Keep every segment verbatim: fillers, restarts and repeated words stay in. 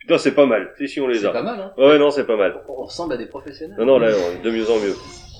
Non, c'est pas mal. Si, si, on les C'est a. pas mal, hein. Ouais, non, c'est pas mal. On ressemble à des professionnels. Non, non, là, de mieux en mieux.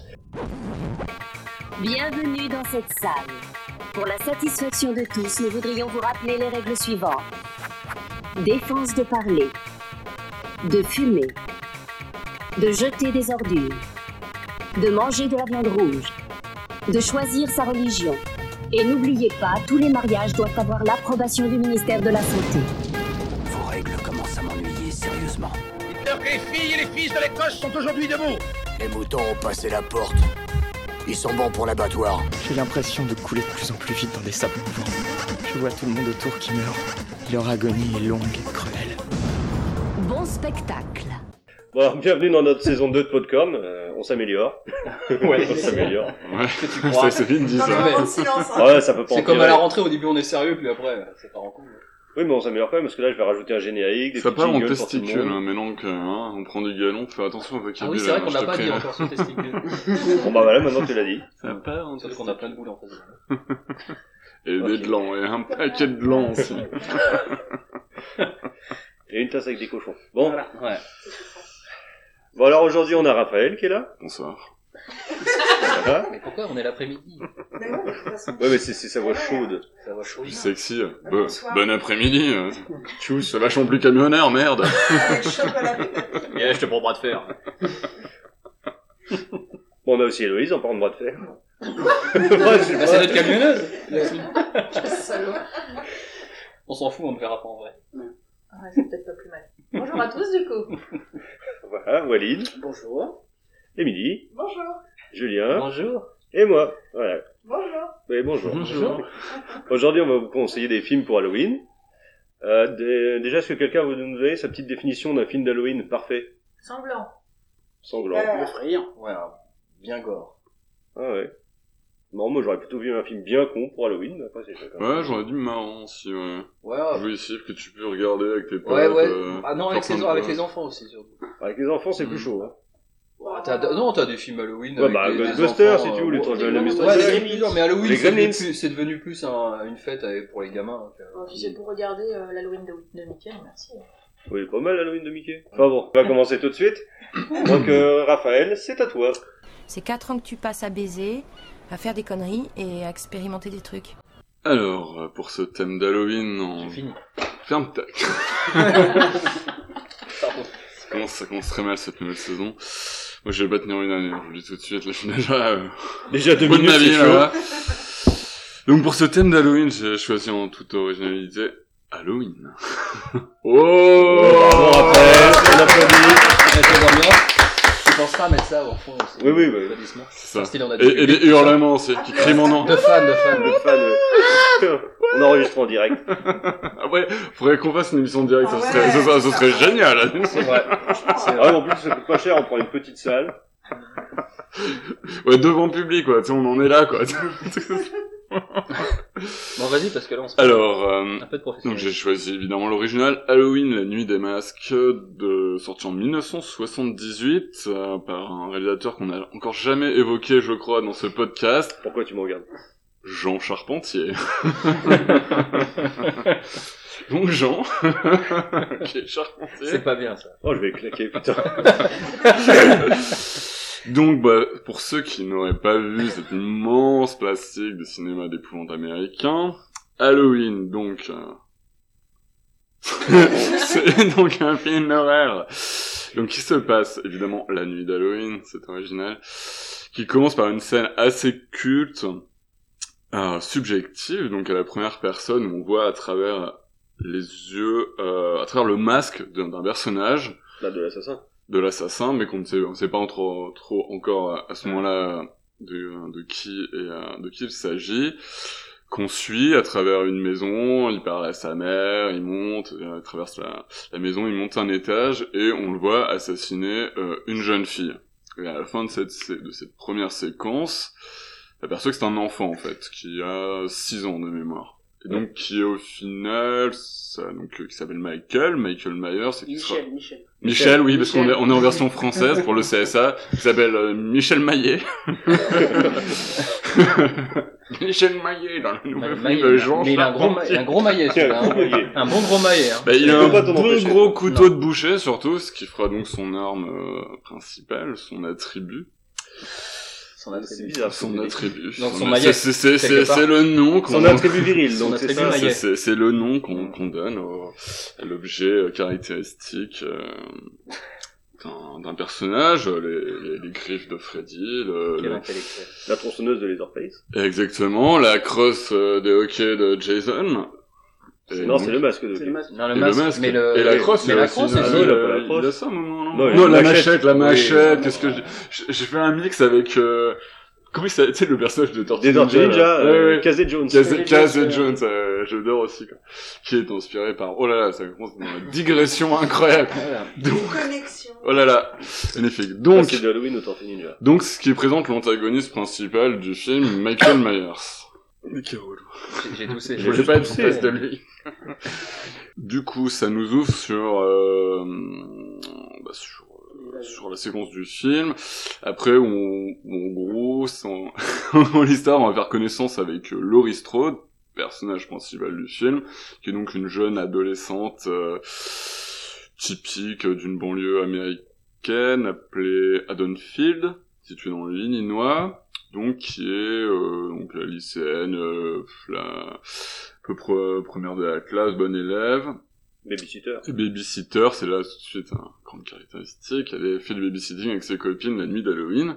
Bienvenue dans cette salle. Pour la satisfaction de tous, nous voudrions vous rappeler les règles suivantes. Défense de parler, de fumer, de jeter des ordures, de manger de la viande rouge, de choisir sa religion. Et n'oubliez pas, tous les mariages doivent avoir l'approbation du ministère de la Santé. Vos règles commencent à m'ennuyer sérieusement. Dites-leur que les filles et les fils de l'Écosse sont aujourd'hui debout. Les moutons ont passé la porte. Ils sont bons pour l'abattoir. J'ai l'impression de couler de plus en plus vite dans des sables mouvants. Je vois tout le monde autour qui meurt. Leur agonie est longue et cruelle. Bon spectacle. Bon, alors, bienvenue dans notre saison deux de Podcom. Euh, on s'améliore. Ouais. on s'améliore. Ouais, Tu crois. c'est Céline dit Non, ça. mais un moment de silence, hein. Ouais, ça peut pas C'est empirer. comme à la rentrée, au début on est sérieux, puis après, c'est pas en couille. Oui, mais on s'améliore quand même, parce que là, je vais rajouter un générique, des Ça petits part en jingles pour tout le testicule, monde. hein, maintenant que, hein, on prend du galon, fais attention au Ah vocabulaire. oui, c'est vrai qu'on je l'a te pas dit préviens. encore sur testicule. Bon, bah voilà, maintenant tu l'as dit. Ça part en Sauf qu'on a plein de boules en face. Et Ok. des glands, et un paquet de glands aussi. Et une tasse avec des cochons. Bon. Voilà. Ouais. Bon, alors aujourd'hui, on a Raphaël qui est là. Bonsoir. Ça va? Mais pourquoi on est l'après-midi? Mais non, de toute façon. Ouais, mais c'est, c'est sa voix chaude. Ça va chaud. Plus sexy. Ah, Bon, bonsoir. bon après-midi. euh. Tchou, c'est vachement plus camionneur, merde. Avec chocolat pétaté. Et là, je te prends bras de fer. Bon, on a aussi Héloïse en parlant de bras de fer. Ouais, je sais Bah, pas. c'est notre camionneuse. Salaud. On s'en fout, on ne verra pas en vrai. Ouais, c'est peut-être pas plus mal. Bonjour à tous, du coup. Voilà, Walid, Bonjour. Émilie, Bonjour. Julien, Bonjour. et moi. Voilà. Bonjour. Oui, bonjour. Bonjour. Aujourd'hui, on va vous conseiller des films pour Halloween. Euh, des- déjà, est-ce que quelqu'un veut nous donner sa petite définition d'un film d'Halloween parfait? Sanglant. Sanglant. Euh, Offrir. Ouais, bien gore. Ah ouais. Non, moi j'aurais plutôt vu un film bien con pour Halloween, mais après c'est chacun. Ouais, j'aurais dit marrant aussi, ouais. Ouais, Jouissif que tu peux regarder avec tes potes. ouais, ouais. euh, Ah non, avec, faire les, plein de avec choses. les enfants aussi, surtout. Avec les enfants, c'est plus Mm. chaud. Hein. Ah, t'as, non, t'as des films Halloween. Ouais, avec bah, des, des Ghostbusters, enfants, si tu veux, les ouais, trucs de ouais, la ouais, maison. ouais, Les les Gremlins. Gremlins, mais Halloween, Les c'est devenu Gremlins. plus, c'est devenu plus un- une fête avec- pour les gamins. que- Bon, si c'est pour regarder euh, l'Halloween de, de Mickey, merci. Oui, pas mal Halloween de Mickey. Enfin bon, on va commencer tout de suite. Donc, euh, Raphaël, c'est à toi. C'est quatre ans que tu passes à baiser, à faire des conneries et à expérimenter des trucs. Alors, euh, pour ce thème d'Halloween, on... J'ai fini. Ferme ta... Pardon. Ça commence, ça commence très mal cette nouvelle saison. Moi, je vais pas tenir une année, je vous le dis tout de suite, là, je suis déjà... Euh... Déjà deux Bout de minutes, ma vie, c'est chaud. là. Donc pour ce thème d'Halloween, j'ai choisi en toute originalité Halloween. Oh, Bravo, Raphaël, on applaudit. Avec l'ambiance, tu penses pas à mettre ça au fond aussi. Oui, oui, oui. Applaudissements. c'est ça. Style, on a Et, et des hurlements aussi, qui crient mon nom. De fans, de fans. Le fan, euh, on enregistre en direct. Après, faudrait qu'on fasse une émission directe, Ah ça, ouais, serait, ça, ça, ça serait génial. C'est vrai. Franchement, Ah ouais, en plus, ça coûte pas cher, on prend une petite salle. Ouais, devant le public, quoi, tu sais, on en est là, quoi. Bon, vas-y, parce que là, on se fait Alors, euh, un peu de donc professionnel. j'ai choisi évidemment l'original Halloween, la nuit des masques, de sorti en mille neuf cent soixante-dix-huit euh, par un réalisateur qu'on a encore jamais évoqué, je crois, dans ce podcast, Pourquoi tu me regardes? Jean Charpentier. Donc Jean, ok, Charpentier. C'est pas bien, ça. Oh, je vais claquer, putain. Donc, bah, pour ceux qui n'auraient pas vu cet immense plastique de cinéma d'épouvante américain, Halloween, donc, euh... c'est donc un film d'horreur. Donc, qui se passe, évidemment, la nuit d'Halloween, c'est original, qui commence par une scène assez culte, euh, subjective, donc à la première personne, où on voit à travers les yeux, euh, à travers le masque d'un, d'un personnage, Là, de l'assassin. de l'assassin, mais qu'on ne sait, on sait pas trop, trop encore à ce moment-là de, de qui et euh, de qui il s'agit, qu'on suit à travers une maison, il parle à sa mère, il monte, euh, il traverse la, la maison, il monte un étage, et on le voit assassiner euh, une jeune fille. Et à la fin de cette, de cette première séquence, on aperçoit que c'est un enfant, en fait, qui a six ans de mémoire. Et donc, qui est au final, ça, donc, euh, qui s'appelle Michael, Michael Myers, et qui Michel, sera... Michel. Michel, oui, parce Michel. qu'on est, on est en version française pour le C S A, qui s'appelle euh, Michel Maillet. Michel Maillet, dans le nouveau Maillet, film de Jean mais il a un gros, ma- un gros maillet, celui-là, Un gros maillet. hein. Un bon gros maillet, hein. Bah, il Tu a peux un pas t'en deux empêcher. gros couteaux Non. de boucher, surtout, ce qui fera donc son arme euh, principale, son attribut. Son C'est attribut. bizarre. Son c'est- attribut. Donc, son a- maillet, c'est, c'est, c'est, quelque c'est, part. c'est le nom qu'on Son attribut viril, Son donc c'est attribut ça. maillet. c'est, c'est, c'est le nom qu'on, qu'on donne au, à l'objet euh, caractéristique euh, d'un, d'un personnage, les, les, les griffes de Freddy, le, Quel le- intellectuel. La tronçonneuse de Leatherface. exactement, la crosse euh, de hockey de Jason. Et Non, donc- c'est le masque de C'est le masque. Non, le et masque, le masque, mais le... et la crosse, mais il y a la aussi crosse, une- c'est- non, il a pas la il crosse. a ça, non, non, non. Non, il a Non, la la machette. machette, la Oui, machette, non, qu'est-ce que non. j'ai, j'ai- j'ai fait un mix avec, euh, comment il s'appelle, tu sais, le personnage de Tortue Des Tortues Ninja, là. euh, Ouais, ouais. Casey Jones. Kaz Casey Kaz Jones, Jones, euh, j'adore aussi, quoi. Qui est inspiré par, oh là là, ça commence dans une digression incroyable. Voilà. Donc, Connexion. oh là là, magnifique. Donc, Donc, c'est de Halloween aux Tortues Ninja. donc, ce qui présente l'antagoniste principal du film, Michael Myers. Mais quel relou. J'ai- J'ai toussé. Je Mais voulais je pas être toussais. en face de lui. Du coup, ça nous ouvre sur, euh, bah, sur, euh, sur la séquence du film. Après, on, en gros, sans, dans l'histoire, on va faire connaissance avec euh, Laurie Strode, personnage principal du film, qui est donc une jeune adolescente euh, typique d'une banlieue américaine appelée Haddonfield, située dans l'Illinois. Donc qui est euh, donc la lycéenne, euh, la peu pre- première de la classe, bonne élève, Babysitter. et babysitter, c'est là tout de suite une grande caractéristique. Elle fait du babysitting avec ses copines la nuit d'Halloween.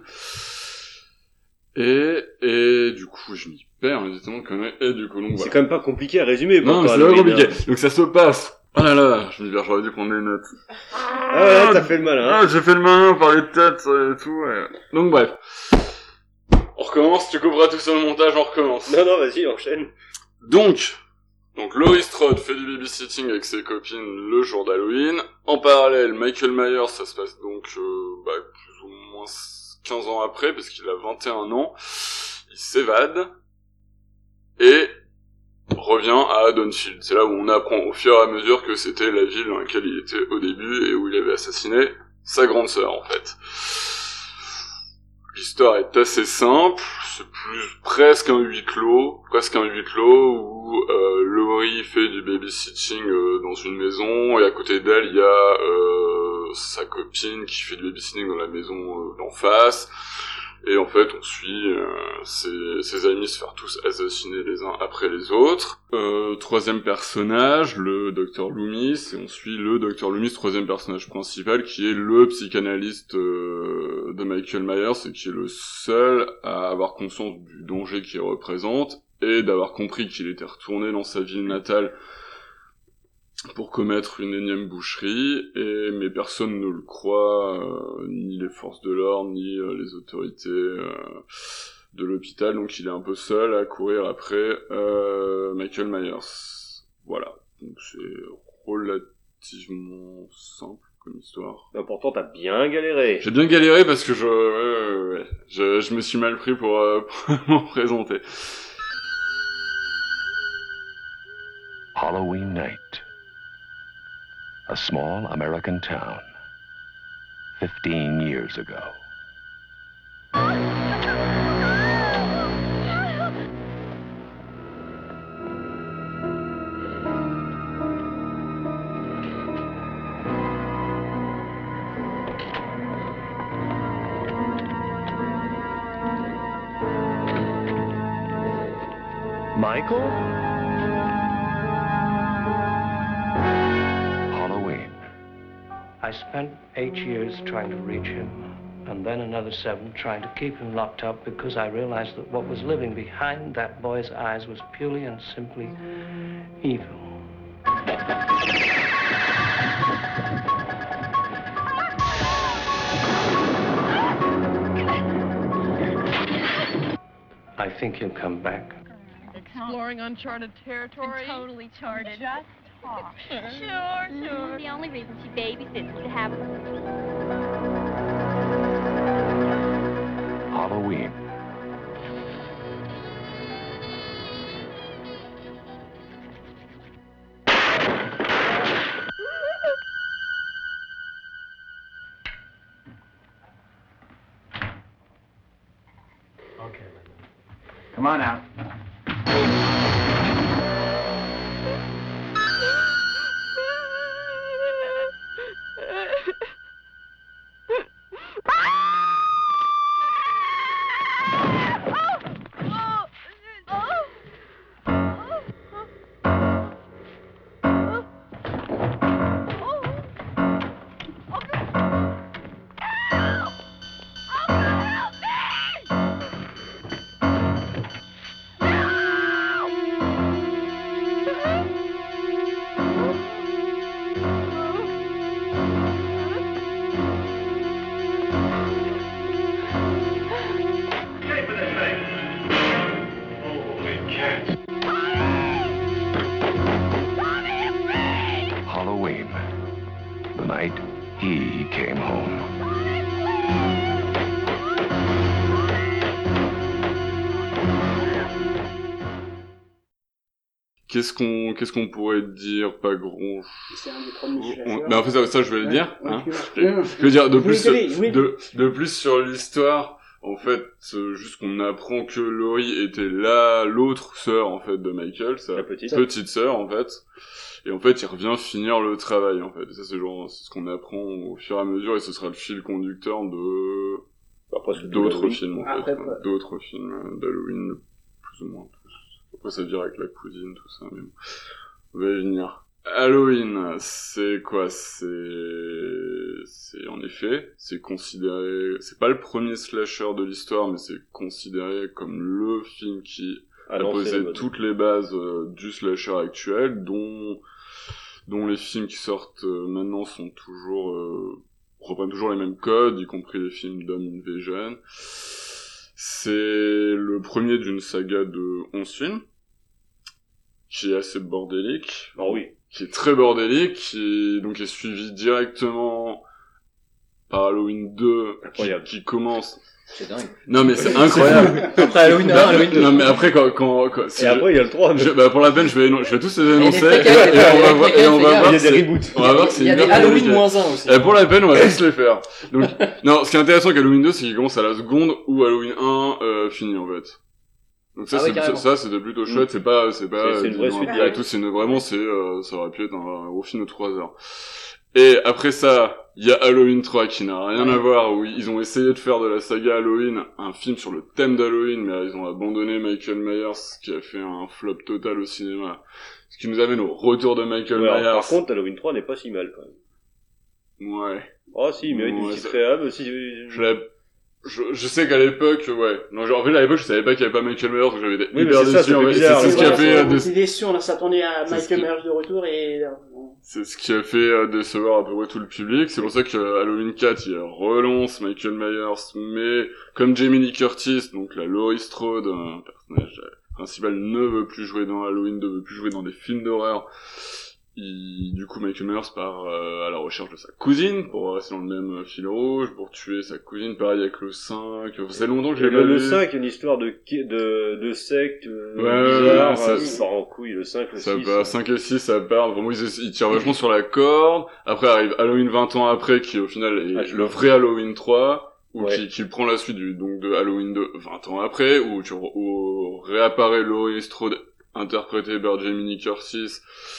Et et du coup je m'y perds évidemment comme et du coup donc C'est voilà. quand même pas compliqué à résumer. Non mais pourtant, c'est pas Halloween, compliqué. hein. Donc ça se passe. Oh là là, je m'y perds, j'aurais dû prendre des notes. Ah ouais, t'as fait le malin. Ah, j'ai fait le malin, parler de tête et tout. Ouais. Donc bref. On recommence, tu couperas tout sur le montage, on recommence. Non, non, vas-y, enchaîne. Donc, donc Laurie Strode fait du babysitting avec ses copines le jour d'Halloween. En parallèle, Michael Myers, ça se passe donc euh, bah, plus ou moins quinze ans après, parce qu'il a vingt et un ans. Il s'évade et revient à Haddonfield. C'est là où on apprend au fur et à mesure que c'était la ville dans laquelle il était au début et où il avait assassiné sa grande sœur, en fait. L'histoire est assez simple, c'est plus presque un huis clos, presque un huis clos où euh, Laurie fait du babysitting euh, dans une maison et à côté d'elle il y a euh, sa copine qui fait du babysitting dans la maison euh, d'en face. Et en fait, on suit euh, ses, ses amis se faire tous assassiner les uns après les autres. Euh, troisième personnage, le docteur Loomis, et on suit le docteur Loomis, troisième personnage principal, qui est le psychanalyste euh, de Michael Myers, et qui est le seul à avoir conscience du danger qu'il représente, et d'avoir compris qu'il était retourné dans sa ville natale pour commettre une énième boucherie, et mais personne ne le croit, euh, ni les forces de l'ordre, ni euh, les autorités euh, de l'hôpital, donc il est un peu seul à courir après euh, Michael Myers. Voilà, donc c'est relativement simple comme histoire. Mais pourtant, t'as bien galéré. J'ai bien galéré parce que je, ouais, ouais, ouais, je, je me suis mal pris pour, euh, pour m'en présenter. Halloween night. A small American town. Fifteen years ago. Michael? Halloween. I spent eight years trying to reach him, and then another seven trying to keep him locked up because I realized that what was living behind that boy's eyes was purely and simply evil. I think he'll come back. Exploring uncharted territory. Totally charted. Just talk. Sure, sure. The only reason she babysits is to have Halloween. Come on out. Halloween, the night he came home. Qu'est-ce qu'on, qu'est-ce qu'on pourrait dire? Pas grand. C'est un des premiers On- slashers. Mais en fait, ça, ça, je vais le Ouais, dire. ouais, Hein. ouais. Je, je veux dire, de Oui, plus, sur, oui, oui. de, de plus sur l'histoire. En fait, euh, juste qu'on apprend que Laurie était là, l'autre sœur, en fait, de Michael, sa La petite. petite sœur, en fait. Et en fait, il revient finir le travail, en fait. Et ça, c'est genre, c'est ce qu'on apprend au fur et à mesure, et ce sera le fil conducteur de, Après, c'est d'autres Halloween. films, en Après, fait. ouais. D'autres films euh, d'Halloween, plus ou moins tous. Après, ça vire avec la cousine, tout ça, mais bon. On va y venir. Halloween, c'est quoi? C'est, c'est en effet, c'est considéré, c'est pas le premier slasher de l'histoire, mais c'est considéré comme le film qui Ah a non, c'est posé la mode. toutes les bases euh, du slasher actuel, dont, dont les films qui sortent euh, maintenant sont toujours, euh, reprennent toujours les mêmes codes, y compris les films d'Home Invasion. C'est le premier d'une saga de onze films, qui est assez bordélique. Ah oui. Qui est très bordélique, qui donc est suivi directement par Halloween deux, qui, qui commence. C'est dingue. Non mais c'est incroyable. Après Halloween un, Halloween deux. Non mais après quand quand, quand si Et je- après, il y a le trois, mais- je- bah pour la peine je vais énon- je vais tous les énoncer Il y a et, des préquels, et on va il y voir a des et on va préquels, voir il y a c'est- des reboots. on va voir c'est Il y a une des heure Halloween compliquée. moins un aussi. Et pour la peine on va tous les faire. Donc non, ce qui est intéressant avec Halloween deux c'est qu'il commence à la seconde où Halloween un euh, finit en fait. Donc ça Ah ouais, c'est carrément. ça c'était plutôt chouette, c'est pas c'est pas C'est- c'est une vraie disons, suite à directe. tous, c'est une vraiment c'est euh, ça aurait pu être un gros film de trois heures. Et après ça, il y a Halloween trois qui n'a rien à voir, où ils ont essayé de faire de la saga Halloween un film sur le thème d'Halloween, mais ils ont abandonné Michael Myers, qui a fait un flop total au cinéma. Ce qui nous amène au retour de Michael Ouais, alors, Myers. par contre, Halloween trois n'est pas si mal, quand même. Ouais. Oh, si, il mérite une Ouais, petite ça- réhab, si... Je l'ai- Je, je sais qu'à l'époque, ouais. Non, genre, en fait, à l'époque, je savais pas qu'il y avait pas Michael Myers, donc j'avais été Oui, mais hyper c'est ça, déçu, ça en fait fait. bizarre, C'est c'est ce ouais. qui a fait, euh, On des- était déçus, on s'attendait à C'est ce Michael qui- Myers de retour et... c'est ce qui a fait euh, décevoir à peu près tout le public. C'est pour ça que euh, Halloween quatre, il relance Michael Myers, mais comme Jamie Lee Curtis, donc la Laurie Strode, un personnage euh, principal, ne veut plus jouer dans Halloween, ne veut plus jouer dans des films d'horreur. Il, du coup, Michael Myers part euh, à la recherche de sa cousine pour rester dans le même euh, fil rouge, pour tuer sa cousine. Pareil avec le cinq. Ça fait longtemps que j'ai Le, pas le vu. cinq, une histoire de, qui- de, de secte euh, Ouais, bizarre, ouais, ça- euh, ça part en couille, le cinq, le Ça six. part, cinq et six, ça part. Vraiment, ils, ils tirent vachement sur la corde. Après arrive Halloween vingt ans après, qui au final est Ah, je le vois. vrai Halloween trois, ou Ouais. qui, qui prend la suite du, donc de Halloween deux, vingt ans après, où tu re- où réapparaît Laurie Strode, interprétée par Jamie Lee Curtis,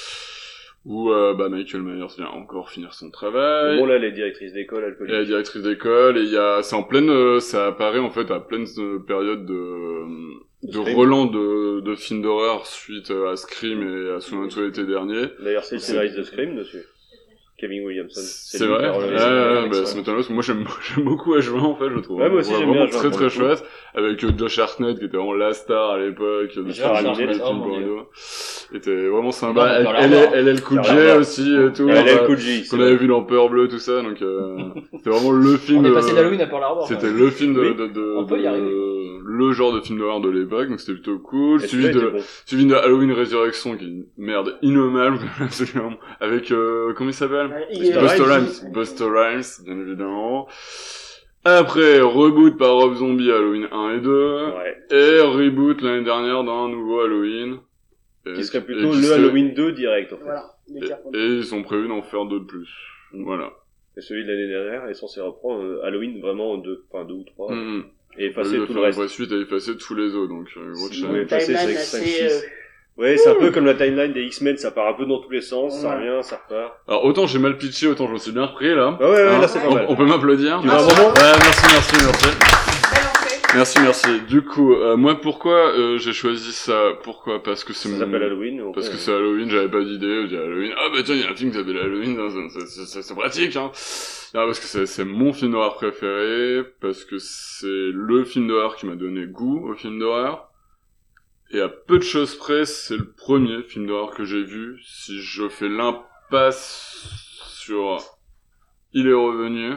où euh, bah, Michael Myers vient encore finir son travail. Bon, là, les directrices d'école, Et la alcooliques. directrice d'école, et il y a, c'est en pleine, euh, ça apparaît en fait à pleine euh, période de, de Scream. relan de, de films d'horreur suite euh, à Scream et à Souviens-toi l'été dernier. D'ailleurs, c'est le C'est- scénariste de Scream, dessus. Kevin Williamson. C'est lui vrai? qui a Ouais, relevé ouais, ça. ouais, bah, ça m'étonne pas, parce que moi j'aime, j'aime beaucoup H vingt en fait, je le trouve. Ouais, moi aussi, j'aime vraiment bien H vingt, très pour très le coup. chouette, avec euh, Josh Hartnett qui était vraiment la star à l'époque, de Josh Hartnett, films oh mon Dieu. porno. Était vraiment Non, sympa. mais Elle, Pearl elle, Harbor. elle, elle, Cool Pearl J Harbor. aussi et tout. Elle est enfin, le Cool J, c'est qu'on avait vrai. vu dans Peur Bleu, tout ça, donc euh, c'était vraiment le film. On est passé euh, d'Halloween à Pearl Harbor. C'était quand le film de, Oui, de, de, on peut y de- arriver. le genre de film d'horreur de l'époque, donc c'était plutôt cool. Et Suivi celui-là de, était bon. suivi de Halloween Résurrection, qui est une merde innommable, absolument. Avec, euh, comment il s'appelle? Ouais, il Buster est- Buster Rhymes. Rhymes. Buster Rhymes, bien évidemment. Après, reboot par Rob Zombie Halloween un et deux. Ouais. Et reboot l'année dernière d'un nouveau Halloween. Et- Qui serait et plutôt qui le serait- Halloween deux direct, en fait. Voilà, les Et, Carpenters. et ils sont prévus d'en faire deux de plus. Voilà. Et celui de l'année dernière est censé reprendre euh, Halloween vraiment en deux, enfin deux ou trois. Mhm. Et effacer de tout faire le reste. une vraie suite et effacer tous les autres, donc euh, gros C'est challenge. Ouais, effacer timeline cinq, assez, six. euh, Ouais, c'est un peu comme la timeline des X-Men, ça part un peu dans tous les sens, ça Ouais. revient, ça repart. Alors autant j'ai mal pitché, autant je me suis bien repris là. Ah ouais, ouais, Hein, là, c'est pas on, mal. on peut m'applaudir. Tu veux un Merci. moment Ouais, merci, merci, merci. Belle entrée. Merci, merci. Du coup, euh, moi, pourquoi euh, j'ai choisi ça? Pourquoi? Parce que c'est Ça mon... s'appelle Halloween. donc, Parce que ouais. c'est Halloween, j'avais pas d'idée, je dis Halloween, ah bah tiens, il y a un film qui s'appelle Halloween, hein, c'est, c'est, c'est, c'est pratique, hein. Non, parce que c'est, c'est mon film d'horreur préféré, parce que c'est le film d'horreur qui m'a donné goût au film d'horreur, et à peu de choses près, c'est le premier film d'horreur que j'ai vu. Si je fais l'impasse sur Il est revenu,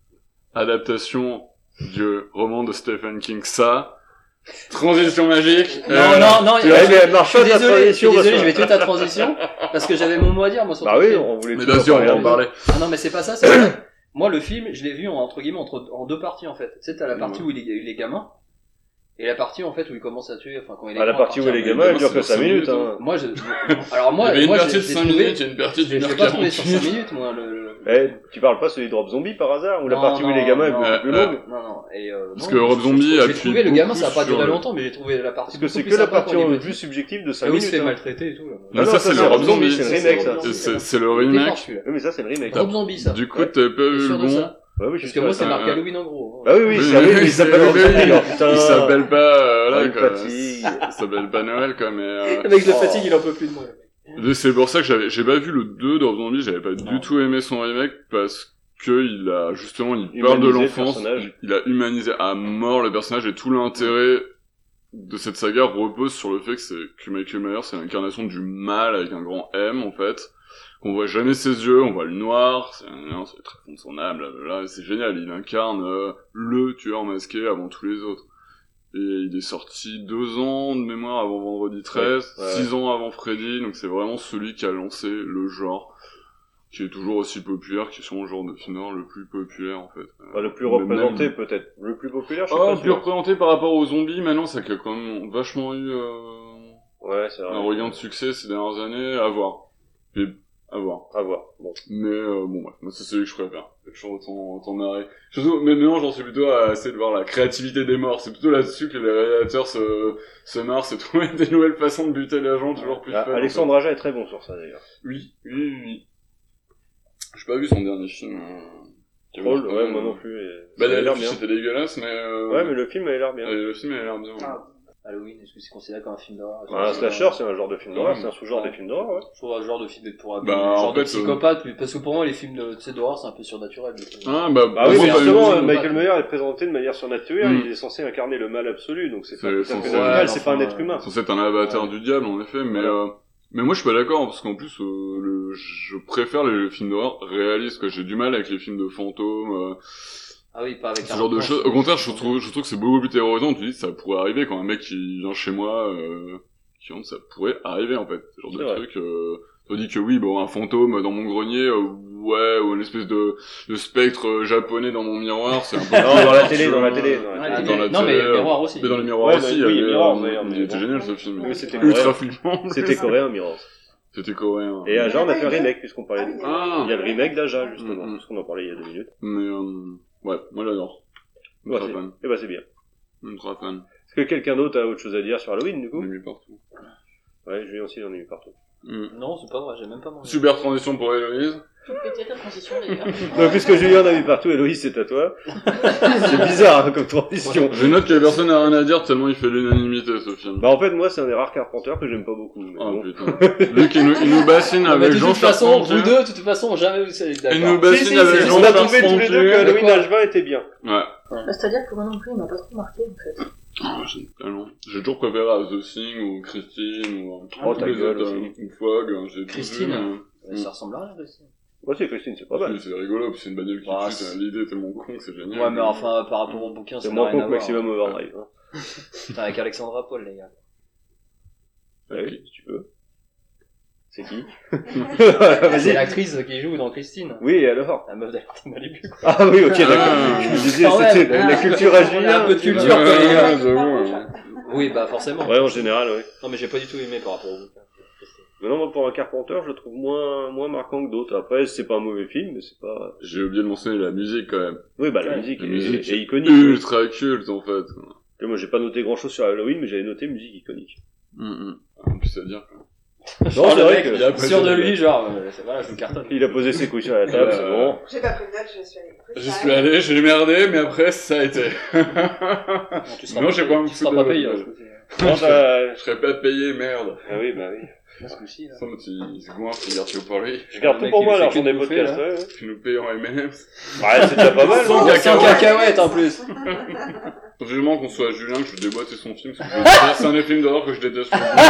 adaptation du roman de Stephen King, ça, transition magique. Non, euh, non, non, tu je, vois, mais elle marche je suis pas, ta désolé, je suis transition, désolé, parce je vais que- tuer ta transition, parce que j'avais mon mot à dire, moi, sur Bah ton oui, film. on voulait Mais tout bien sûr, on va en parler. parler. Ah non, mais c'est pas ça, c'est que moi, le film, je l'ai vu en, entre guillemets entre, en deux parties, en fait. Tu sais, t'as la partie où il est, il est gamin, et la partie, en fait, où il commence à tuer, enfin, quand il est Ah, la grand, à partie où partir elle est de- gamin, elle gamin, dure c'est que dans cinq cinq minutes, minutes, hein. Moi, je, alors moi, il y avait une moi, partie j'ai- de j'ai cinq trouvé- minutes, il y a une partie je l'ai d'une je heure l'ai pas trouvé quarante sur minutes. cinq minutes, moi, le, le- Eh, tu parles pas celui de Rob Zombie par hasard, où la Non, partie où il est non, gamin est non. beaucoup plus Euh, longue? Non, non, et euh, Parce non, que Rob je- Zombie je- a J'ai pris trouvé le gamin, beaucoup ça a pas sur duré le- longtemps, mais j'ai trouvé la partie Parce que beaucoup c'est plus que la sympa partie quand il est en petit. vue subjective de cinq Ah oui, il minutes. se fait hein. maltraiter et tout, là. Non, Ah non, ça, ça, c'est c'est le Rob Rob Zombie, Zombie. c'est le Ça, remake, c'est ça. Rob Et Zombie. c'est, c'est le Il était remake. fort, celui-là. Oui, mais ça, c'est le remake. Rob Zombie, ça. Du coup, Ouais. t'avais pas T'es vu sûr le de bon? ça Ouais, oui, je Parce suis que sûr. moi, c'est ça, marqué ouais. Halloween en gros. Bah oui, oui, Oui, c'est Halloween, mais il s'appelle Rob oui, Zombie, oui. alors, putain. Il s'appelle pas, euh, Ah, là, une quoi. fatigue. Il s'appelle pas Noël, quoi, mais, euh, Avec le Oh. fatigue, il en peut plus de moi. Et c'est pour ça que j'avais, j'ai pas vu le deux de Rob Zombie, j'avais pas Non. du tout aimé son remake parce que il a, justement, il parle Humanisé de le l'enfance, personnage. il, il a humanisé à mort le personnage et tout l'intérêt de cette saga repose sur le fait que c'est, que Michael Myers c'est l'incarnation du mal avec un grand M, en fait. On voit jamais ses yeux, on voit le noir, c'est, non, c'est très fond de son âme, là, là, là, c'est génial, il incarne euh, le tueur masqué avant tous les autres. Et il est sorti deux ans de mémoire avant Vendredi treize, Ouais, ouais. six ans avant Freddy, donc c'est vraiment celui qui a lancé le genre, qui est toujours aussi populaire, qui est sûrement le genre de film d'horreur le plus populaire en fait. Bah, le plus Mais représenté, même- peut-être. Le plus populaire, je sais Ah, pas plus sûr. représenté par rapport aux zombies, maintenant ça a quand même vachement eu euh, Ouais, c'est vrai. un regain de succès ces dernières années, à voir. Et à voir. À voir. Bon. Mais euh, bon, ouais, moi c'est celui que je préfère. Je suis autant, autant marré. Surtout, mais maintenant j'en suis plutôt à essayer de voir la créativité des morts. C'est plutôt là-dessus que les réalisateurs se, se marrent, c'est trouver des nouvelles façons de buter les gens toujours plus Ah, fun, en Alexandre Aja est très bon sur ça, d'ailleurs. fait. Oui, oui, oui, oui. J'ai pas vu son dernier film. Euh... qui avait Troll, l'air quand ouais, même, moi euh, non plus. et- Bah, ça a l'air l'affiche bien. c'était dégueulasse, mais euh... Ouais, mais le film a l'air bien. euh, le film a l'air bien. Ah, Halloween, est-ce que c'est considéré comme un film d'horreur? Bah, un slasher, c'est un genre de film d'horreur, Ouais. c'est un sous-genre des films d'horreur, ouais. Je trouve un genre de film pour un Bah, genre en de fait, psychopathe, puis- parce que pour moi les films de, tu sais, d'horreur c'est un peu surnaturel. du coup. Ah, bah, Bah oui, bon, mais bah, justement, oui, euh, oui, Michael Myers est présenté de manière surnaturelle, Mm. il est censé incarner le mal absolu, donc c'est pas C'est tout à censé- fait naturel, Ouais, c'est enfin, pas un être humain. C'est censé être un avatar du diable, en effet, mais, Voilà. euh, mais moi je suis pas d'accord, parce qu'en plus, euh, le, je préfère les films d'horreur réalistes, quoi. J'ai du mal avec les films de fantômes, euh, Ah oui, pas avec ce un genre de enfant, choses. c'est- Au contraire, je trouve, je trouve que c'est beaucoup plus terrorisant. Tu dis, ça pourrait arriver quand un mec qui vient chez moi, euh, qui rentre, ça pourrait arriver, en fait. Ce genre C'est de vrai. truc, euh, on dit que oui, bon, un fantôme dans mon grenier, euh, ouais, ou une espèce de, de spectre euh, japonais dans mon miroir, c'est un peu... Non, dans la télé, tu dans la vois. télé, dans la Ah, télé. Dans la non, mais télé, le miroir aussi. Mais dans les miroirs Ouais, aussi, bah, oui, il y avait, Mirrors, euh, d'ailleurs, il mais était bon. génial ce film. Oui, c'était Ultra coréen. flippant. C'était coréen, Mirrors. C'était coréen. Et Aja en a fait un remake, puisqu'on parlait de... Ah. Il y a le remake d'Aja, justement, Mm, mm. parce qu'on en parlait il y a deux minutes. Mais, euh, ouais, moi j'adore. Ouais, Ultra c'est- fan. Eh ben, c'est bien. Ultra fan. Est-ce que quelqu'un d'autre a autre chose à dire sur Halloween, du On coup? l'a mis partout. Ouais, Julien aussi, j'en ai eu partout. Mm. Non, c'est pas vrai, j'ai même pas mangé. Super transition pour Héloïse. Toute petite ta transition d'ailleurs. Donc, puisque Julien en a eu partout, Héloïse, c'est à toi. C'est bizarre, hein, comme transition. Je note que personne n'a rien à dire tellement il fait l'unanimité ce film. Bah, en fait, moi, c'est un des rares Carpenter que j'aime pas beaucoup. Mais Oh bon. putain. Luc, il nous, il nous bassine Non, mais avec de Jean toute façon, vous Charpentier. deux, de toute façon, jamais vous serez d'accord. Il nous Si, bassine si, avec si, Jean on a trouvé tous les Charpentier. deux que Halloween Quoi H vingt était bien. Ouais. Bah, c'est-à-dire que moi non plus, il m'a pas trop marqué en fait. Ah, j'ai tellement- J'ai toujours préféré à The Thing ou Christine ou Oh, tous ta les gueule autres, aussi. euh, ou Fog, hein, j'ai tout Christine. vu, mais- Ça ressemble à rien aussi. Moi, c'est Christine, c'est pas mal. Oui, c'est rigolo, puis c'est une bagnole qui Bah, tue, c'est- c'est- l'idée est tellement con que c'est génial. Ouais, mais enfin, par rapport au bouquin, ça C'est n'a moins rien con à que voir. Maximum Overdrive. Hein. Putain, avec Alexandra Paul, les gars. Ah oui, si tu veux. C'est qui? C'est Vas-y. l'actrice qui joue dans Christine. Oui, et alors? La meuf d'Alexandra Malibu. Ah oui, ok, d'accord. Ah. Je me disais, Quand c'était même. la culture à On a Julien. un peu de tu vois. culture, quoi, les gars. Ouais, j'avoue, ouais. Oui, bah forcément. Ouais, en général, oui. Non, mais j'ai pas du tout aimé par rapport au bouquin. Non, moi, pour un Carpenter, je le trouve moins, moins marquant que d'autres. Après, c'est pas un mauvais film, mais c'est pas... J'ai oublié de mentionner la musique, quand même. Oui, bah, la Ouais. musique, La est, musique est iconique. ultra culte, en fait. Et moi, j'ai pas noté grand chose sur Halloween, mais j'avais noté musique iconique. Mm-hmm. En plus, à dire, quoi. Non, Genre, c'est le vrai mec, que... il a sûr de lui, genre, euh, c'est voilà, je me cartonne. Il a posé ses couilles sur la table, c'est bon. J'ai pas pris de notes, je suis allée. J'y suis allé, j'ai merdé, mais après, ça a été. Non, tu seras non, pas j'ai payé, pas un tu seras pas payé, hein, je Non, ça... Je serais pas payé, merde. Ah oui, bah oui. Là, ce coup-ci, là. Ça, il se goinfre, il garde tout pour lui. Je garde tout pour moi, alors j'en ai podcast, ouais, ouais. Tu nous payes en M and M's. Ouais, c'est déjà pas mal, Sans non cacahuètes. cacahuètes, en plus. Faut vraiment qu'on soit à Julien, que je déboîte son film, parce que je- c'est un des films d'horreur que je déteste.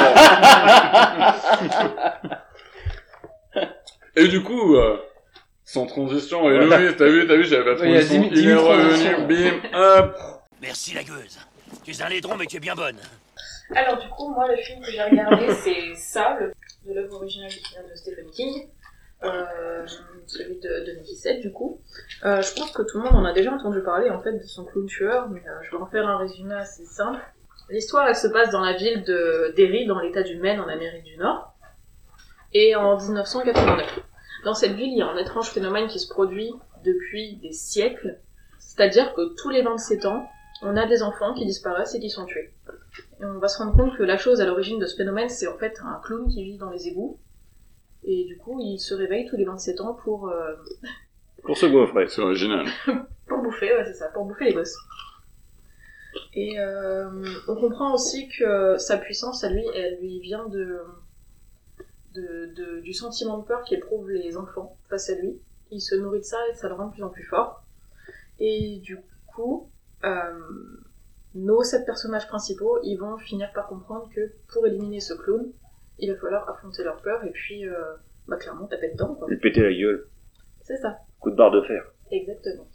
Et du coup, euh, sans transition, et Louis, t'as vu, t'as vu, j'avais pas Il y a trouvé son, dix- dix il est minutes revenu, transition. bim, hop. Merci la gueuse. Tu es un laidron, mais tu es bien bonne. Alors du coup, moi le film que j'ai regardé c'est ça, le, de l'œuvre originale qui vient de Stephen King, euh, celui de deux mille dix-sept du coup. Euh, je pense que tout le monde en a déjà entendu parler en fait de son clown tueur, mais euh, je vais en faire un résumé assez simple. L'histoire elle se passe dans la ville de Derry, dans l'état du Maine en Amérique du Nord, et en dix-neuf cent quatre-vingt-neuf. Dans cette ville, il y a un étrange phénomène qui se produit depuis des siècles, c'est-à-dire que tous les vingt-sept ans, on a des enfants qui disparaissent et qui sont tués. Et on va se rendre compte que la chose à l'origine de ce phénomène, c'est en fait un clown qui vit dans les égouts. Et du coup, il se réveille tous les vingt-sept ans pour... Euh... Pour se goinfrer. C'est original. pour bouffer, ouais, c'est ça, pour bouffer les gosses. Et euh, on comprend aussi que sa puissance, à lui, elle lui vient de, de, de, du sentiment de peur qu'éprouvent les enfants face à lui. Il se nourrit de ça et ça le rend de plus en plus fort. Et du coup... Euh, nos sept personnages principaux, ils vont finir par comprendre que pour éliminer ce clown, il va falloir affronter leur peur et puis, euh, bah clairement, taper dedans, quoi. Lui péter la gueule. C'est ça. Coup de barre de fer. Exactement.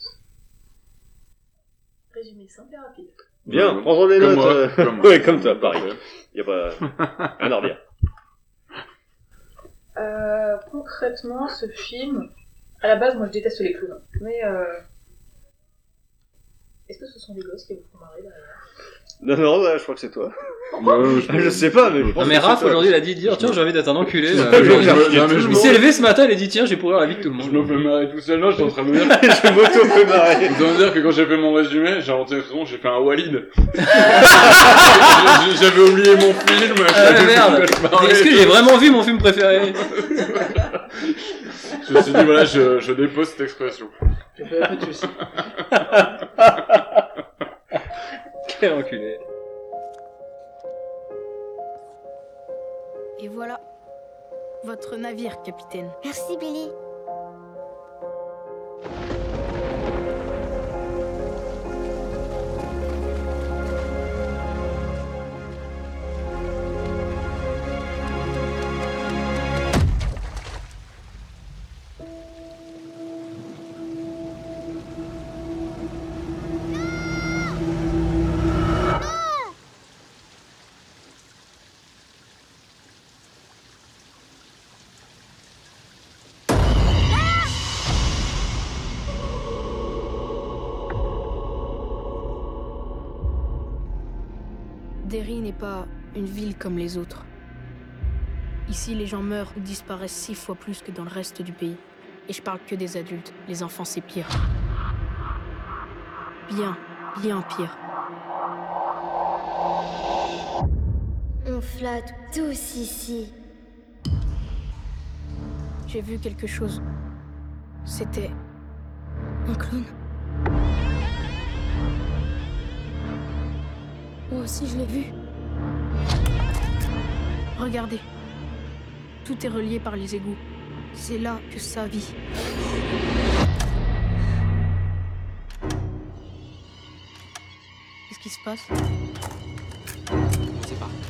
Résumé simple et rapide. Bien, Ouais, prends-en des comme notes. moi, euh... comme moi. ouais, comme toi, pareil. Y a pas un à redire. Euh, concrètement, ce film, à la base, moi je déteste les clowns, mais euh... est-ce que ce sont des gosses qui vous font marrer derrière? Non, non, là, je crois que c'est toi. Ouais, je... je sais pas, mais je pense Non mais que Raph c'est toi. aujourd'hui il a dit dire tiens j'ai envie d'être un enculé. Je- euh, je- genre, je- il- non, mais je il me- s'est levé ce matin, il a dit tiens j'ai pourrir la vie de tout le Je monde. me fais marrer tout seul, là, j'étais en train de me dire. je m'auto-fais marrer. Vous devez me dire que quand j'ai fait mon résumé, j'ai inventé une façon, j'ai fait un Walid. J'ai- J'avais oublié mon film. Ah j'avais merde. fait marrer. Est-ce que j'ai vraiment vu mon film préféré? Je me suis dit, voilà, je, je dépose cette expression. J'ai fait un peu de soucis. Quel enculé. Et voilà, votre navire, capitaine. Merci, Billy. Derry n'est pas une ville comme les autres. Ici, les gens meurent ou disparaissent six fois plus que dans le reste du pays. Et je parle que des adultes. Les enfants, c'est pire. Bien, bien pire. On flotte tous ici. J'ai vu quelque chose. C'était un clown. Moi aussi, je l'ai vu. Regardez. Tout est relié par les égouts. C'est là que ça vit. Qu'est-ce qui se passe? Je sais pas.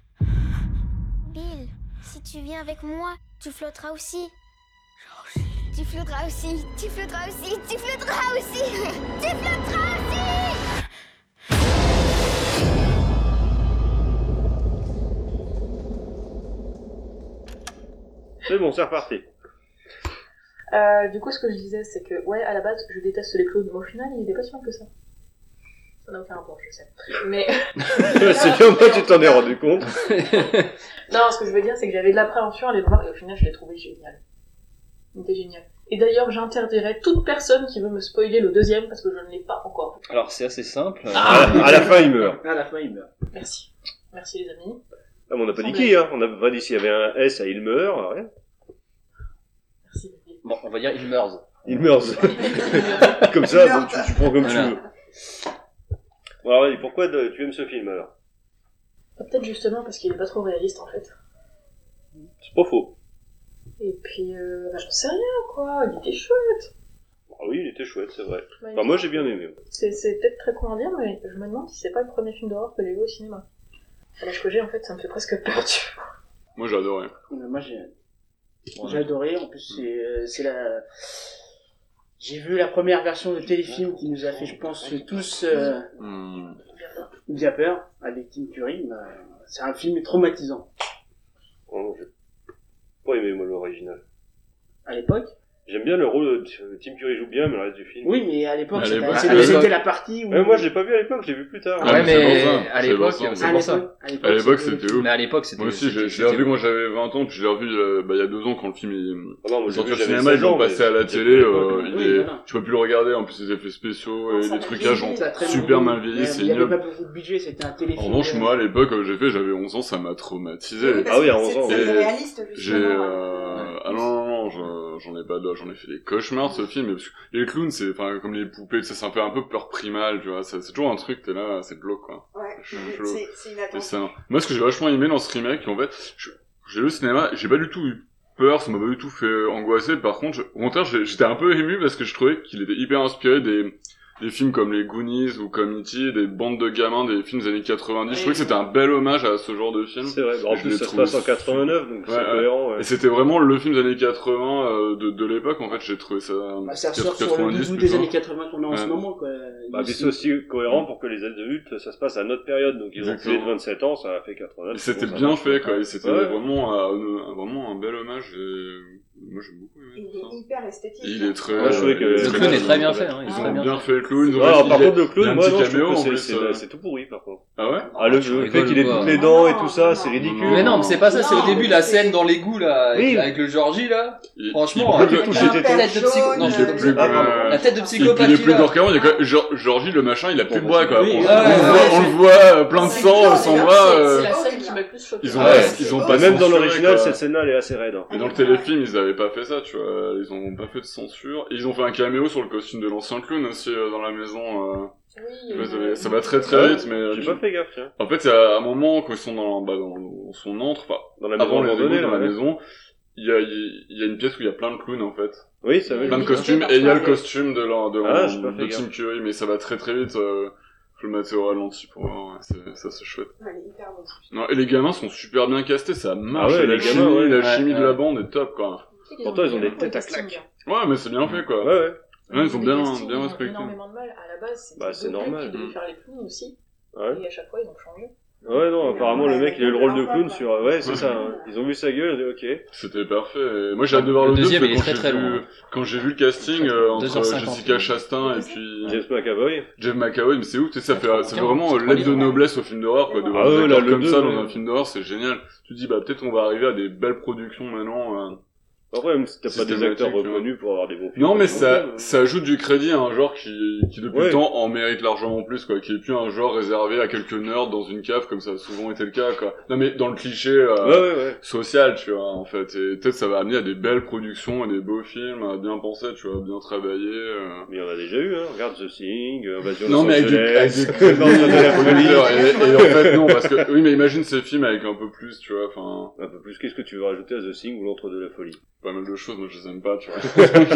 Bill, si tu viens avec moi, tu flotteras aussi. Tu Tu flotteras aussi, tu flotteras aussi, tu flotteras aussi, tu flotteras aussi. C'est bon, c'est reparti. Euh, du coup, ce que je disais, c'est que, ouais, à la base, je déteste les clowns, mais au final, il était pas si mal que ça. Ça n'a aucun rapport, je sais. Mais... c'est bien, moi, tu t'en es rendu compte. Non, ce que je veux dire, c'est que j'avais de l'appréhension à les voir, et au final, je l'ai trouvé génial. Il était génial. Et d'ailleurs, j'interdirais toute personne qui veut me spoiler le deuxième, parce que je ne l'ai pas encore. Alors, c'est assez simple. Ah, à la fin, il meurt. À la fin, il meurt. Merci. Merci, les amis. Ah, mais on n'a pas dit qui, hein. On n'a pas dit s'il y avait un S à il meurt, rien. Merci. Bon, on va dire il meurt. Il meurt. Comme ça, bon, tu, tu prends comme Voilà. tu veux. Bon, alors, et pourquoi de- tu aimes ce film, alors? Peut-être justement parce qu'il est pas trop réaliste, en fait. C'est pas faux. Et puis, euh, bah, j'en sais rien, quoi. Il était chouette. Ah oui, il était chouette, c'est vrai. Ouais, Enfin, moi, j'ai bien aimé. C'est, c'est peut-être très con à dire, mais je me demande si c'est pas le premier film d'horreur que j'ai vu au cinéma. À l'âge que j'ai, en fait, ça me fait presque peur, tu vois. Moi, j'ai adoré. Euh, Moi, j'ai, j'ai adoré. En plus, c'est, euh, c'est la. J'ai vu la première version de téléfilm qui nous a fait, je pense, tous euh, Hmm. bien peur avec Tim Curry. Bah, c'est un film traumatisant. Oh, j'ai pas aimé, moi, l'original. À l'époque. J'aime bien le rôle de Tim Curry joue bien, mais le reste du film. Oui, mais à l'époque, À c'était, l'époque- c'était- à l'époque- c'était la partie où. Ouais, moi, je l'ai pas vu à l'époque, je l'ai vu plus tard. Ah, Ouais, mais c'est mais pour ça, à c'est l'époque, pour ça. c'est À pour ça. l'époque, à l'époque, À l'époque, c'était- c'était ouf. Mais à l'époque, c'était. Moi aussi, c'était- j'ai- je l'ai c'était revu ouf. quand j'avais vingt ans, puis je l'ai revu euh, bah, il y a deux ans quand le film est Ah non, moi, est j'ai sorti vu, au j'avais cinéma, ils seize l'ont ans, passé à la mais télé, c'était euh, pas- il oui, est... voilà. tu peux plus le regarder, en plus les effets spéciaux et Ça les a trucages vieilli, ont Ça a très super bien mal vieilli, vieilli. c'est Il y avait ignoble. pas beaucoup de budget, c'était un téléfilm. En revanche, euh, moi, à l'époque, quand j'ai fait, j'avais onze ans, ça m'a traumatisé. Oui, parce Ah oui, que à onze c'est- ans, c'est ouais. réaliste, J'ai, justement. euh... ah non, non, non, je- j'en ai pas d'autres, j'en ai fait des cauchemars de ce film, parce que les clowns, c'est, enfin, comme les poupées, tu sais, ça fait un peu peur primale, tu vois, ça- c'est toujours un truc, t'es là, c'est glauque, quoi. Ouais, Je- mais je- c'est, c'est Et inattendu. ça, moi, ce que j'ai vachement aimé dans ce remake, en fait, je- j'ai vu au cinéma, j'ai pas du tout eu peur, ça m'a pas du tout fait angoisser, par contre, je- au contraire, j'ai- j'étais un peu ému parce que je trouvais qu'il était hyper inspiré des, des films comme les Goonies ou comme E T, des bandes de gamins des films des années quatre-vingt-dix, je trouvais que c'était un bel hommage à ce genre de film. C'est vrai, bah, en Je plus l'ai ça se trouvé passe en quatre-vingt-neuf, donc Ouais, c'est ouais. cohérent. Ouais. Et c'était vraiment le film des années quatre-vingts euh, de, de l'époque, en fait, j'ai trouvé ça... Bah, ça ressort sur le doudou des plutôt. années quatre-vingts qu'on a en ce Ouais. moment, quoi. Bah, mais c'est aussi cohérent pour que les adultes, ça se passe à notre période, donc ils ont Exactement. plus de vingt-sept ans, ça a fait quatre-vingt-neuf. Et c'était bon, ça bien marche. fait, quoi, et c'était Ouais. vraiment, euh, un- vraiment un bel hommage, et moi j'ai beaucoup aimé. Il est hyper esthétique. Il est très... Ouais, je trouvais que il est le très clown est bien. très bien fait, hein, il est Ils très ont bien bien fait. fait le clown, ils ont Ah, réussi- par il y a- contre, le il y a clown, un moi, petit non, je caméo, trouve que en c'est, plus, c'est, euh. c'est tout pourri, par contre. Ah ouais? Ah, le, tu le rigoles fait qu'il ait ou quoi toutes les Ah dents non, et tout ça, non, c'est non. ridicule. Mais non, mais c'est pas ça, c'est Non, au début mais la c'est- scène dans l'égout là, avec, Oui. avec le Georgie là. Il- Franchement, il- avec il- la il- tête il- de psycho. il- Non, il- je- il est plus, Ah, pardon. euh, La tête de Et puis psychopathe il est plus qu'il a. gore qu'avant, il y a quand même, Geor- Georgie, le machin, il a plus de bras, quoi. Oui, on, ouais, on ouais, le voit, ouais, on le c'est- voit, euh, plein de c'est sang, clair, sans d'ailleurs, bras, C'est, euh, c'est la scène qui m'a le plus choqué. ils ont Ah pas, ouais. ils ont Bah, pas même dans censuré, l'original, quoi. cette scène-là, elle est assez raide. hein. Mais dans le téléfilm, ils avaient pas fait ça, tu vois. Ils ont pas fait de censure. Et ils ont fait un caméo sur le costume de l'ancien clown aussi euh, dans la maison. euh. Oui, Ouais, euh, ça va très très vite, mais euh, J'ai tu- pas fait gaffe, tiens. en fait, il y a un moment quand ils sont dans, bah, dans, dans son antre, enfin, Dans la maison avant les abandonnée, égouts, dans là, la ouais. maison, il y a, il y a une pièce où il y a plein de clowns en fait. Oui, ça Il y va. a Plein de une costumes, idée et il y a le parfois, costume de, leur, de, Ah, j'ai pas fait de Tim gaffe. Curry, mais ça va très très vite. Euh, faut le mettre au ralenti pour voir, ouais, c'est, ça c'est chouette. Ouais, il est hyper bon. Non, et les gamins sont super bien castés, ça marche, Ah ouais, la les chimie, gamins, ouais. la Ouais, chimie de ouais. la bande est top quoi. Tu sais qu'ils Pourtant, ils ont bien des fait le têtes à casting. claque. Ouais, mais c'est bien fait quoi. Ouais, ouais. Ouais, ils ont Les bien, castings, bien ils ont respecté. énormément de mal. À la base, c'était Bah, c'est deux mecs normal. qui devaient Mm. faire les clowns aussi. Ouais. Et à chaque fois, ils ont changé. Ouais, non, apparemment, le mec, il a eu le rôle de clown Ouais. sur... Ouais, c'est ça, hein. Ils ont vu sa gueule, ils ont dit, ok. C'était parfait. Et moi j'ai hâte de voir Le le deux, deuxième, parce il que est quand très, j'ai très vu, long. quand j'ai vu le casting euh, entre deux heures cinquante. Jessica Chastain et puis James McAvoy. Jeff McAvoy, mais c'est ouf, tu sais, ça fait, ça fait Tiens, vraiment c'est euh, l'aide de trop bien. noblesse au film d'horreur, quoi, de voir Ah des ouais, acteurs là, le comme deux, ça dans ouais. un film d'horreur, c'est génial. Tu te dis, bah, peut-être on va arriver à des belles productions maintenant, euh. Après, même si t'as pas des Systématique, acteurs tu reconnus pour avoir des bons films. Non, mais c'est ça, bon, ça ajoute du crédit à un genre qui, qui depuis Ouais. le temps en mérite largement plus, quoi, qui est plus un genre réservé à quelques nerds dans une cave, comme ça a souvent été le cas, quoi. Non, mais dans le cliché, euh, Ouais, ouais, ouais. social, tu vois, en fait. Et peut-être ça va amener à des belles productions, à des beaux films, à bien penser, tu vois, bien travailler, euh. Mais il y en a déjà eu, hein. Regarde The Thing, Invasion Non, Los mais avec des, Angeles, avec des Dans de la folie. producteurs. Et, et en fait, non, parce que, oui, mais imagine ces films avec un peu plus, tu vois, enfin, Un peu plus, qu'est-ce que tu veux rajouter à The Thing ou l'Antre de la folie? pas mal de choses, moi je les aime pas, tu vois.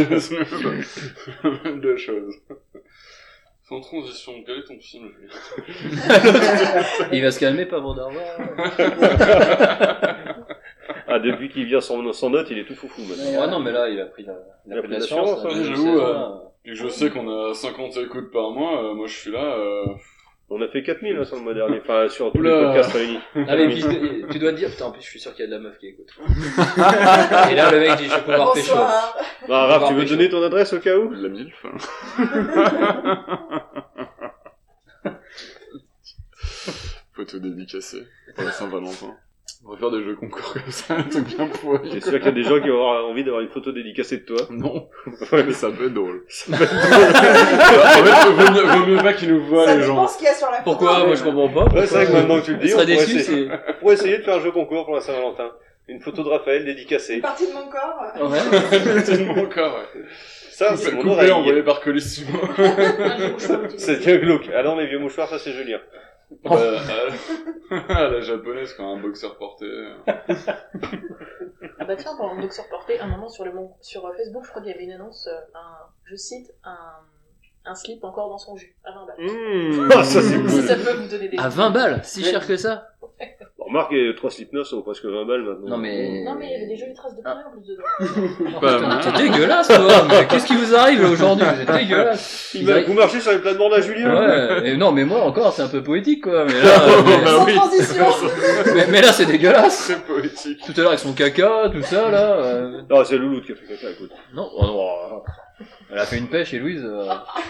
Pas mal de choses. Sans transition, quel est ton film, Julien? Il va se calmer, pas bon d'avoir. Ah, depuis qu'il vient sans, sans note, il est tout foufou maintenant. Ouais, non, mais là, il a pris la, il a pris de l'assurance. hein. Oui, j'avoue, euh, vu que je sais qu'on a cinquante écoutes par mois, euh, moi je suis là... Euh... On a fait quatre mille hein, sur le mois dernier, enfin sur tous Oula. les podcasts réunis. Ah mais puis, tu dois te dire, putain en plus je suis sûr qu'il y a de la meuf qui écoute. Et là le mec dit je vais pouvoir pécho. Bah Raph, tu veux donner ton adresse au cas où? La milf. Photo dédicacée pour la Saint-Valentin. On va faire des jeux concours comme ça, un truc bien pourri. J'ai sûr qu'il y a des gens qui vont avoir envie d'avoir une photo dédicacée de toi. Non. Ouais, mais ça peut être drôle. Ça peut être drôle. En fait, vaut mieux, vaut mieux pas qu'ils nous voient, Ça les dépend gens. ce qu'il y a sur la photo. Pourquoi? Moi je comprends pas. Ouais, c'est vrai que maintenant que tu le dis, On on serait pourrait, déçus, essayer... c'est... on pourrait essayer de faire un jeu concours pour la Saint-Valentin. Une photo de Raphaël dédicacée. Une partie de mon corps. Ouais. C'est de mon corps, ouais. Ça, c'est mon coupé, oreille. envoyé par Colissimo. C'est bien glauque. Ah non, mais vieux mouchoirs, ça c'est Julien. Euh, à la japonaise, quand un boxeur porté. Ah bah tiens, pendant le boxeur porté, un moment sur, le, sur Facebook, je crois qu'il y avait une annonce, euh, un, je cite, un, un slip encore dans son jus, à vingt balles. Mmh. Ah, ça c'est cool. Si ça peut vous donner des... À vingt balles? Si cher que ça? Bon, remarque, les trois Slipknot sont presque vingt balles maintenant. Non mais... Non mais il y avait des jolies traces de purée en plus dedans. Pas mal. C'est dégueulasse toi, mais qu'est-ce qui vous arrive là aujourd'hui? Vous êtes dégueulasse. Il va... Vous marchez sur les plates-bandes à Julien? Ouais, et non mais moi encore c'est un peu poétique quoi, mais là... mais... Sans transition. mais, mais là c'est dégueulasse. C'est poétique. Tout à l'heure avec son caca, tout ça là... Euh... Non, c'est Louloute qui a fait caca, écoute. Non, oh, non, elle a fait une pêche et Louise... Euh...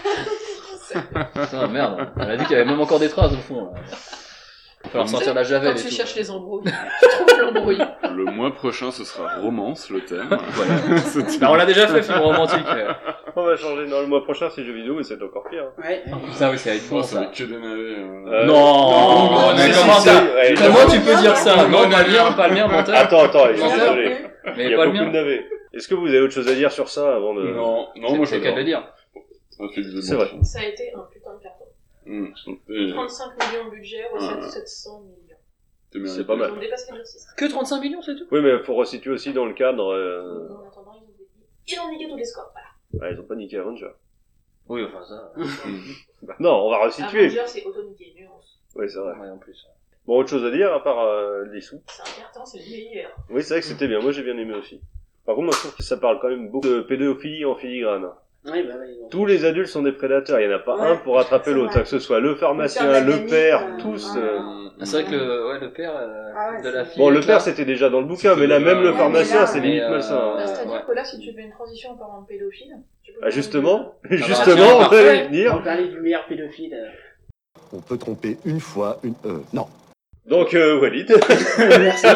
Putain merde, elle a dit qu'il y avait même encore des traces au fond là. Il va falloir sortir la javel Quand et tu tout. cherches les embrouilles, tu trouves l'embrouille. Le mois prochain, ce sera romance, le thème. Voilà. Bah, on l'a déjà fait, film romantique. On va changer dans le mois prochain, c'est jeux vidéo, mais c'est encore pire. Hein. Ouais. Putain, oui, ça va être bon, Oh, ça. ça va que des navets. Euh... Euh, non, non, mais si, comment si, ça? ouais, Comment non, tu peux dire ça? Non, pas le mien, pas le mien, menteur. Attends, attends, je suis Menteur. désolé. Mais Il y a pas le beaucoup mien. de navets. Est-ce que vous avez autre chose à dire sur ça avant de... Non, non, moi je C'est qu'à de le dire. C'est vrai. Ça a été un putain de carton. Mmh. Et... trente-cinq millions de budget, recette sept cents millions. C'est pas mal. Ils ont dépassé l'exercice. Que trente-cinq millions, c'est tout? Oui, mais faut resituer aussi dans le cadre... Euh... En attendant, ils ont, ils ont niqué tous les scores, voilà. Ouais, ils ont pas niqué Avenger. Oui, enfin ça... Bah, non, on va resituer. Avenger, c'est auto-niqué, nuance. Oui, c'est vrai. Ouais, en plus. Bon, autre chose à dire, à part euh, les sous. C'est un carton, c'est le meilleur. Oui, c'est vrai que c'était bien, moi j'ai bien aimé aussi. Par contre, moi je trouve que ça parle quand même beaucoup de pédophilie en filigrane. Oui, bah oui. Donc. Tous les adultes sont des prédateurs, il n'y en a pas Ouais, un pour rattraper c'est l'autre, vrai. que ce soit le pharmacien, Le père de la le père, gamine, tous... euh, euh, Ah, c'est vrai que le, ouais, le père euh, Ah ouais, de la c'est- fille... Bon, le là, père c'était déjà dans le bouquin, C'était mais là déjà- même le Ouais, pharmacien mais là, c'est mais, limite euh, malsain. Bah, Euh, C'est-à-dire ouais. que là, si tu fais une transition en parlant de pédophile, tu peux Ah, faire justement, bah, justement, tiens, on va parfait. y On venir. va parler du meilleur pédophile. On peut tromper une fois, une... Euh, non. Donc, euh, Walid. Merci.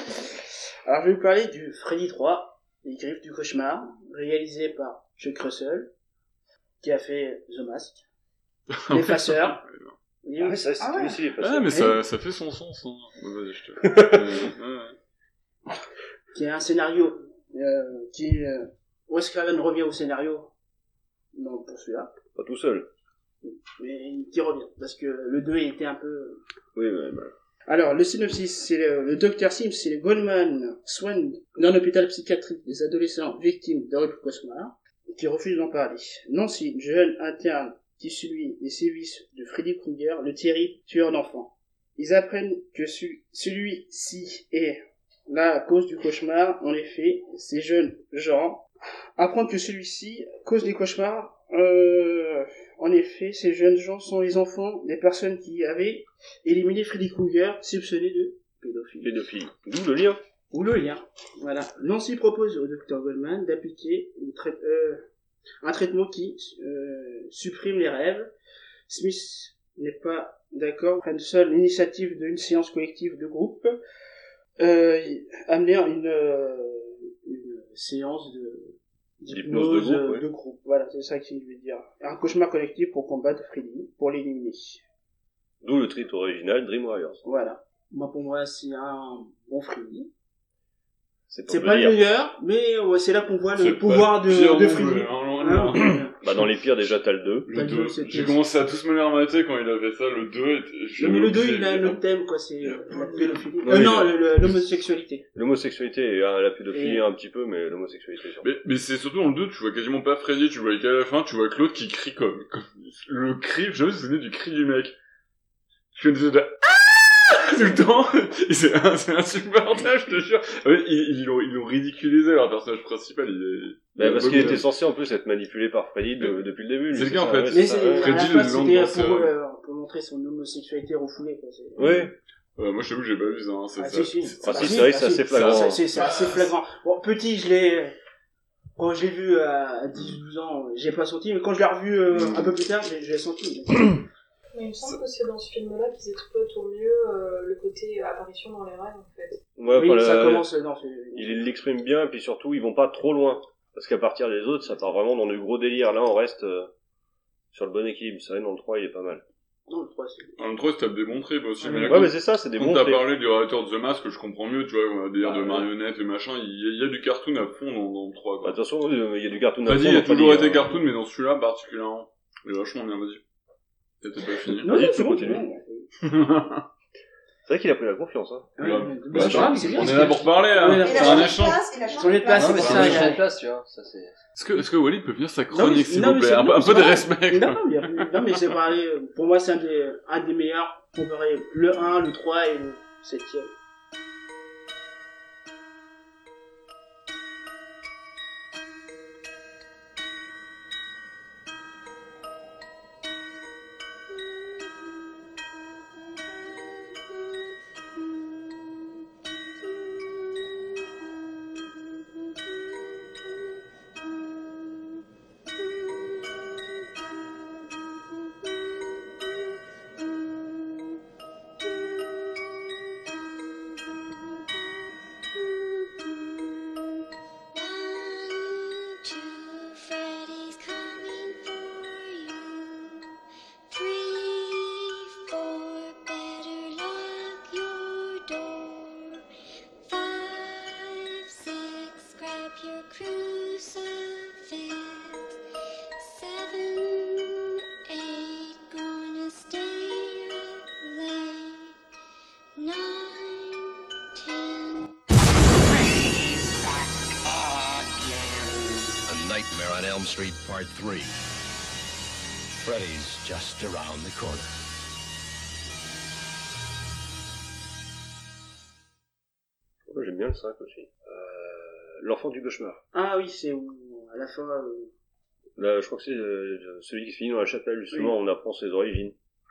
Alors, je vais vous parler du Freddy trois, Les Griffes du Cauchemar, réalisé par Chuck Russell, qui a fait The Mask, L'Effaceur. Et- Ah, ça, c'est Ah ouais. aussi les Ah, patients. mais ça, ça fait son sens. Hein. Bon, vas-y, je te... Euh, ouais. qui a un scénario euh, qui euh, Wes Craven revient au scénario non pour celui-là Pas tout seul. mais qui revient parce que le deux était un peu Oui, mais... bah, alors le synopsis c'est le, le docteur Sims c'est le Goldman soigne dans l'hôpital psychiatrique des adolescents victimes d'horribles cauchemars qui refusent d'en parler. Nancy, jeune interne qui subit les sévices de Freddy Krueger, le terrible tueur d'enfants. Ils apprennent que su- celui-ci est la cause du cauchemar. En effet, ces jeunes gens apprennent que celui-ci cause des cauchemars. Euh, en effet, ces jeunes gens sont les enfants des personnes qui avaient éliminé Freddy Krueger, soupçonné de pédophile. pédophile. D'où le lien. Ou le lien. Voilà. Nancy propose au docteur Goldman d'appliquer une trai- euh, un traitement qui euh, supprime les rêves. Smith n'est pas d'accord, prennent seule l'initiative d'une séance collective de groupe, euh, amener une, euh, une séance de D'hypnose de groupe, ouais. de groupe. Voilà, c'est ça que je veux dire. Un cauchemar collectif pour combattre Freddy, pour l'éliminer. D'où le titre original Dream Warriors. Voilà. Moi, pour moi, c'est un bon Freddy. C'est C'est pour pas le le dire. meilleur, mais ouais, c'est là qu'on voit C'est le pouvoir pas de, pire de non Freddy. plus, hein, loin de Hein, là. euh, Bah, dans les pires, déjà, t'as le deux. Le Pas deux. deux, c'était- J'ai commencé à tous me les remater quand il avait ça. Le deux était... j'avais mais le deux, oublié. il a un autre thème, quoi, c'est euh, la pédophilie. Non, Euh, mais non, le- le- le- l'homosexualité. L'homosexualité et hein, la pédophilie Et- un petit peu, mais l'homosexualité surtout. Mais, mais c'est surtout dans le deux, tu vois quasiment pas Freddy, tu vois qu'à la fin, tu vois Claude qui crie comme, comme le cri, je me souviens du cri du mec. Tu fais des de, ah! tout le temps. C'est, c'est insupportable, je te jure. Ils, ils, ils, l'ont, ils l'ont ridiculisé, leur personnage principal. Il est, bah, il parce qu'il était censé en plus être manipulé par Freddy de, depuis le début. C'est le c'est cas, ça, en fait. ouais, Mais c'est ça, c'est, ouais. à Freddy, la le fin, nom c'était de pour, ce- euh, pour montrer son homosexualité refoulée, quoi. C'est... Oui. Euh, moi, je t'avoue que j'ai pas vu ça, hein, c'est Ah, ça. si, si. Ah, si, Ah, c'est vrai que ah, c'est si. assez flagrant. C'est, c'est, c'est assez flagrant. Bon, petit, je l'ai, quand je l'ai vu à dix douze ans, j'ai pas senti, mais quand je l'ai revu euh, un peu plus tard, j'ai, j'ai senti. Mais il me semble que c'est dans ce film-là qu'ils exploitent au mieux euh, le côté apparition dans les rêves, en fait. Ouais, Oui, enfin, ça la- commence dans ce... il l'exprime bien, et puis surtout, ils vont pas trop loin. Parce qu'à partir des autres, ça part vraiment dans du gros délire. Là, on reste euh, sur le bon équilibre. C'est vrai, dans le trois, il est pas mal. Non, le trois, c'est... En même temps, c'est des bons trips aussi. Ouais, quand- mais c'est ça, c'est des quand bons t'as trips. parlé du réalisateur de The Mask, que je comprends mieux, tu vois, on a des Ah, de ouais. marionnettes et machin, il y, a, il y a du cartoon à fond dans, dans le trois, Bah, quoi. de toute façon, il y a du cartoon à Vas-y, fond, il a donc pas toujours dire, été hein. cartoon, mais dans celui-là, particulièrement. Il est vachement bien, vas-y. T'as peut-être pas fini. Non, Vas-y, non, tu c'est bon, continues. c'est bon. C'est vrai qu'il a pris la confiance, hein. Ouais, Bah, mais bah, c'est pas grave, c'est bien. on c'est est là bien. pour parler, On est hein. là C'est pour un parler. échange. il a Changer de place, Non, c'est mais pour c'est ça. un il y a- échange de place, tu vois. Ça, c'est... Est-ce que, est-ce que Walid peut finir sa Non, mais- chronique, s'il non, vous mais plaît? c'est Un peu, bon, un c'est peu de pas- respect, Non, quoi. non, il y a- non, mais c'est parler, pour moi, c'est un des, un des meilleurs, comparé le un, le trois et le septième. A Nightmare on Elm Street Part three. Freddy's just around the corner. Moi, j'aime bien le cinq aussi. Euh, L'enfant du cauchemar. Ah oui, c'est où, à la fin, euh, Là, je crois que c'est euh, celui qui se finit dans la chapelle, justement, on apprend ses origines.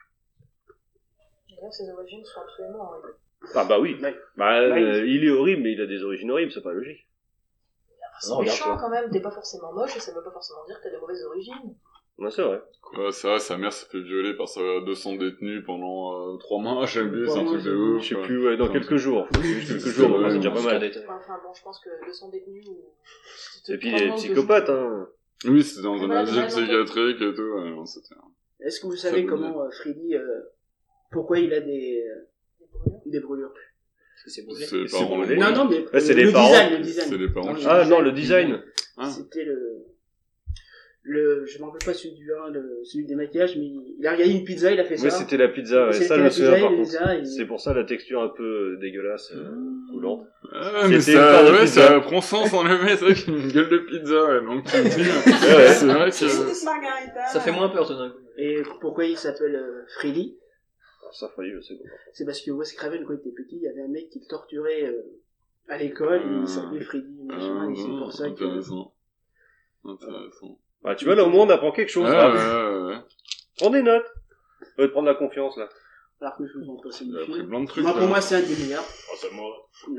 D'ailleurs, ses origines sont absolument horribles. Ah bah oui. Ouais. Bah, Ouais, euh, il est horrible, mais il a des origines horribles, c'est pas logique. C'est Non, regarde, méchant toi. quand même, t'es pas forcément moche et ça veut pas forcément dire que t'as des mauvaises origines. Ouais, c'est vrai. Quoi, c'est vrai, sa mère s'est fait violer par sa deux cents détenus pendant euh, trois mois, j'ai oublié, c'est un Ouais, truc de c'est- ouf. Je sais quoi. plus, ouais, dans Enfin, quelques jours. c'est- Juste quelques c'est- jours, c'est- mais c'est déjà pas c'est- mal. Enfin bon, je pense que deux cents détenus ou... Et puis il est psychopathe, hein. Oui, c'est dans un Ah, asile voilà, psychiatrique et tout, ouais, non, c'était... est-ce que vous Ça savez veut comment euh, Freddy, euh, pourquoi il a des, euh, des brûlures? Parce que c'est C'est brûlé. les C'est parents. brûlé. Non, non, mais Ouais, c'est le les parents. design, le design. C'est les parents. Non, Ah non, le design. Ah. C'était le, le, je m'en rappelle pas celui du un, le, celui des maquillages, mais il a regardé une pizza, il a fait ça. Oui, c'était la pizza, ouais. C'était Ça, je la me souviens pizza, par il contre. les a, et- C'est pour ça la texture un peu dégueulasse, euh, coulante. Ah, mais C'était une part ça, de ouais, pizza. ça prend sens en effet, c'est vrai qu'il y a une gueule de pizza, ouais, donc tu me dis, Ouais, ouais. c'est vrai que... Margarita. Ça fait moins peur tout d'un coup. Et pourquoi il s'appelle euh, Freddy? Alors, ça, Freddy, je sais pas. C'est parce que Wes Craven, quand il était petit, il y avait un mec qui le torturait euh, à l'école, et il s'appelait Freddy, machin, Ah, et c'est pour ça que... intéressant. Intéressant. Bah, tu vois, là, au moins, on apprend quelque chose. Ouais, là. ouais, ouais, ouais. Prends des notes. On va te prendre la confiance, là. Alors que je vous en passe Il une a appris film. plein de trucs. Moi, là. pour moi, c'est un des meilleurs. Oh, c'est moi. Non,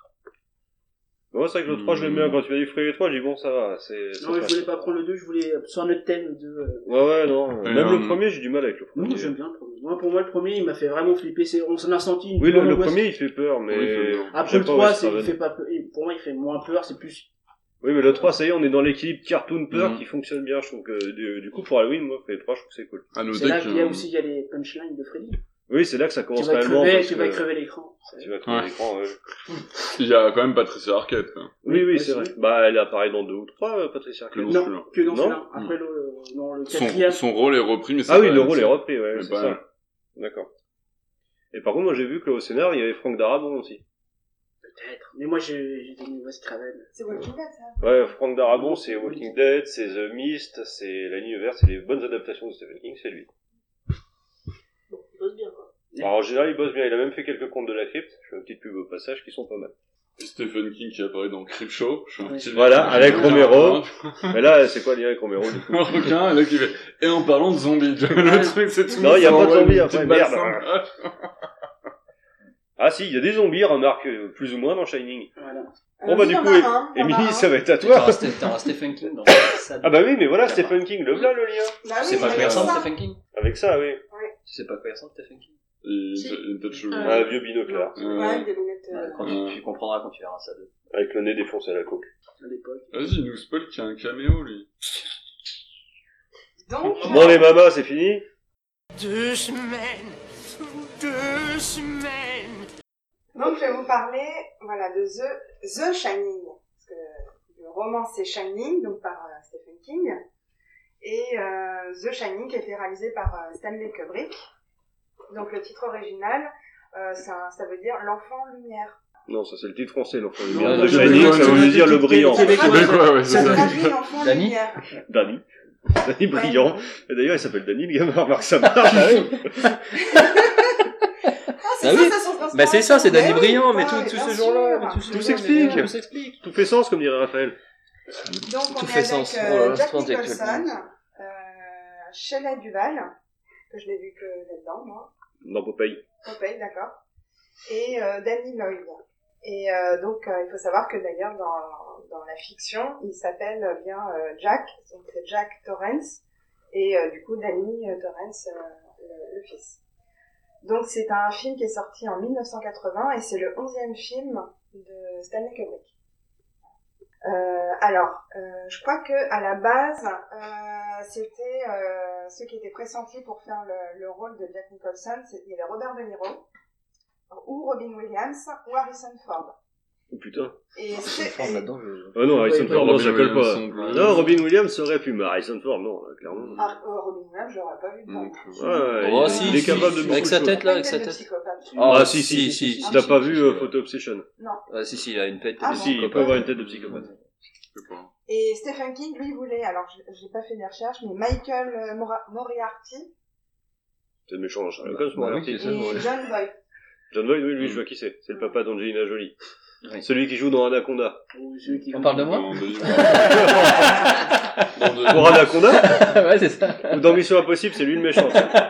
Ouais, c'est vrai que le trois, je l'aime bien. Quand tu m'as dit Freddy trois, j'ai dit bon, ça va. C'est, ça non, mais je passe. voulais pas prendre le deux, je voulais sur notre thème de... euh, Ouais, ouais, non. Et, Même euh, le premier, j'ai du mal avec le premier. Non, j'aime bien le premier. Moi, pour moi, le premier, il m'a fait vraiment flipper. C'est... On s'en a senti une Oui, le, bonne le angoisse. premier, il fait peur, mais... Oui, il fait peur. Après j'aime le pas trois, Wes c'est... il Craven. fait pas peur. Pour moi, il fait moins peur, c'est plus... Oui, mais le trois, ça y est, on est dans l'équilibre cartoon peur Mhm. qui fonctionne bien. Je trouve que, du, du coup, pour Halloween, moi, fait trois, je trouve que c'est cool. À noter C'est là que- qu'il y a aussi il y a les punchlines de Freddy. Oui, c'est là que ça Tu commence vas réellement. crever, parce tu vas que- crever l'écran. Tu vas crever Ouais. l'écran, ouais. Il y a quand même Patricia Arquette, quoi. Oui, oui, Ouais, c'est c'est vrai. vrai. Bah, elle apparaît dans deux ou trois, euh, Patricia Arquette. Que dans Non, celui-là. que dans Non celui-là. Après, le, dans le Son, quatrième. son rôle est repris, mais c'est Ah oui, pas le elle, rôle c'est- est repris, ouais, mais c'est pas ça. D'accord. Et par contre, moi, j'ai vu que au scénar, il y avait Franck Darabont aussi. Peut-être. Mais moi, j'ai, j'ai donné Wes Craven. C'est Walking Dead, ça. Ouais, Franck Darabont, c'est Walking Dead, c'est The Mist, c'est La Ligne Verte, c'est les bonnes adaptations de Stephen King, c'est lui. Bon, il bosse bien, quoi. Et Alors, en général, il bosse bien. Il a même fait quelques contes de la crypte. Je fais une petite pub au passage qui sont pas mal. Et Stephen King qui apparaît dans Creepshow. Je fais un petit Voilà, avec Romero. Mais là, c'est quoi le lien avec Romero, du coup? Aucun, là qui fait. Et en parlant de zombies, le truc, c'est tout. Non, il y a pas de zombies après, Petite merde. balle Ah si, il y a des zombies, remarque, euh, plus ou moins dans Shining. Voilà. Bon Euh, bah oui, du y en coup, a é- un, y en a Émilie, un. ça va être à T'as toi. un, Ste- t'as un Stephen King dans ça. Ah bah oui, mais voilà, Stephen King, le voilà le lien. Bah Tu oui, sais pas à mais quoi il ressemble ça. Stephen King? Avec ça, oui. Tu sais pas à quoi il ressemble Stephen King? Il Si. il est peut-être chelou. Euh, Un vieux binocle là. Ouais, avec des lunettes. euh, Ouais, quand tu, tu comprendras quand tu verras ça. De... Avec le nez défoncé à la coke. À l'époque. Vas-y, il nous spoil qu'il y a un caméo, lui. Donc, Bon les mamas, c'est fini? Deux semaines, deux semaines. Donc, je vais vous parler, voilà, de The, The Shining. Parce que le roman, c'est Shining, donc par euh, Stephen King. Et euh, The Shining, qui a été réalisé par euh, Stanley Kubrick. Donc, le titre original, euh, ça, ça veut dire L'Enfant Lumière. Non, ça c'est le titre français, l'enfant Non, lumière. le The Shining, ça veut dire le brillant. Québécois, ouais, c'est Ça ça. traduit L'Enfant Danny Lumière. Danny. Danny brillant. Et d'ailleurs, il s'appelle Danny, le gamin, remarque ça marche. Ah, c'est Ah ça, oui. ça sens Bah c'est ça, c'est Danny Mais oui, Brillant, mais ah, tout, mais tous bien ces jours-là, sûr. mais tous ces Tout jours-là, s'explique. mais tout s'explique. Tout fait sens, comme dirait Raphaël. Donc, on Tout est fait avec sens. euh, Oh là là, Jack c'est trop Nicholson, intellectuel. euh, Shelley Duvall, que je n'ai vu que là-dedans, moi. Dans Popeye. Popeye, d'accord. Et euh, Danny Lloyd. Et euh, donc, euh, il faut savoir que d'ailleurs, dans, dans la fiction, il s'appelle bien euh, Jack, donc c'est Jack Torrance, et euh, du coup, Danny euh, Torrance, euh, le, le fils. Donc, c'est un film qui est sorti en dix-neuf cent quatre-vingts, et c'est le onzième film de Stanley Kubrick. Euh, alors, euh, je crois que à la base, euh, c'était euh, ceux qui étaient pressentis pour faire le, le rôle de Jack Nicholson. C'est- Il y avait Robert De Niro, ou Robin Williams, ou Harrison Ford. Oh putain. Et Harrison c'est Ford là-dedans, je... Oh non, Harrison Ouais, Ford, non, Robin ça colle Williams pas. non plus. Non, Robin Williams aurait pu, mais Harrison Ford, non, là, clairement. ah, euh, Robin Williams, je l'aurais pas vu dedans. Donc, Ouais, ouais, Oh, il, si, il est si, capable de si, beaucoup avec de sa choses. tête là, avec Pas sa une tête de tête. psychopathe. Ah, Ah si, si, si, si, si. si, T'as si, pas si, vu si, euh, ouais. Photo Obsession? Non. Ah si, si, il a une tête Ah, de bon. Si, il peut psychopathe. avoir une tête de psychopathe. je sais pas. Et Stephen King, lui, voulait, alors je- j'ai pas fait des recherches, mais Michael euh, Mora- Moriarty C'est méchant, Sherlock Bah, Holmes, bah oui, Moriarty. c'est ça, et ouais. John Boyd. John Boyd, oui, lui, je vois qui c'est. C'est le papa d'Angelina Jolie. Oui. Celui qui joue dans Anaconda. Ou ceux qui- On parle de moi? Dans Deliverance. Dans Deliverance. Pour Anaconda? Ouais, c'est ça. Ou dans Mission Impossible, c'est lui le méchant.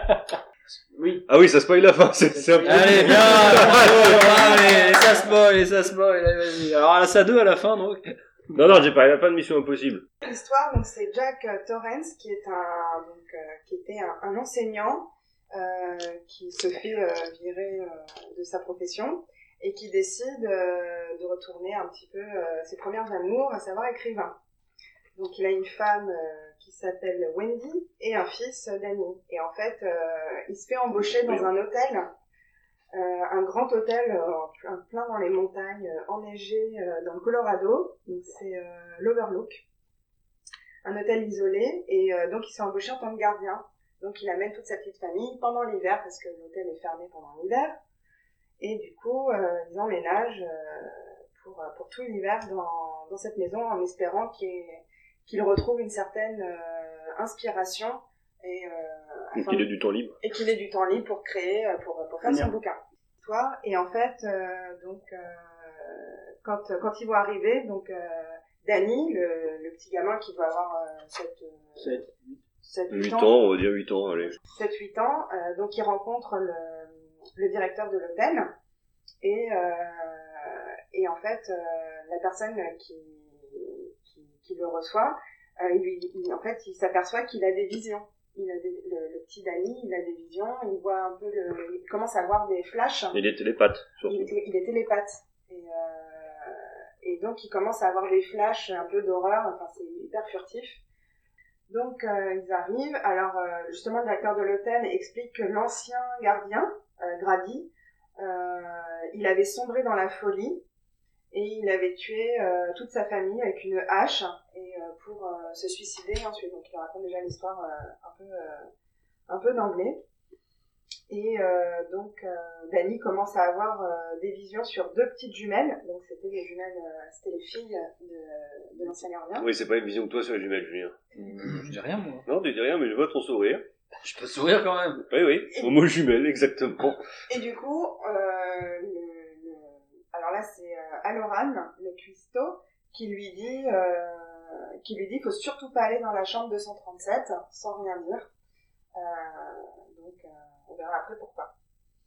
Oui. Ah oui, ça spoil la fin, c'est c'est un peu... Allez, bien, bravo, allez, et ça spoil, et ça spoil, allez, vas-y. Alors, là, ça deux à la fin, donc. Non, non, j'ai parlé à la fin de Mission Impossible. L'histoire, donc c'est Jack euh, Torrance qui est un, donc, euh, qui était un, un enseignant euh, qui se fait euh, virer euh, de sa profession et qui décide euh, de retourner un petit peu euh, ses premières amours, à savoir écrivain. Donc il a une femme euh, qui s'appelle Wendy et un fils, euh, Danny. Et en fait, euh, il se fait embaucher dans un hôtel, euh, un grand hôtel euh, en plein- plein dans les montagnes, euh, enneigé euh, dans le Colorado. Donc c'est euh, l'Overlook, un hôtel isolé. Et euh, donc il s'est embauché en tant que gardien. Donc il amène toute sa petite famille pendant l'hiver parce que l'hôtel est fermé pendant l'hiver. Et du coup, euh, ils emménagent euh, pour, pour tout l'hiver dans, dans cette maison en espérant qu'il y ait- qu'il retrouve une certaine euh, inspiration et, euh, Et afin qu'il ait de- du temps libre. et qu'il ait du temps libre pour créer, euh, pour, pour faire Bien. son bouquin. Toi, et en fait, euh, donc, euh, quand, quand ils vont arriver, donc, euh, Danny, le, le petit gamin qui doit avoir euh, Sept. sept huit huit ans, ans, on va dire huit ans, allez. sept huit ans, euh, donc il rencontre le, le directeur de l'hôtel, et, euh, et en fait, euh, la personne qui, qui, qui le reçoit, euh, il lui, il- en fait, il s'aperçoit qu'il a des visions. Il a des, le, le petit Danny, il a des visions, il voit un peu le, il commence à avoir des flashs. Il est télépathe, surtout. Il était, il est télépathe. Et, euh, et donc, il commence à avoir des flashs un peu d'horreur, enfin, c'est hyper furtif. Donc, euh, ils arrivent. Alors, euh, justement, le directeur de l'hôtel explique que l'ancien gardien, euh, Grady, euh, il avait sombré dans la folie et il avait tué euh, toute sa famille avec une hache et euh, pour euh, se suicider ensuite. Donc, il raconte déjà l'histoire euh, un peu, euh, un peu d'anglais. Et euh, donc, euh, Danny commence à avoir euh, des visions sur deux petites jumelles. Donc, c'était les jumelles, euh, c'était les filles de, de l'ancien gardien. Oui, c'est pas une vision que toi sur les jumelles, Julien. Je dis rien, moi. Non, tu dis rien, mais je vois ton sourire. Je peux sourire quand même. Oui, oui, homo jumelle, exactement. Et du coup, euh, le, le... alors là, c'est euh, Aloran, le cuistot, qui lui dit, euh, qui lui dit, faut surtout pas aller dans la chambre deux cent trente-sept, sans rien dire. Euh, donc, euh, on verra après pourquoi.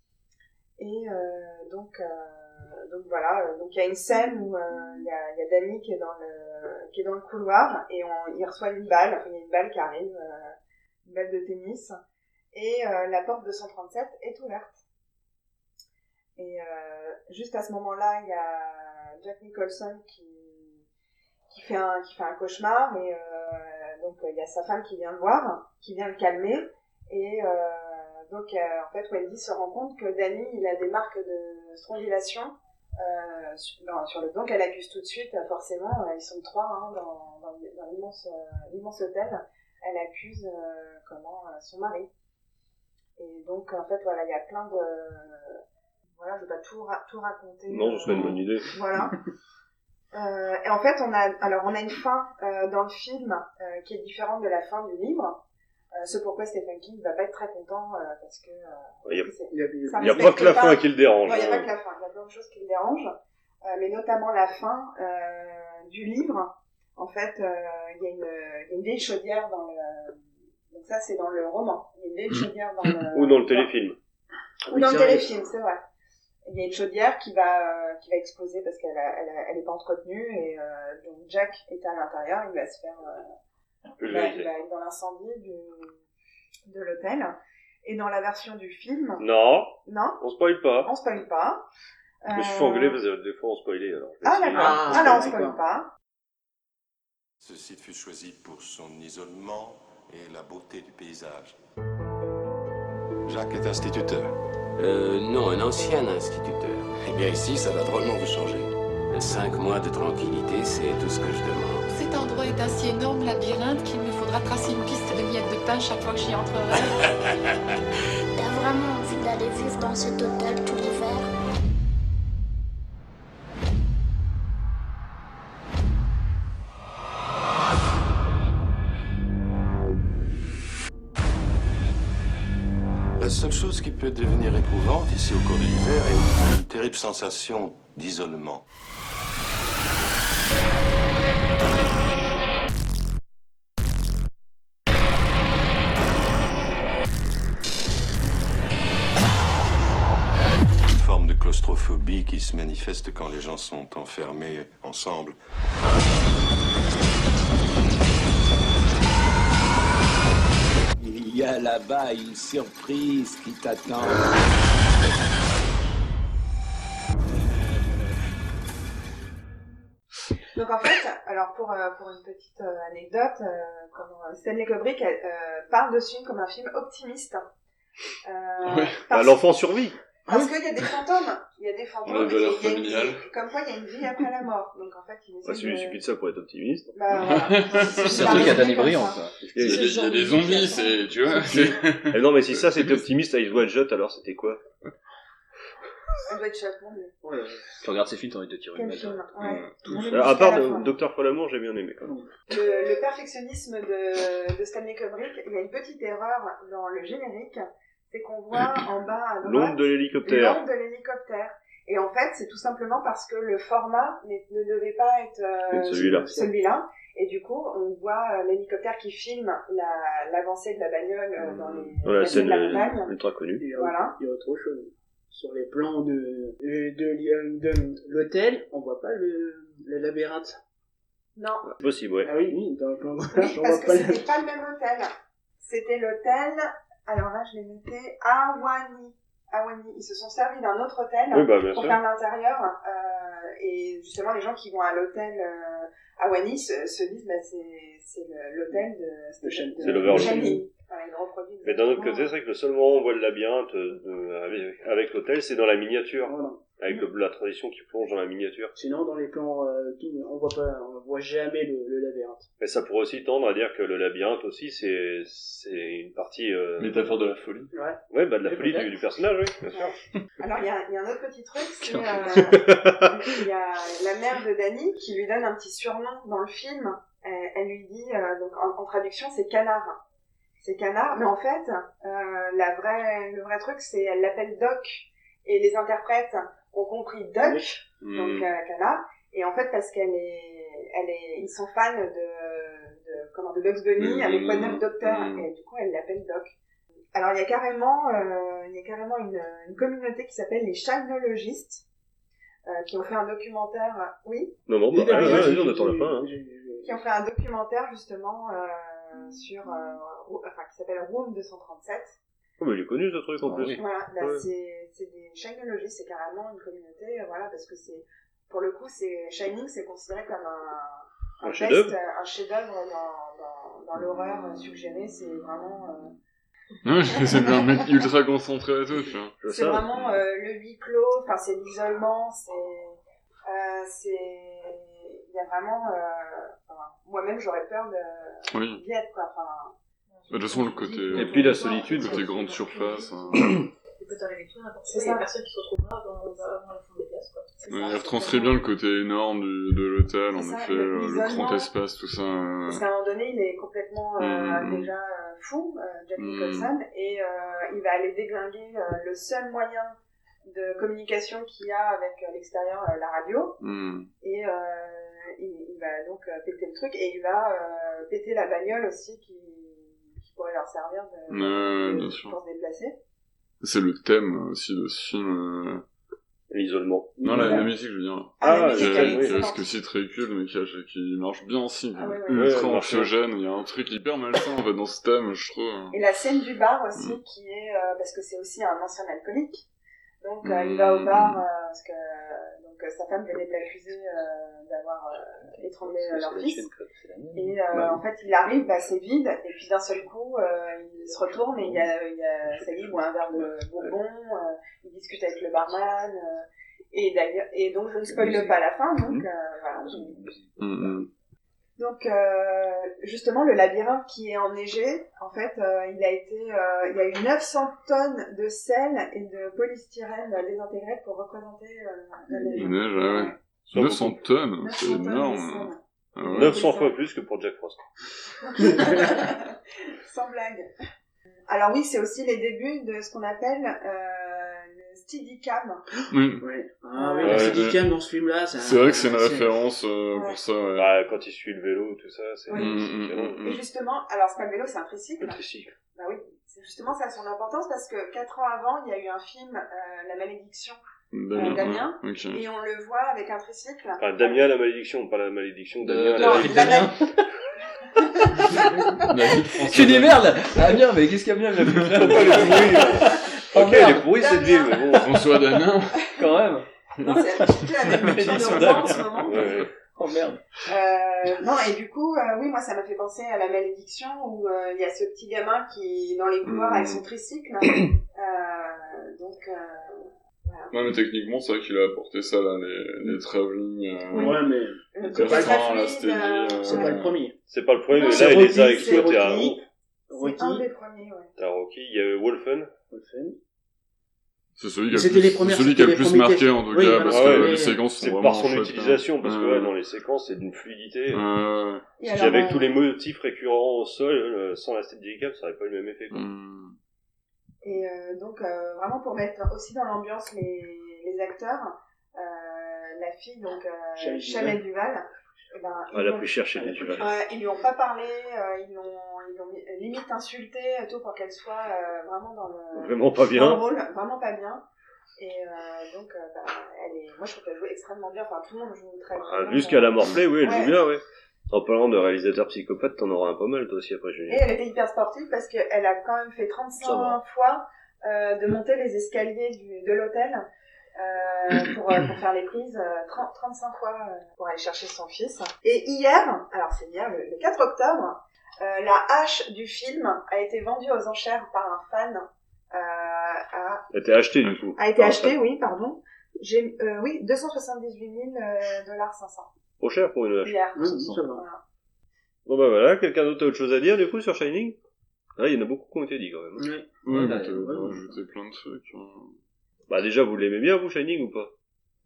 Et euh, donc, euh, donc voilà, donc il y a une scène où il euh, y, a, y a Danny qui est dans le, qui est dans le couloir et on, il reçoit une balle, enfin il y a une balle qui arrive, euh, une balle de tennis, et euh, la porte deux cent trente-sept est ouverte. Et euh, juste à ce moment-là, il y a Jack Nicholson qui, qui, fait un, qui fait un cauchemar, et euh, donc il y a sa femme qui vient le voir, qui vient le calmer, et euh, donc euh, en fait Wendy se rend compte que Danny il a des marques de strangulation euh, sur, non, sur le dos, qu'elle accuse tout de suite, forcément, euh, ils sont trois hein, dans, dans, dans l'immense, euh, l'immense hôtel, elle accuse euh, comment, euh, son mari. Et donc en fait voilà, il y a plein de... Voilà, je ne vais pas tout, ra- tout raconter. Non, ce serait une bonne idée. Voilà. Euh, et en fait, on a, alors on a une fin euh, dans le film euh, qui est différente de la fin du livre. Euh, c'est pourquoi Stephen King ne va pas être très content euh, parce que. Euh, il n'y a, ça il y a pas que la pas... fin qui le dérange. Non, il n'y a pas que la fin. Il y a plein de choses qui le dérangent, euh, mais notamment la fin euh, du livre. En fait, euh, il y a une, il y a une vieille chaudière dans le. Donc ça, c'est dans le roman. Il y a une vieille chaudière dans le. Ou dans le téléfilm. Ou dans le téléfilm, c'est vrai. Il y a une chaudière qui va, euh, qui va exploser parce qu'elle a, elle, a, elle est pas entretenue et euh, donc Jack est à l'intérieur, il va se faire, euh, il, va, il va être dans l'incendie du, de l'hôtel. Et dans la version du film. Non. Non. On spoil pas. On spoil pas. Je me suis fait engueuler parce que des fois on spoilait alors. Ah d'accord. Ah, ah non, on spoil pas. Ce site fut choisi pour son isolement et la beauté du paysage. Jacques est instituteur. Euh, non, un ancien instituteur. Eh bien ici, ça va drôlement vous changer. Cinq mois de tranquillité, c'est tout ce que je demande. Cet endroit est un si énorme labyrinthe qu'il me faudra tracer une piste de miettes de pain chaque fois que j'y entrerai. T'as vraiment envie d'aller vivre dans cet hôtel tout l'hiver? La seule chose qui peut devenir éprouvante ici au cours de l'hiver est une terrible sensation d'isolement. Une forme de claustrophobie qui se manifeste quand les gens sont enfermés ensemble. Il y a là-bas une surprise qui t'attend. Donc en fait, alors pour, euh, pour une petite euh, anecdote, euh, comment, Stanley Kubrick euh, parle de ce film comme un film optimiste. Euh, ouais. Bah, l'enfant survit. Parce qu'il y a des fantômes, il y a des fantômes, La valeur et, et, familiale. et comme quoi il y a une vie après la mort. Donc en fait, il essaie bah, si de... il suffit de ça pour être optimiste. Bah, voilà. C'est un truc à Danny Briand, ça. Il y a, il y a des zombies, c'est, tu vois. Et non, mais si ça c'était optimiste, Ice White Shot, alors c'était quoi? Elle doit être chouette, mon dieu. Ouais. Tu regardes ces films, t'as envie de te tirer une Quel balle. film, ouais. Mmh. Alors, à part de Docteur Folamour, j'ai bien aimé quand même. Le, le perfectionnisme de, de Stanley Kubrick, il y a une petite erreur dans le générique, c'est qu'on voit en bas à droite l'ombre de l'hélicoptère. L'ombre de l'hélicoptère. Et en fait, c'est tout simplement parce que le format ne devait pas être euh, celui-là. celui-là. Et du coup, on voit l'hélicoptère qui filme la, l'avancée de la bagnole euh, dans les dans la scène de la montagne. ultra connue. Il y a, Voilà. il y a autre chose. Sur les plans de, de, de, de, de l'hôtel, on voit pas le, le labyrinthe. Non. Possible, ouais. Ah oui, oui, dans le plan. Oui, on parce voit que pas c'était le... pas le même hôtel. C'était l'hôtel, alors là je l'ai noté, Ahwahnee. Ahwahnee. Ils se sont servis d'un autre hôtel oui, bah, bien pour sûr. faire l'intérieur. Euh, et justement, les gens qui vont à l'hôtel euh, Ahwahnee se, se disent bah, c'est, c'est le, l'hôtel de, de, de, c'est l'Overlook. Voilà, ils reproduisent Mais d'un autre côté, c'est vrai que le seul moment où on voit le labyrinthe de, avec, avec l'hôtel, c'est dans la miniature. Voilà. Avec le, la tradition qui plonge dans la miniature. Sinon, dans les plans, euh, tout, on voit pas, on voit jamais le, le labyrinthe. Mais ça pourrait aussi tendre à dire que le labyrinthe aussi, c'est, c'est une partie, euh... métaphore de la folie. Ouais. Ouais, bah, de la oui, folie du, du personnage, oui, bien sûr. Alors, il y a, y a un autre petit truc, c'est, euh, il y a la mère de Danny qui lui donne un petit surnom dans le film. Elle, elle lui dit, euh, donc, en, en traduction, c'est canard. c'est Canard, mais en fait, euh, la vraie, le vrai truc, c'est elle l'appelle Doc, et les interprètes ont compris Doc, Mmh. donc euh, Canard, et en fait parce qu'elle est, elle est, ils sont fans de, de comment, de Bugs Bunny Mmh. avec Quoi de neuf Docteur, Mmh. et du coup elle l'appelle Doc. Alors il y a carrément, euh, il y a carrément une, une communauté qui s'appelle les Shinologistes, euh, qui ont fait un documentaire, oui. Non, non, bah, Oui, ah, oui, ouais, j'ai- vas-y, on attend la j'ai- fin. Hein. j'ai- Qui ont fait un documentaire justement euh, sur, euh, Rou- enfin qui s'appelle Room deux cent trente-sept. Oh, mais il est connu ce truc en Ah, plus. oui. Voilà, bah, Ouais. c'est, c'est des Shinologistes, c'est carrément une communauté, euh, voilà, parce que c'est, pour le coup, c'est, Shining, c'est considéré comme un, Un un chef-d'œuvre. test, un chef-d'œuvre dans, dans, dans l'horreur euh, suggérée, c'est vraiment, euh, Ouais, c'est bien un mec ultra concentré et tout, tu vois. C'est c'est ça. vraiment euh, le huis clos, enfin, c'est l'isolement, c'est, euh, c'est, il y a vraiment, euh, enfin, moi-même, j'aurais peur de, Oui. d'y être, quoi, enfin, De toute façon, le côté, Et puis la solitude. le côté grande surface. Hein. Il peut t'arriver tout n'importe C'est quoi, il y a ça. personne qui se retrouve là dans, dans la fin des pièces, quoi. C'est Ouais, ça, il c'est retranscrit vraiment- bien le côté énorme du, de l'hôtel, en C'est ça, effet, le- euh, le grand l'isolement. espace, tout ça. euh, Parce qu'à un moment donné, il est complètement euh, Mm. déjà euh, fou, euh, Jack Mm. Nicholson, et euh, il va aller déglinguer euh, le seul moyen de communication qu'il y a avec euh, l'extérieur, euh, la radio, hmm. et euh, il, il va donc euh, péter le truc, et il va euh, péter la bagnole aussi qui, qui pourrait leur servir de, Ouais, de- bien sûr. pour se déplacer. C'est le thème aussi de ce film. euh, L'isolement. Non, la, Ouais. la musique, je veux dire. Ah, la Ah, musique, Qui elle est- est qui excellente. reste aussi très cool, mais qui, a- qui marche bien aussi. Ah, ouais, ouais. Ouais, Ultra elle marche bien. anxiogène, il y a un truc hyper malsain en fait dans ce thème, je trouve. Et la scène du bar aussi, Mm. qui est, euh, parce que c'est aussi un ancien alcoolique, donc euh, Mm. il va au bar, euh, parce que donc, euh, sa femme venait de l'accuser euh, d'avoir euh, étranglé euh, leur fils, et euh, en fait il arrive, bah, c'est vide, et puis d'un seul coup, euh, il se retourne, et il y a, il y a ça y est, il boit un verre de bourbon, euh, il discute avec le barman, euh, et d'ailleurs, et donc je ne spoile pas la fin, donc euh, voilà. Mm, mm. Donc euh, justement le labyrinthe qui est enneigé, en fait, euh, il a été, euh, il y a eu neuf cents tonnes de sel et de polystyrène désintégré pour représenter euh, la neige. La neige, ouais, ouais. Sans neuf cents tonnes, neuf c'est cents tonnes de énorme. sel. Ah ouais. neuf cents fois plus que pour Jack Frost. Sans blague. Alors oui, c'est aussi les débuts de ce qu'on appelle euh, le Steadicam. Oui. Ouais. Ah oui, Ouais, la ouais. Steadicam dans ce film-là, ça... C'est vrai que c'est une c'est- référence euh, Ouais. pour ça, ouais. Bah, quand il suit le vélo, tout ça, c'est Oui. Mm, c'est mm, violent. mm, Et mm. justement, alors c'est pas le vélo, c'est un tricycle. Le tricycle. Bah oui, c'est justement ça a son importance parce que quatre ans avant, il y a eu un film, euh, La Malédiction, Damien, euh, Damien, ouais, ok. et on le voit avec un tricycle. Enfin, Damien la malédiction, pas la malédiction, De- Damien de- la Non, malédiction. la Damien. Tu dis merde, Damien, mais qu'est-ce qu'il y a bien il a fait là Pourquoi elle est pourrie là Oh, Ok, elle merde. est pourrie cette ville, mais bon. François Damien. quand même. Non, c'est la Malédiction de Malédiction Rouen en ce Damien. moment. Ouais, ouais. Oh merde. Euh, non, et du coup, euh, oui, moi ça m'a fait penser à La Malédiction où euh, il y a ce petit gamin qui est dans les couloirs Mm. avec son tricycle. euh, donc, euh, voilà. Ouais, mais techniquement, c'est vrai qu'il a apporté ça, là, les, les travelling. Euh, Oui. Ouais, mais Le le côté train, très la fluide, steady, euh, euh, c'est pas le premier. C'est pas le premier, mais Non, là, il les a Rocky, exploités c'est à Rocky. ouf. C'est un Rocky. des premiers, ouais. T'as Rocky, il y a Wolfen. Wolfen. C'est celui qui a, C'était le plus, les premières- celui qui a le c'était les plus premiers marqué, tests. en tout Oui, cas, voilà. parce Ah que ouais, les ouais. séquences sont C'est vraiment par son chouettes, utilisation, parce que ouais. ouais, dans les séquences, c'est d'une fluidité. Euh, Et Si alors, avec euh, tous les motifs récurrents au sol, euh, sans la Steadicam, ça aurait pas eu le même effet, quoi. hum, Et euh, donc, euh, vraiment pour mettre aussi dans l'ambiance les, les acteurs, euh, la fille, donc euh, Shelley Shelley Duval, eh ben, ils Elle a l'ont- pu chercher les duels. Ouais, ils lui ont pas parlé, euh, ils l'ont, ils l'ont mi- limite insulté, euh, tout pour qu'elle soit euh, vraiment dans le, Vraiment pas dans le bien. rôle, vraiment pas bien. Et euh, donc, euh, bah, elle est, moi je trouve qu'elle joue extrêmement bien, enfin tout le monde joue très Ah, bien. vu ce qu'elle a morflé, oui, elle Ouais. joue bien, ouais. En parlant de réalisateur psychopathe, t'en auras un pas mal, toi aussi, après, Et Julien. elle était hyper sportive parce qu'elle a quand même fait Ça trente-cinq va. fois euh, de monter les escaliers du, de l'hôtel euh, pour, euh, pour faire les prises, euh, trente, trente-cinq fois euh, pour aller chercher son fils. Et hier, alors c'est hier, le, le quatre octobre, euh, la hache du film a été vendue aux enchères par un fan. Euh, a, Elle était achetée, du coup. a été achetée, oui, pardon. J'ai, euh, oui, deux cent soixante-dix-huit mille dollars cinq cents. Trop cher pour une hache. Hier. Oui, ça va. Voilà. Bon bah voilà, quelqu'un d'autre a autre chose à dire, du coup, sur Shining? Ah, il y en a beaucoup qui ont été dit, quand même. Ouais. ouais, bah, mais t'as ouais, t'as ouais. rajouté plein de trucs. hein. Bah déjà, vous l'aimez bien, vous, Shining, ou pas?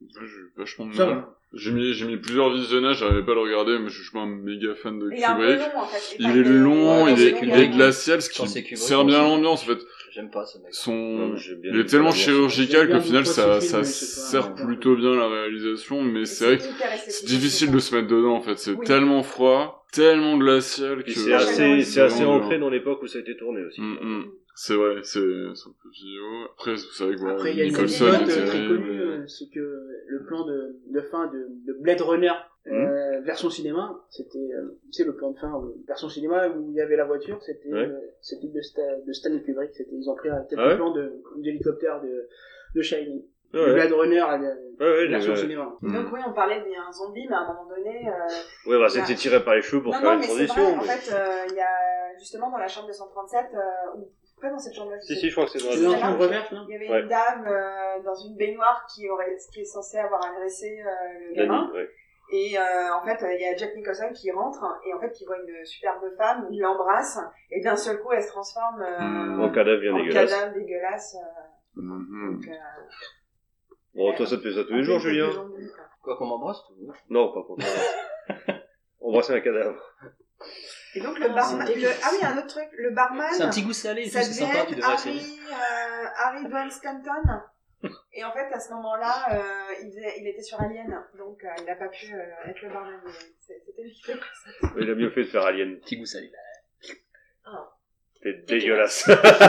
Moi, j'ai eu vachement de Ça mal. va. J'ai mis, j'ai mis plusieurs visionnages, j'arrivais pas à le regarder, mais je suis pas un méga fan de Il est un peu Kubrick. long, en fait. Il Enfin, est il est- long, ouais, il c'est est, il Kubrick. est glacial, ce Quand c'est qui Kubrick, sert bien aussi. l'ambiance, en fait. J'aime pas ce mec. Son, Non, j'ai bien il est aimé tellement l'ambiance. chirurgical J'aime qu'au final bien ça, beaucoup ce ça film, mais c'est pas- sert plutôt bien la réalisation, mais c'est vrai que hyper c'est esthétique, difficile c'est de ça. se mettre dedans, en fait. C'est Oui. tellement froid, tellement glacial Puis que... c'est assez, c'est assez vraiment ancré dur. dans l'époque où ça a été tourné aussi. Mm, mm. C'est vrai, c'est, c'est un peu vieux. Après, c'est vrai que voilà, Après, il y a une Nicholson anecdote est euh, très terrible. connue, euh, c'est que le plan de, de fin de, de Blade Runner, euh, version cinéma, c'était, euh, tu sais, le plan de fin, euh, version cinéma où il y avait la voiture, c'était, Ouais. euh, c'était de, Sta- de Stanley Kubrick, c'était, ils ont pris un quelques Ah ouais plans de, d'hélicoptère de, de Shining. Ouais, Le ouais. Blade Runner, la, la Ouais, ouais, version j'ai- cinéma. Mm. Donc oui, on parlait d'un zombie, mais à un moment donné... Euh, Ouais, bah, il y a- c'était tiré par les cheveux pour non, faire non, une mais c'est transition. vrai, en mais- fait, euh, il y a justement dans la chambre deux cent trente-sept, euh, ou près dans cette chambre-là, je Si, sais si, je crois que c'est dans la C'est dans la là, chambre verte, là? il y avait Ouais. une dame euh, dans une baignoire qui aurait, qui est censée avoir agressé euh, le gamin. Danny, ouais. Et euh, en fait, euh, il y a Jack Nicholson qui rentre et en fait, qui voit une superbe femme, il l'embrasse et d'un seul coup, elle se transforme euh, Mm. En cadavre bien en dégueulasse. cadavre dégueulasse. euh, Mhm. donc, euh, Bon, toi, ça te fait ça tous les un jours, peu Julien? de zombie, quoi. Quoi qu'on m'embrasse tout. Non, pas contre. Embrasser un cadavre. Et donc le barman, le... ah oui, un autre truc, le barman. C'est un petit goût salé, et tout, ça c'est sympa, devait tu être devrais Harry, essayer. euh, Harry Van Stanton. Et en fait, à ce moment-là, euh, il, faisait, il était sur Alien, donc euh, il n'a pas pu euh, être le barman. mais c'est- C'était lui qui fait ça. Il a mieux fait de faire Alien. Petit goût salé. Ah. C'était dégueulasse.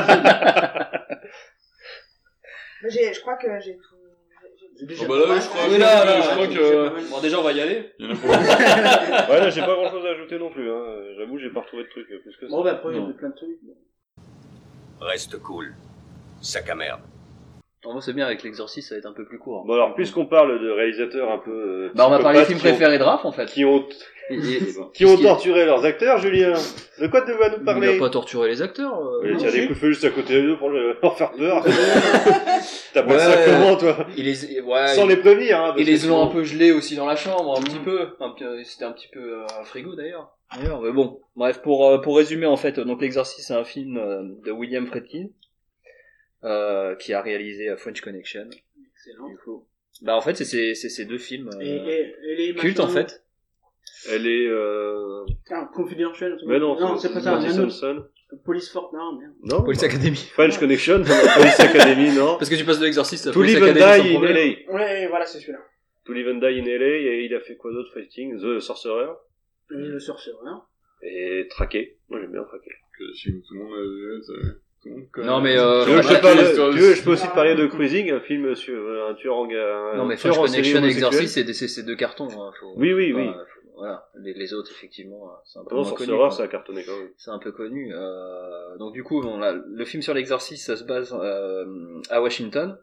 Mais j'ai, je crois que j'ai tout. j'ai- j'ai Ah bah là, tout- je crois, Oui, là, là, je crois j'ai- que... Bon, déjà, on va y aller. Il y en a pour... Ouais, là, j'ai pas grand chose à ajouter non plus, hein. J'avoue, j'ai pas retrouvé de trucs plus que ça. Bon, bah, après, il y Non. a plein de trucs. Reste cool. Sac à merde. On c'est bien, avec l'exorciste, ça va être un peu plus court. Bon, alors, puisqu'on parle de réalisateurs un peu, euh, Bah, on va parler des psychopathes films qui ont- préférés de Raph, en fait. Qui ont, Et- et- qui ont qui- torturé leurs acteurs, Julien. De quoi tu vas nous Il parler? a pas torturé les acteurs. euh, Il non, tire des si. coups de feu juste à côté d'eux pour le- leur faire peur. T'appelles Ouais. ça comment, toi? Il les, ouais, Sans il- les prévenir, hein. parce Et que les ont sinon- un peu gelés aussi dans la chambre, un petit peu. Un petit- C'était un petit peu euh, un frigo d'ailleurs. D'ailleurs, mais bon. Bref, pour euh, pour résumer en fait, donc l'Exorciste c'est un film euh, de William Friedkin euh, qui a réalisé euh, French Connection. Excellent. Du coup, bah en fait c'est ces c'est ces deux films euh, Et, et, et les cultes machins- en fait. Elle est, euh... Ah, Confidential. Mais non, non c'est pas ça. Monty un autre. Simpson. Police Fort, non, merde. Non. Police bah, Academy. French Connection, non, Police Academy, non. Parce que tu passes de l'Exorciste à To Police Live and Academy sans Die in problème. L A. Ouais, voilà, c'est celui-là. To Live and Die in L A, et il a fait quoi d'autre, Fighting? The Sorcerer. Et le sorcereur. Et Traqué. Moi, j'aime bien Traqué. Que le film que tout le monde a vu, ça... tout le monde connaît. Non, mais, euh, Tu veux, je, bah, te parle de- l'histoire tu de- veux, je peux aussi te parler de Cruising, un film sur euh, un tueur en gars. Non mais un tueur French en série Connection et homosexuel. Exorcist c'est des- c'est c'est deux cartons. Hein, faut- Oui, oui, oui. voilà, faut- Voilà, les, les autres effectivement, euh, c'est un peu Non, moins connu. Sorcerer, quoi. ça a cartonné quand même. C'est un peu connu. Euh, donc du coup, bon, là, le film sur l'exorcisme, ça se base euh, à Washington.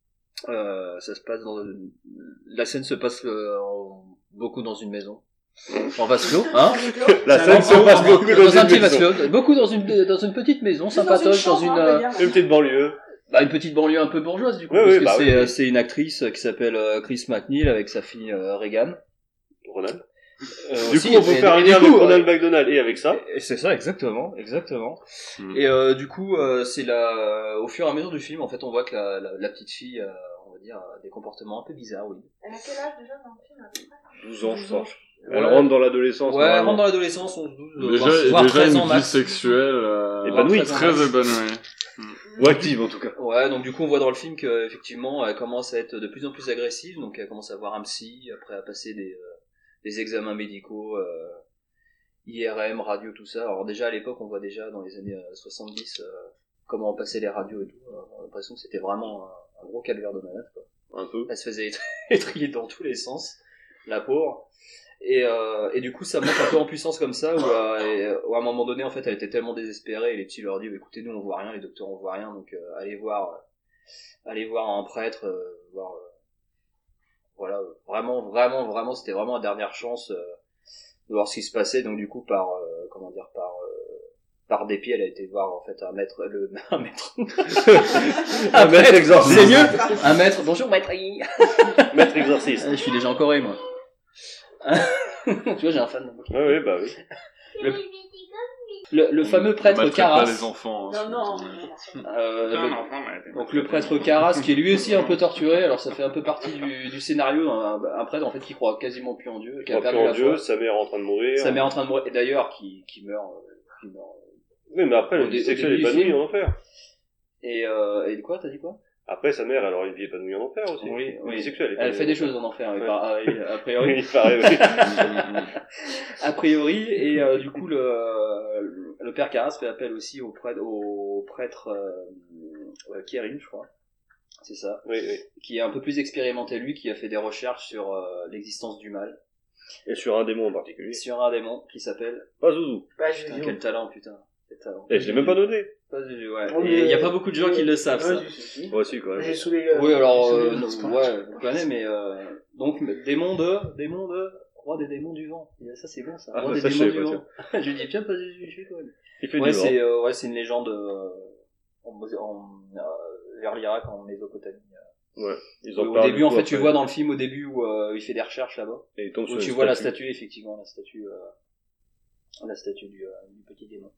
Euh, ça se passe dans la scène se passe euh, en- beaucoup dans une maison. En vase clos, hein La scène se passe beaucoup dans dans un une petit maison. vase clos, beaucoup dans une dans une petite maison, sympatoche, dans une euh, Une petite banlieue. bah, une petite banlieue un peu bourgeoise du coup, Oui, parce oui, que bah c'est oui. euh, c'est une actrice qui s'appelle euh, Chris McNeil avec sa fille euh, Regan. Ronald. Euh, Du aussi, coup, on peut et- faire un et lien du avec coup, Ronald euh, McDonald et avec ça. Et c'est ça, exactement, exactement. Mm. Et euh, du coup, euh, c'est la, au fur et à mesure du film, en fait, on voit que la, la, la petite fille, euh, on va dire, a des comportements un peu bizarres, oui. Elle a quel âge déjà dans le film à peu près? douze ans, je crois. Elle Ouais. rentre dans l'adolescence. Ouais, elle normalement. rentre dans l'adolescence, onze, douze, Déjà, voire, et voire déjà treize une ans vie max. sexuelle euh, Épanouie. très épanouie. Ou active en tout cas. Ouais, donc du coup, on voit dans le film qu'effectivement, elle commence à être de plus en plus agressive, donc elle commence à voir un psy, après à passer des, euh, des examens médicaux, euh, I R M, radio, tout ça. Alors déjà, à l'époque, on voit déjà dans les années euh, soixante-dix euh, comment on passait les radios et tout. Euh, on a l'impression que c'était vraiment un, un gros calvaire de malade, quoi. Un peu. Elle se faisait étrier dans tous les sens, la pauvre. Et, euh, et du coup, ça monte un peu en puissance comme ça, où, euh, et, où à un moment donné, en fait, elle était tellement désespérée, et les petits leur disent, écoutez, nous, on voit rien, les docteurs, on voit rien, donc euh, allez voir, euh, allez voir un prêtre, euh, voir, euh, voilà, vraiment, vraiment, vraiment, c'était vraiment la dernière chance euh, de voir ce qui se passait. Donc du coup, par, euh, comment dire, par, euh, par dépit, elle a été voir en fait un maître, le, un maître, Un maître exorciste. c'est mieux, un maître. Bonjour maître. Maître exorciste. Je suis déjà en Corée, moi. Tu vois, j'ai un fan. Ouais, ouais, bah oui. Le, Le, le fameux prêtre maltraite Caras. pas les enfants. hein, Non, surtout. non. Euh, C'est un le- enfant, mais- donc le prêtre Caras qui est lui aussi un peu torturé, alors ça fait un peu partie du, du scénario, un, un prêtre en fait qui croit quasiment plus en Dieu, qui a Croit perdu plus en la Dieu, foi. sa mère est en train de mourir. Sa mère est en train de mourir, et d'ailleurs qui, qui meurt, euh, qui meurt. euh, Oui, mais après, au le dé- vie au sexuel début du épanoui film. en enfer. Et, euh, et quoi, t'as dit quoi? Après, sa mère, elle aura une vie épanouie en enfer aussi. Oui, Une oui. vie sexuelle Elle épanouie fait en des enfer. choses en enfer, oui, Ouais. par- a, a priori. Il paraît, oui. A priori, et euh, du coup, le, le père Caras fait appel aussi au prêtre, au prêtre euh, euh, Kérim, je crois. C'est ça. Oui, oui. Qui est un peu plus expérimenté, lui, qui a fait des recherches sur euh, l'existence du mal. Et sur un démon en particulier. Sur un démon qui s'appelle... Pazuzu. Putain, quel talent, putain. Quel talent. Et je l'ai même pas noté. Pazuzu, ouais. Oh, Et mais- il y a pas beaucoup de gens qui le savent, ça. Ouais, si, si. Moi aussi, quand même. J'ai sous les. euh, Oui, alors, j'ai sous les- euh, non, c'est pas- ouais, on connaît, mais euh, donc démon de, démon de, roi des démons du vent. Et ça c'est bon, ça. Ah, Roi bah, des ça, je démons savais du pas, vent. Je lui dis tiens, pas du je quoi. Il fait Ouais, du vent. c'est euh, ouais, c'est une légende euh, en, en euh, vers l'Irak, en Mésopotamie. Ouais. Ils Au, en au parlent début, en beaucoup fait, tu après. vois dans le film au début où euh, il fait des recherches là-bas, Et il tombe où sur tu une vois la statue. statue, effectivement, la statue, euh, la statue du, euh, du petit démon.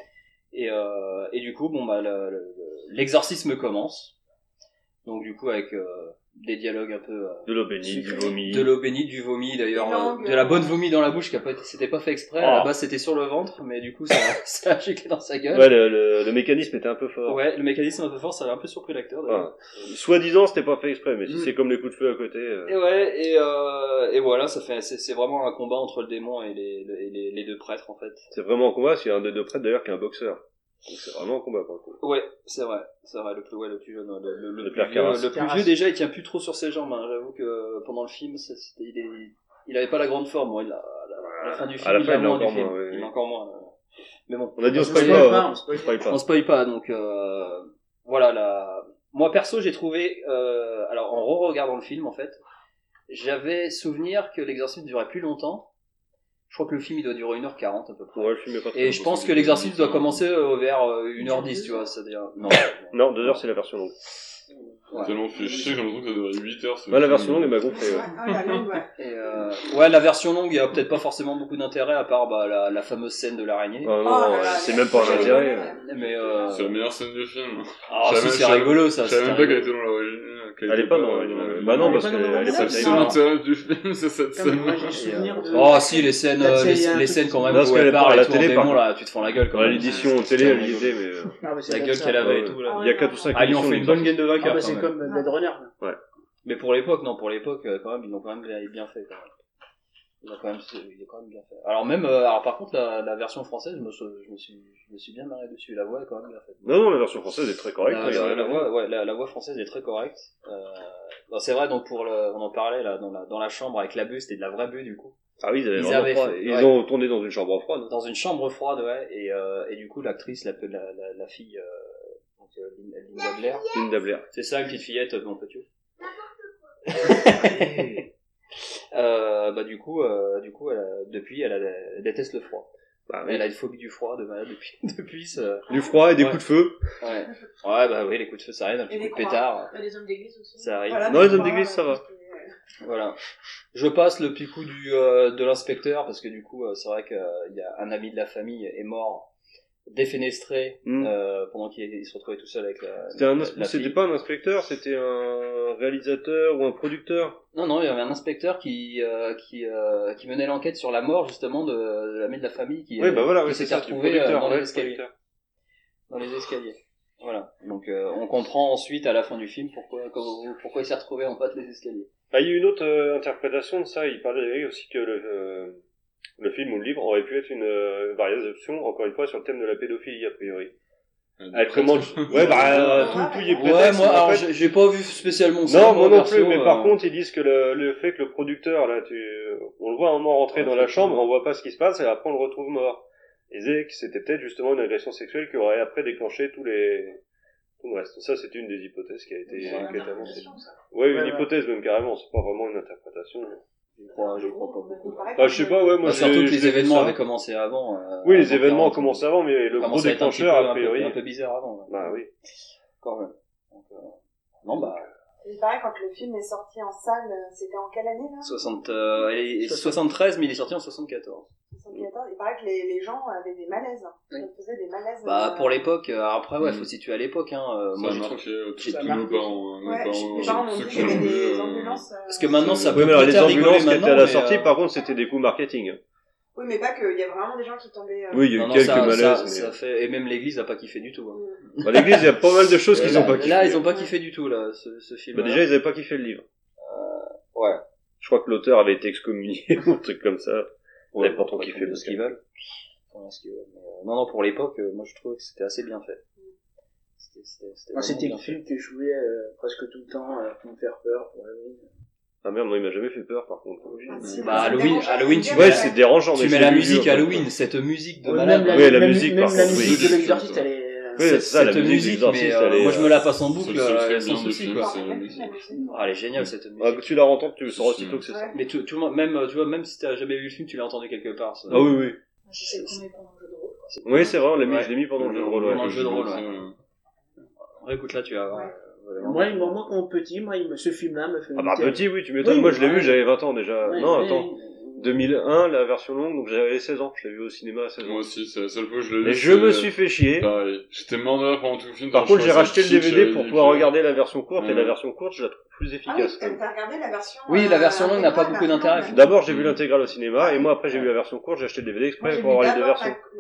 Et, euh, et du coup, bon bah, le- le- l'exorcisme commence. Donc du coup, avec euh, des dialogues un peu euh, De l'eau bénite, du vomi. de l'eau bénite, du vomi d'ailleurs, Des langues, euh, de la euh, bonne vomi dans la bouche qui a pas été, c'était pas fait exprès. Oh. À la base, c'était sur le ventre, mais du coup, ça, ça a giclé dans sa gueule. Ouais, le, le, le mécanisme était un peu fort. Ouais, le mécanisme un peu fort, ça a un peu surpris l'acteur. d'ailleurs. Ah. Soi-disant, c'était pas fait exprès, mais si Mm. c'est comme les coups de feu à côté. euh, Et ouais, et, euh, et voilà, ça fait, c'est, c'est vraiment un combat entre le démon et les, et les, les deux prêtres en fait. C'est vraiment un combat, parce qu'il y a un des deux prêtres d'ailleurs qui est un boxeur. Donc c'est vraiment un combat pour le coup. Ouais, c'est vrai, c'est vrai, le plus, ouais, le plus jeune, le, le, le Le plus père vieux, Caras. le plus Caras. vieux déjà, il tient plus trop sur ses jambes. Hein. J'avoue que pendant le film, c'est- c'était, il, est, il avait pas la grande forme. Moi, il a, à, la, à la fin du film, À la il fin, a il l'a moins du encore film. moins, oui, Il oui. a encore moins. euh. Mais bon, On a dit on On spoil spoil pas, pas, hein. on spoil On spoil pas. on spoil pas. Donc euh, voilà, la... moi perso, j'ai trouvé, euh, alors en re-regardant le film, en fait, j'avais souvenir que l'exorcisme durait plus longtemps. Je crois que le film il doit durer une heure quarante à peu près. Ouais, le film est pas très Et long, je parce pense que que c'est l'exorcisme des doit minutes, commencer euh, vers euh, une heure dix, tu vois, c'est-à-dire... Non. Non, deux heures c'est la version longue. Ouais. Tellement fait chier, j'ai l'impression que ça devrait huit heures. ce Ouais, la film. version longue elle m'a gonflé, ouais. Ah, la langue, ouais. Et euh, ouais, la version longue, il y a peut-être pas forcément beaucoup d'intérêt à part bah, la, la fameuse scène de l'araignée. Ah non, Oh là ouais, là, c'est la- même pas un la- intérêt. la- Mais euh... C'est la meilleure scène du film. Ah, Je si, savais- c'est je savais- rigolo, ça, Je savais c'est même pas qu'elle rigolo. était dans l'original. qu'elle Elle est était pas dans l'original. Bah non, Elle est parce pas dans qu'elle est l'original, pas C'est c'est le terrible. ça. l'intérêt du film, c'est cette Comme scène. moi, j'ai souvenir de. Oh si, les scènes, Peut-être euh, qu'il y a les, un les truc- scènes quand même Non, parce où qu'elle elle est pas parle à et la tout en télé, par démon, contre. là, tu te fends la gueule quand Dans même. l'édition C'est- télé, c'est elle rigolo. disait, mais euh, Ah, bah, c'est La comme gueule ça. qu'elle avait Ouais, et tout là. Ah, il y a quatre ou cinq Ah, ils lui ont émissions, fait une il bonne me game de Ah, vainqueur. bah, quand c'est même. comme Blade Runner. là. Mais pour l'époque, non, pour l'époque, euh, quand même, ils l'ont quand même bien fait. Quand même. Il a quand même, il est quand même bien fait. Alors même, euh, alors par contre, la, la version française, je me, suis- je me suis, je me suis bien marré dessus. La voix est quand même bien faite. Non, non, la version française est très correcte. La, il y a la- rien la à voix, dire. ouais, la, la voix française est très correcte. Euh, bon, c'est vrai, donc pour le, on en parlait là dans la, dans la chambre avec la bœuf, c'était de la vraie bœuf du coup. Ah oui, ils avaient Ils vraiment avaient froid. fait- Ils ouais. ont tourné dans une chambre froide. Dans une chambre froide, ouais, et, euh, et du coup l'actrice, la, la, la, la fille, euh, donc, euh, Lin- Linda Blair, Linda Blair. c'est ça, une petite fillette, euh, mon petit. euh, bah du coup, euh, du coup, elle a- depuis, elle, a, elle déteste le froid. Bah, oui. Elle a une phobie du froid de malade depuis, depuis ce... Du froid et des Ouais. coups de feu. Ouais. Ouais, bah oui, les coups de feu, ça arrive, un petit Et coup les de croix. pétard, Il y a des hommes d'église aussi. ça arrive. Voilà, Non, mais les hommes moi, d'église, ça euh, va. parce que- Voilà. Je passe le petit coup du, euh, de l'inspecteur, parce que du coup, euh, c'est vrai qu'il y a un ami de la famille est mort, défenestré, Mm. euh, pendant qu'il il se retrouvait tout seul avec la, C'était un, la- ins- la c'était fille. pas un inspecteur, c'était un réalisateur ou un producteur. Non, non, il y avait un inspecteur qui, euh, qui, euh, qui menait l'enquête sur la mort, justement, de, de l'ami de la famille qui, Oui, bah voilà, qui oui, c'est s'était ça, du retrouvé euh, producteur, dans ouais, les escaliers. producteur. Dans les escaliers. Voilà. Donc, euh, on comprend ensuite, à la fin du film, pourquoi, pourquoi il s'est retrouvé en bas de les escaliers. Ah, il y a eu une autre euh, interprétation de ça. Il parlait aussi que le, euh, le film ou le livre aurait pu être une euh, variation, encore une fois, sur le thème de la pédophilie, a priori. Elle commence. Ouais, bah, tout, tout y est Ouais, prétexte. moi, en alors, fait. j'ai j'ai pas vu spécialement ça. Non, moi non perso, plus, mais euh, par contre, ils disent que le, le fait que le producteur, là, tu, on le voit un moment rentrer Ouais, dans la effectivement. chambre, on voit pas ce qui se passe, et après on le retrouve mort. Ils disaient que c'était peut-être justement une agression sexuelle qui aurait après déclenché tous les, tout le reste. Ça, c'est une des hypothèses qui a été, qui a été avancée. Ouais, une Ouais, ouais. hypothèse même carrément, c'est pas vraiment une interprétation. Je crois, je crois pas beaucoup. Ah, je sais pas, ouais, moi, Bah, j'ai- surtout que j'ai les vu événements ça. avaient commencé avant. euh, Oui, les avant événements ont quarante. commencé avant, mais le Ça gros commençait à être un petit déclencheur, peu- a priori. Un peu, un peu bizarre avant. Ouais. Bah oui. Quand même. Donc, euh, non, bah, Il paraît quand le film est sorti en salle, euh, c'était en quelle année là soixante, euh, il est soixante-treize, mais il est sorti en soixante-quatorze. C'est ça. soixante-quatorze, il paraît que les, les gens avaient des malaises. Ça faisait des malaises. Bah, euh, pour l'époque, euh, après, ouais, faut se situer à l'époque, hein. euh, Ça moi, a je- marqué, euh, j'ai- tous nos parents, nos Ouais, parents, mes parents m'ont ceux dit qui qu'il y avait ont vu, des euh, ambulances. euh, Parce que maintenant, ça Oui, peut mais alors les peut-être rigoler ambulances qui étaient à maintenant, la mais, sortie, euh, par contre, c'était des coups marketing. Oui, mais pas que, il y a vraiment des gens qui tombaient. euh, Oui, il y a eu non, non, quelques ça, malaises, ça, mais- ça fait... Et même l'église a pas kiffé du tout. Hein. Bah, l'église, il y a pas mal de choses Euh, qu'ils là, ont pas kiffé. Là, ils ont pas kiffé du tout, là, ce, ce film. Bah, déjà, ils avaient pas kiffé le livre. Euh, ouais. Je crois que l'auteur avait été excommunié ou un truc comme ça. Ils Ouais, avaient pas trop kiffé de le ce qu'ils veulent. Enfin, ce qu'ils veulent. Mais, euh, non, non, pour l'époque, euh, moi, je trouvais que c'était assez bien fait. C'était, c'était, c'était Moi, vraiment c'était bien le fait. film que je jouais euh, presque tout le temps euh, pour me faire peur pour Halloween. Ah merde, non, il m'a jamais fait peur, par contre. si, Bah, ça me Halloween, dérangeait, Halloween, ça tu me Ouais, mets, c'est dérangeant, mais tu je mets l'ai la vu, musique après. Halloween, cette musique de Ouais, malade. même la, Oui, la même, musique, même par la contre, musique oui. de l'exorciste, elle est. Oui, Cette, c'est ça, la cette musique musique, d'exorciste, mais euh, elle est, moi je me la passe en boucle C'est le seul euh, truc sans bien du souci film, quoi. c'est la musique. Ah, elle est géniale cette musique. Ah, tu la entends, tu sauras aussitôt que c'est ça. Mais tout, tout le monde, même euh, tu vois, même si t'as jamais vu le film, tu l'as entendu quelque part. Ça. Ah oui, oui. C'est le premier pendant le jeu de rôle. Oui, c'est vrai, on l'a mis, Ouais. je l'ai mis pendant le jeu de rôle, ouais. Pendant le jeu de rôle, Ça, ouais. euh, Écoute là, tu vas voir. euh, Moi, moi, moi, quand petit, moi, il me- ce film-là me fait. Ah bah terrible. petit, oui, tu m'étonnes. Oui, Moi, je l'ai ouais. vu, j'avais vingt ans déjà. Ouais, Non, ouais, attends. ouais. deux mille un, la version longue, donc j'avais seize ans. Je l'ai vu au cinéma à seize ans. Moi aussi, c'est la seule fois que je l'ai vu. Et je c'est- me suis fait chier. Pareil. J'étais mort de rire pendant tout le film. Par tellement contre, je j'ai trouvais racheté le ça D kitsch, V D j'avais pour dit pouvoir que- regarder la version courte, et Ouais. la version courte, je la trouve plus Ah oui, efficace. t'as t'as regardé la version. Oui, la version euh, longue n'a pas intégrale, beaucoup la d'intérêt. version longue. D'abord, j'ai vu l'intégrale au cinéma, et moi, après, j'ai vu la version courte, j'ai acheté le D V D Moi, exprès j'ai pour vu avoir les deux d'abord versions. la- le-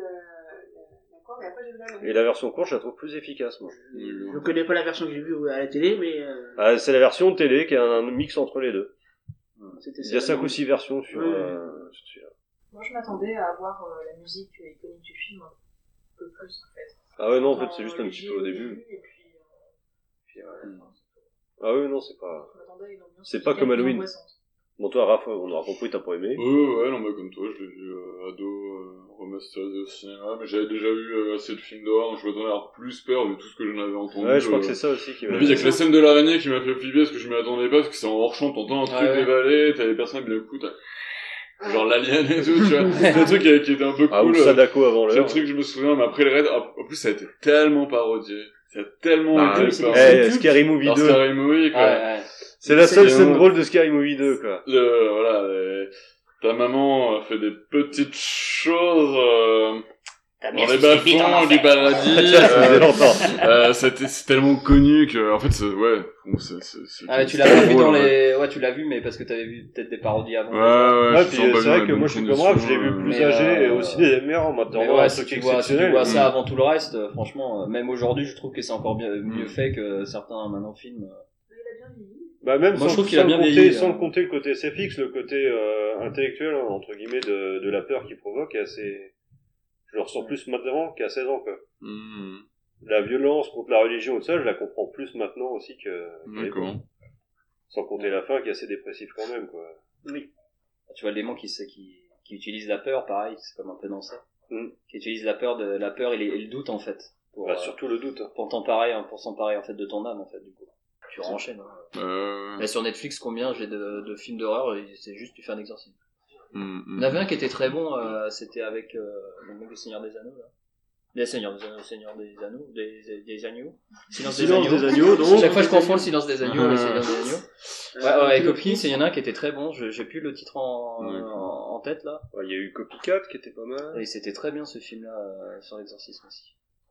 la courte, et après j'ai vu la longue. Et la version courte, je la trouve plus efficace, moi. Je connais pas la version que j'ai vue à la télé, mais. euh, Ah, c'est la version télé qui est un mix entre les deux. C'était Il y a ça. cinq ou six versions sur, Oui. euh, sur celui-là. Moi, je m'attendais à avoir euh, la musique iconique du film un peu plus, en fait. Ah ouais, non, en fait, Dans c'est juste un petit Luigi peu au début. Et puis, euh, puis voilà. Enfin, Ah oui, non, c'est pas... je m'attendais à une ambiance C'est pas bien comme plus Halloween. angoissante. Bon, toi, Raph, on aura compris, t'as pas aimé. Ouais, ouais, non, bah, comme toi, je l'ai vu euh, ado, euh, remasterisé au cinéma, mais j'avais déjà vu euh, assez de films d'horreur, donc je m'attendais à avoir plus peur vu tout ce que j'en avais entendu. Ouais, je crois euh. que c'est ça aussi qui Et m'a... puis il y a que la scène de l'araignée qui m'a fait flipper parce que je m'y attendais pas, parce que c'est en hors-champ, t'entends un truc Ouais, ouais. dévaler, t'as des personnes qui d'un coup, t'as... Genre l'alien et tout, tu vois. C'est un truc qui, qui était un peu Ah, ou cool. Sadako avant C'est l'heure. le truc que je me souviens, mais après le reste, en plus ça a été tellement parodié. Ça a tellement Ah, été oui, c'est parodié. Eh, Scary Movie Alors, deux. Scary Movie, quoi. Ouais, ouais. C'est la seule C'est scène un- drôle de Scary Movie deux, quoi. Le, voilà, les- ta maman fait des petites choses, euh, dans les bas-fonds du paradis. Ça faisait longtemps. euh, c'était, c'est tellement connu que, en fait, c'est, ouais, bon, c'est, c'est, c'est, Ah, mais tu c'est l'as pas vu drôle, dans ouais. les. Ouais, tu l'as vu, mais parce que t'avais vu peut-être des parodies avant. Ouais, ouais, Ouais, je puis sens pas c'est bien vrai les que moi bonnes je suis comme Raph, je l'ai vu conditions, plus mais, âgé euh, et au cinéma en Mais m'attendant à ouais, un si truc tu vois, si tu exceptionnel. vois ça avant tout le reste, euh, franchement, euh, même aujourd'hui, je trouve que c'est encore bien, mieux Mm. fait que certains maintenant films. euh. Il a bien vieilli. Bah même Moi, sans, je trouve qu'il a sans bien compter, vieilli, sans hein. compter le côté S F X, le côté euh, intellectuel, hein, entre guillemets, de, de la peur qu'il provoque est assez... Je le ressens plus maintenant qu'à seize ans, quoi. Mm. La violence contre la religion et tout ça, je la comprends plus maintenant aussi que... qu'à l'époque. D'accord. Sans compter la fin qui est assez dépressive quand même, quoi. Oui. Tu vois le démon qui, sait- qui, qui utilise la peur, pareil, c'est comme un peu dans ça. Mm. Qui utilise la peur, de, la peur et, les- et le doute en fait. Pour, Bah, euh, surtout le doute. hein. pour t'emparer, hein, pour s'emparer en fait de ton âme en fait du coup. Tu renchaînes. Hein. Euh, Là sur Netflix, combien j'ai de, de films d'horreur et c'est juste tu fais un exorcisme. mm, mm. Il y en avait un qui était très bon, euh, c'était avec euh, le mec des Seigneurs des Anneaux là. Les Seigneurs des Anneaux, Seigneurs des Anneaux, des, des, des agneaux. Silence, Silence des des agneaux. agneaux, donc. Chaque fois je confonds le Silence des agneaux et le Ah. Seigneur des agneaux. Ouais, ouais, avec Hopkins, il y en a un qui était très bon, je, j'ai plus le titre en, en, en tête là. Ouais, il y a eu Copycat qui était pas mal. Et c'était très bien ce film là euh, sur l'exorcisme aussi.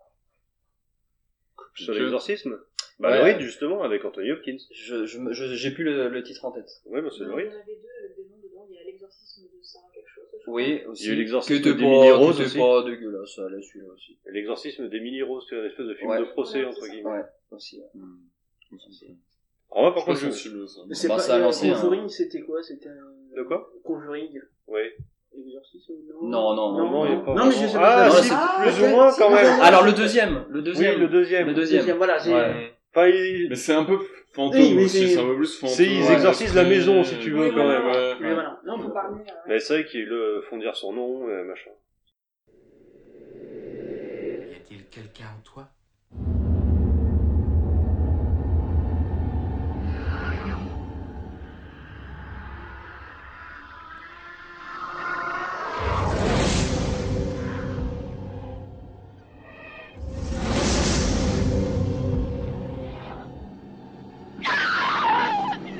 Sur l'exorcisme Bah Ouais. le rite, justement, avec Anthony Hopkins. Je, je, je- j'ai plus le, le titre en tête. Ouais, bah c'est le Il y rite. en avait deux avec des noms dedans. Il y a l'exorcisme de Sarah quelque chose. je Oui, crois. aussi. Il y a eu l'exorcisme Qui était d'Emily pas- Rose qui était aussi. pas dégueulasse, ça allait celui-là aussi. Et l'exorcisme d'Emily Rose, c'est une espèce de film Ouais. de procès, entre guillemets. Ouais, aussi. Ouais. Mm. Alors moi, par Je contre, suis pas je... sensible à ça. Mais c'est Bah, pas. ça a euh, lancé un- Conjuring, c'était quoi? C'était un. De quoi Conjuring. Ouais. Exorcisme, Non, non, non. Non, il y a pas Non, mais je vraiment- sais Ah, pas. si, Ah, plus ok. ou moins, quand même. Alors le deuxième, le deuxième. Oui, le deuxième. Le deuxième. Deuxième, voilà, c'est. Ouais. Enfin, il... Mais c'est un peu fantôme Oui, mais aussi, c'est- c'est un peu plus fantôme. c'est- ils Ouais, exorcisent la très- maison, si tu veux, Oui, quand voilà. même. Ouais. Mais voilà. Non, Faut mais- parler, euh, Mais c'est vrai qu'ils le font dire son nom, et machin. Y a-t-il quelqu'un en toi?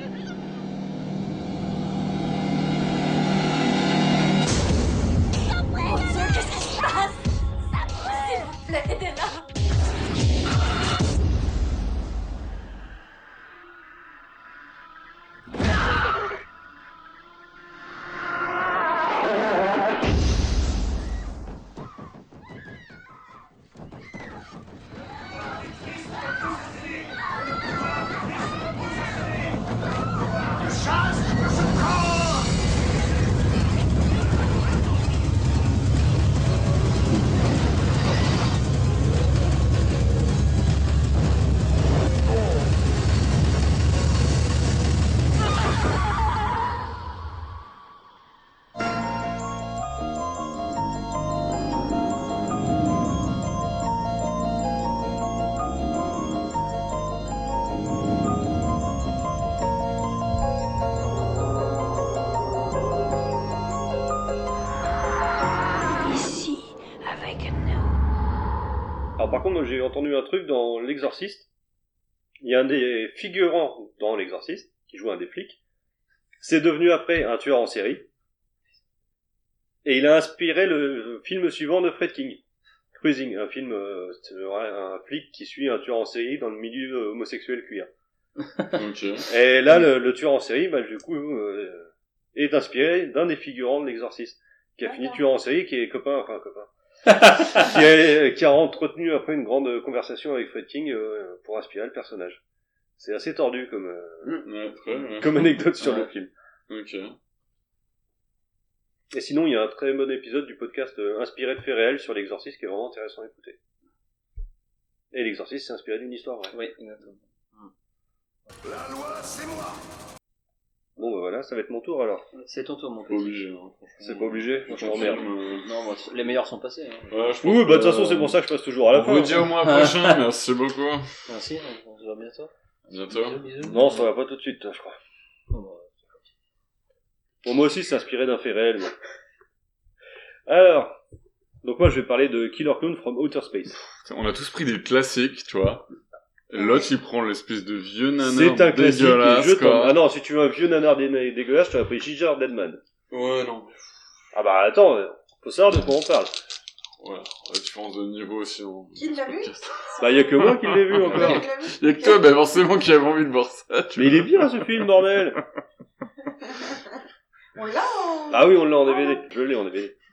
Stop Alors par contre, moi j'ai entendu un truc dans L'Exorciste. Il y a un des figurants dans L'Exorciste, qui joue un des flics. C'est devenu après un tueur en série. Et il a inspiré le film suivant de Fred King. Cruising, un film, euh, c'est un flic qui suit un tueur en série dans le milieu homosexuel cuir. Ok. Et là, le, le tueur en série, bah, du coup, euh, est inspiré d'un des figurants de L'Exorciste, qui a fini tueur en série, qui est copain, enfin copain, qui, a, qui a entretenu après une grande conversation avec Fred King euh, pour inspirer le personnage. C'est assez tordu comme, euh, ouais, très, ouais. comme anecdote sur ouais. le film. Ok. Et sinon, il y a un très bon épisode du podcast euh, inspiré de faits réels sur L'Exorciste qui est vraiment intéressant à écouter. Et L'Exorciste, c'est inspiré d'une histoire vraie. Oui, exactement. La loi, c'est moi. Bon, bah voilà, ça va être mon tour alors. C'est ton tour, mon Pas petit. obligé, hein, franchement. C'est pas obligé, Moi, je m'emmerde. euh, Non, moi, les meilleurs sont passés. Hein. Ouais, je pense Oui, bah de toute que, façon, c'est pour ça que je passe toujours à la on fin. vous dit au mois prochain, merci beaucoup. Merci, on se voit bientôt. Bientôt. Bisous, bisous. Non, ça va pas tout de suite, je crois. Bon, bah, Bon, moi aussi, c'est inspiré d'un fait réel. Mais... Alors, donc moi, je vais parler de Killer Clown from Outer Space. On a tous pris des classiques, tu vois. Et l'autre, il prend l'espèce de vieux nanar C'est un classique. Et dégueulasse, je quoi. Ah non, si tu veux un vieux nanar dé- dégueulasse, je t'aurais pris Ginger Deadman. Ouais, non. Ah bah attends, faut savoir de quoi on parle. Ouais, la différence de niveau aussi. En... Qui l'a vu? Bah y a que moi qui l'ai vu encore. Il y a que toi, bah forcément, qui avait envie de voir ça. Tu Mais il est bien ce film, bordel. On l'a en... Ah oui, on l'a en D V D. Je l'ai en D V D.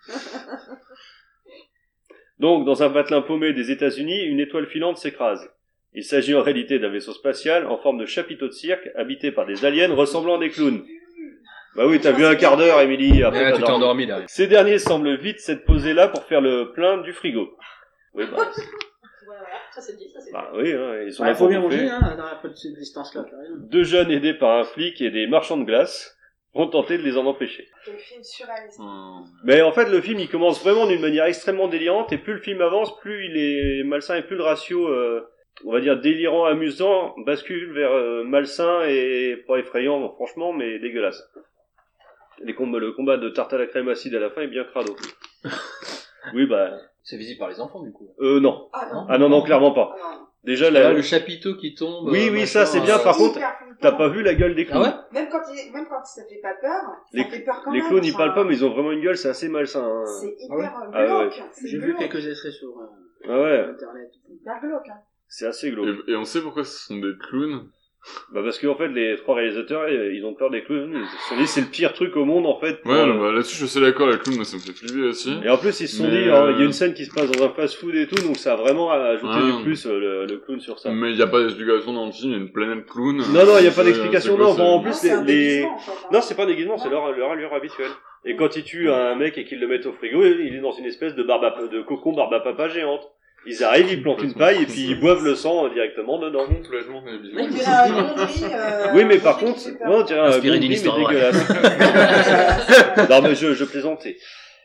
Donc, dans un patelin paumé des États-Unis, une étoile filante s'écrase. Il s'agit en réalité d'un vaisseau spatial en forme de chapiteau de cirque habité par des aliens ressemblant à des clowns. Bah oui, t'as vu un quart d'heure, Émilie. Après, Ouais, t'as tu t'es dormi. endormi là. Ces derniers semblent vite s'être posés là pour faire le plein du frigo. Oui, bah, c'est- Voilà, ça c'est dit, ça c'est bah oui, hein, ils sont Ouais, là faut pour bien bouffer. manger, hein, dans la petite distance-là, t'as raison. Deux jeunes aidés par un flic et des marchands de glace vont tenter de les en empêcher. Quel film surréaliste. Mais en fait, le film, il commence vraiment d'une manière extrêmement délirante, et plus le film avance, plus il est malsain, et plus le ratio, euh, on va dire, délirant, amusant, bascule vers euh, malsain et pas effrayant, franchement, mais dégueulasse. Les combats, le combat de tarte à la crème acide à la fin est bien crado. Oui, bah... C'est visible par les enfants, du coup. Euh, non. Ah non. Ah non, non, clairement pas. Déjà, Là, la... le chapiteau qui tombe. Oui, euh, oui, machin, ça, c'est bien, euh, par contre, hyper flippant. t'as pas vu la gueule des clowns. Ah Même quand, il, même quand ça fait pas peur, ça Les, fait peur quand les même. clowns, ils enfin, parlent pas, mais ils ont vraiment une gueule, c'est assez malsain. hein. C'est Ah ouais hyper Ah ouais. glauque. C'est J'ai vu glauque. quelques extraits sur euh, Ah ouais, internet. Hyper glauque. Hein. c'est assez glauque. Et, et on sait pourquoi ce sont des clowns. Bah parce qu'en fait, les trois réalisateurs, ils ont peur des clowns. Ils se sont dit, c'est le pire truc au monde, en fait. pour, Ouais, euh, bah, là-dessus, je suis d'accord, les clowns, moi, ça me fait flipper aussi. Et en plus, ils se sont Mais, dit, hein, euh, il y a une scène qui se passe dans un fast-food et tout, donc ça a vraiment ajouté Ah. du plus, euh, le, le clown sur ça. Mais il n'y a pas d'explication dans le film, il y a une planète clown. Non, non, il n'y a pas C'est- d'explication, c'est quoi, non. c'est- Bon, en Non, plus, c'est un les... les- déguisement, en fait, hein. Non, c'est pas un déguisement, c'est leur, leur allure habituelle. Et quand ils tuent un mec et qu'ils le mettent au frigo, il est dans une espèce de barbe à, de cocon barbe à papa géante. Ils arrivent, ils plantent une paille et puis ils boivent le sang euh, directement dedans. Complètement débile. On dirait un gondry. Euh, Oui, mais par gondry contre, qui fait peur. moi, on dirait un Inspiré gondry, d'une histoire mais vraie. dégueulasse. Non, mais je, je plaisantais.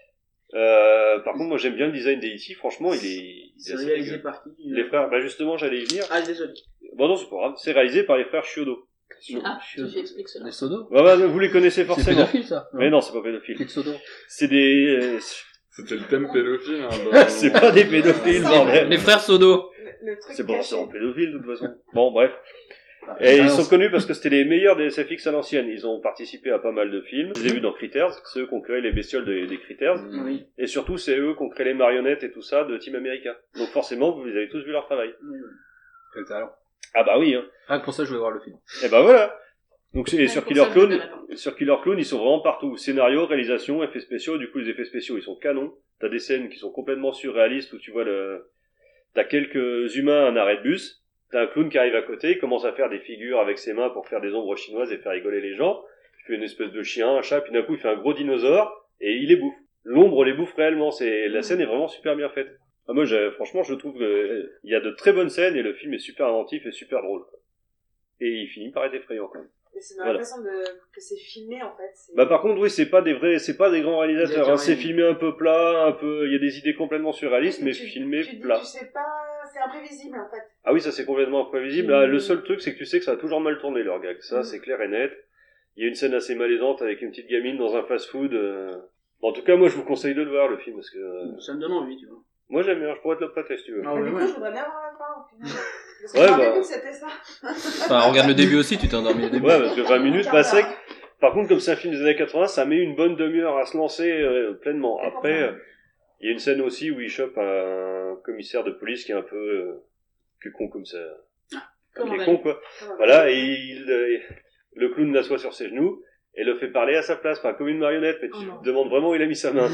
Euh, par contre, moi, j'aime bien le design des E T, franchement, il est, il est C'est assez réalisé dégueu. par qui Les frères, bah justement, j'allais y venir. Ah, désolé. Bon, non, c'est pas grave. C'est réalisé par les frères Chiodo. Ah, tu expliques cela. Les sodos. Ouais, bah, vous les connaissez C'est forcément. pédophile, ça. Mais non, c'est pas pédophile. Clic sodo. C'est des... euh, C'était le thème pédophile. Hein, dans- c'est pas des pédophiles, bordel. Les frères sodo. Le, le truc C'est pas caché. forcément pédophile, de toute façon. Bon, bref. Et ils sont connus parce que c'était les meilleurs des S F X à l'ancienne. Ils ont participé à pas mal de films. Je les ai vus dans Critters, ceux qui ont créé les bestioles des, des Critters. Oui. Et surtout, c'est eux qui ont créé les marionnettes et tout ça de Team America. Donc forcément, vous les avez tous vu leur travail. Oui, oui. Quel talent. Ah bah oui, hein. Rien que pour ça, je vais voir le film. Et bah voilà. Donc c'est, Ouais, sur pour Killer ça, je me Clown, donne sur Killer Clown, ils sont vraiment partout. Scénario, réalisation, effets spéciaux. Du coup, les effets spéciaux, ils sont canons. T'as des scènes qui sont complètement surréalistes où tu vois le, t'as quelques humains à un arrêt de bus. T'as un clown qui arrive à côté, il commence à faire des figures avec ses mains pour faire des ombres chinoises et faire rigoler les gens. Il fait une espèce de chien, un chat, puis d'un coup il fait un gros dinosaure et il les bouffe. L'ombre les bouffe réellement, c'est, la scène est vraiment super bien faite. Ah, moi, j'ai, franchement, je trouve qu'il y a de très bonnes scènes et le film est super inventif et super drôle. Et il finit par être effrayant quand même. Et c'est dans Voilà. la façon de... que c'est filmé, en fait. c'est- Bah par contre oui, c'est pas des vrais, c'est pas des grands réalisateurs, hein. Exactement. C'est filmé un peu plat, un peu, il y a des idées complètement surréalistes, mais tu, filmé tu, dis- plat. Tu sais pas... C'est imprévisible, en fait. Ah oui, ça c'est complètement imprévisible. Mm. Ah, le seul truc, c'est que tu sais que ça a toujours mal tourné leur gag. Ça, Mm. c'est clair et net. Il y a une scène assez malaisante avec une petite gamine dans un fast-food. euh. En tout cas, moi, je vous conseille de le voir le film parce que. euh, Ça me donne envie, tu vois. Moi j'aime bien, je pourrais te le prêter si tu veux. Ah, du coup, je voudrais bien voir la fin, au final. Parce que Ouais, je me bah. rappelle que c'était ça. Enfin, regarde le début aussi, tu t'es endormi au début. Ouais, parce que vingt minutes, pas sec. Par contre, comme c'est un film des années quatre-vingts, ça met une bonne demi-heure à se lancer euh, pleinement. Après, euh, il y a une scène aussi où il chope un commissaire de police qui est un peu euh, que con comme ça. Comme qui est on a con, dit. quoi. Comme on a Voilà, et il, euh, le clown l'assoit sur ses genoux et le fait parler à sa place, enfin, comme une marionnette, mais tu Oh te demandes vraiment où il a mis sa main.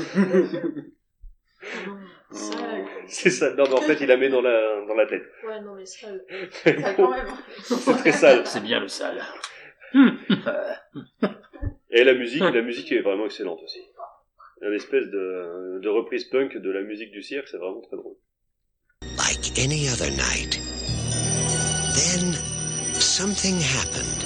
Sale. C'est ça. Non, mais en fait, il la met dans la, dans la tête. Ouais, non, mais sale. C'est Sale quand même. C'est très sale. C'est bien le sale. Et la musique, la musique est vraiment excellente aussi. Il y a une espèce de, de reprise punk de la musique du cirque, c'est vraiment très drôle. Like any other night. Then something happened.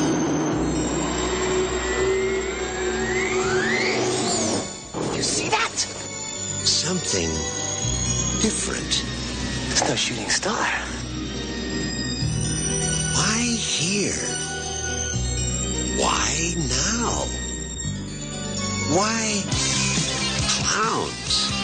You see that? Something different. It's no shooting star. Why here? Why now? Why clowns?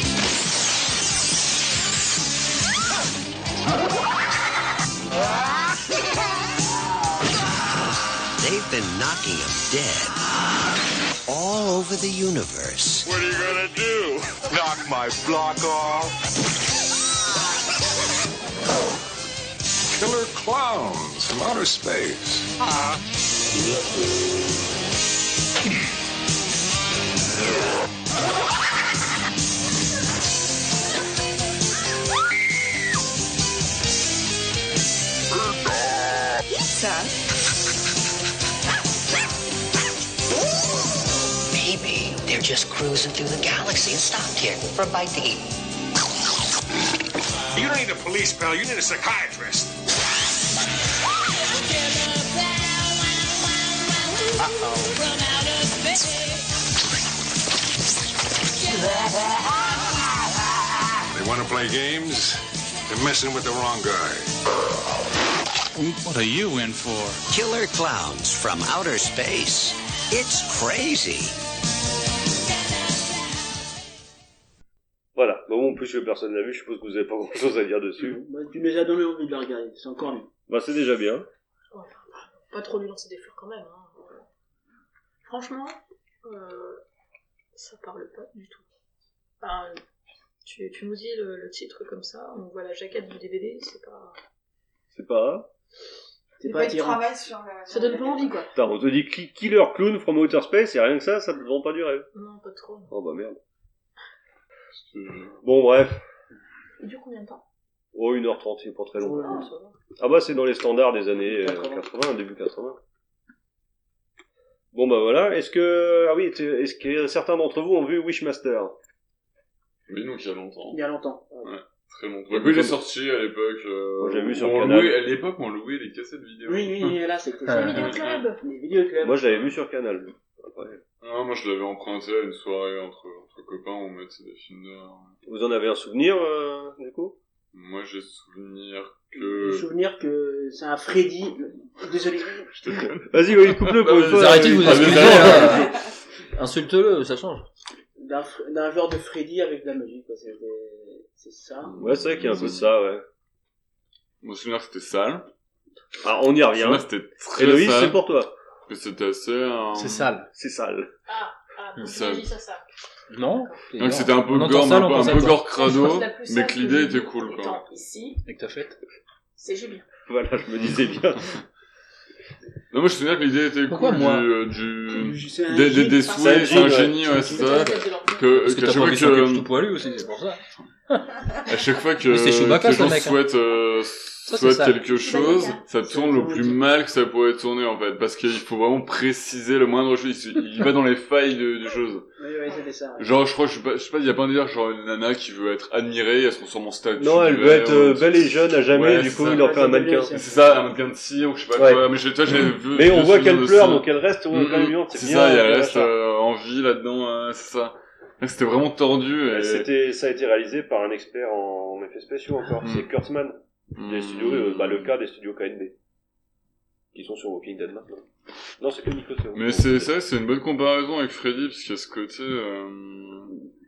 They've been knocking him dead all over the universe. What are you gonna do? Knock my block off? Killer clowns from outer space. Pizza? Maybe they're just cruising through the galaxy and stopped here for a bite to eat. You don't need a police, pal. You need a psychiatrist. They want to play games? They're messing with the wrong guy. What are you in for? Killer clowns from outer space. It's crazy. Voilà. Bon, en plus que personne l'a vu, je suppose que vous avez pas grand chose à dire dessus. Bah, tu m'as déjà donné envie de la regarder, c'est encore mieux. Bah, c'est déjà bien. Oh, pas trop lui lancer des fleurs quand même. Hein. Franchement, euh, ça parle pas du tout. Enfin, tu, tu nous dis le, le titre comme ça, on voit la jaquette du D V D, c'est pas... C'est pas... C'est Il pas faut être attirant. travail sur la... Ça donne pas envie, quoi. Putain, on te dit ki- Killer Clown from Outer Space, et rien que ça, ça te vend pas du rêve. Non, pas trop. Oh bah merde. Bon, bref. Il dure combien de temps? Oh, une heure trente, c'est pas très long. Ah, ça va. Ah bah, c'est dans les standards des années euh, quatre-vingts. quatre-vingts, début quatre-vingts. Bon bah voilà, est-ce que... Ah oui, t'es- est-ce que certains d'entre vous ont vu Wishmaster? Oui, donc il y a longtemps. Il y a longtemps. Ouais, très longtemps. Bah, quand il est sorti à l'époque, euh, Moi, j'ai vu où sur on Canal. louait- à l'époque, on louait des cassettes vidéo. Oui, oui, oui, là c'était Ah. ça. Les vidéoclubs. Les vidéoclubs. Moi, je l'avais vu sur Canal. Après. Ah, moi, je l'avais emprunté à une soirée entre, entre copains, on mettait des films d'horreur. Vous en avez un souvenir, euh, du coup? Moi, j'ai souvenir Le que... souvenir que c'est un Freddy. Désolé. Vas-y, oui, coupe-le pour Bah, une vous fois. arrêtez de vous Ah, excuser, mais- là. Insulte-le, ça change. D'un, fr- d'un genre de Freddy avec de la magie, quoi. C'était... C'est ça. Ouais, c'est vrai qu'il y a un peu de ça, ouais. Mon souvenir, c'était sale. Ah, on y Mon revient. souvenir, c'était très Héloïse, sale. c'est pour toi. Et c'était assez... euh, C'est sale. C'est sale. Ah, ah, donc Ça- tu dis ça, ça. Non. Donc c'était un peu On entend gore, sale, un on peu, un pense à peu ça. gore crado, La plus mais sale que que l'idée j'ai était vue cool, étant quoi. ici, Avec ta fête. c'est Julien. Voilà, je me disais bien. Non, moi je me souviens que l'idée était Pourquoi cool moi du, euh, du, Du- c'est un des, des, génie. des C'est un souhaits, c'est un génie, génie, ouais. ouais, c'est ça. Que, Parce que qu'à t'as chaque pas fois vu son cul tout que, poilu aussi, c'est pour ça. à chaque fois que, Mais c'est Chewbacca, que ce les gens mec, hein. souhaitent, euh, c'est souhaitent sale. quelque chose, ça tourne le plus mal que ça pourrait tourner, en fait. Parce qu'il faut vraiment préciser le moindre chose. Il, il va dans les failles de, des choses. Oui, oui, c'était ça. Ouais. Genre, je crois, je sais pas, je sais pas, il y a pas un délire, genre, une nana qui veut être admirée, elle se transforme en statue. Non, elle de veut être verre, euh, ou- belle et jeune à jamais, Ouais, du c'est coup, ça. il en fait un mannequin. C'est C'est ça, un mannequin de cire, ou je sais pas Ouais. quoi. Mais je, toi, j'ai vu. Mais on je voit me qu'elle souviens de pleure, ça. donc elle reste ouais, quand même vivante. C'est C'est ça, bien. il bien reste ça. euh, en vie là-dedans, euh, c'est ça. Donc, c'était vraiment tordu. Et Et... C'était, ça a été réalisé par un expert en effets spéciaux encore. Mm. C'est Kurtzman. Des studios, euh, bah, le cas des studios K N B. Qui sont sur Walking Dead maintenant. Non, c'est que Nico. Mais c'est ça, c'est une bonne comparaison avec Freddy, parce qu'il y a ce côté... Euh...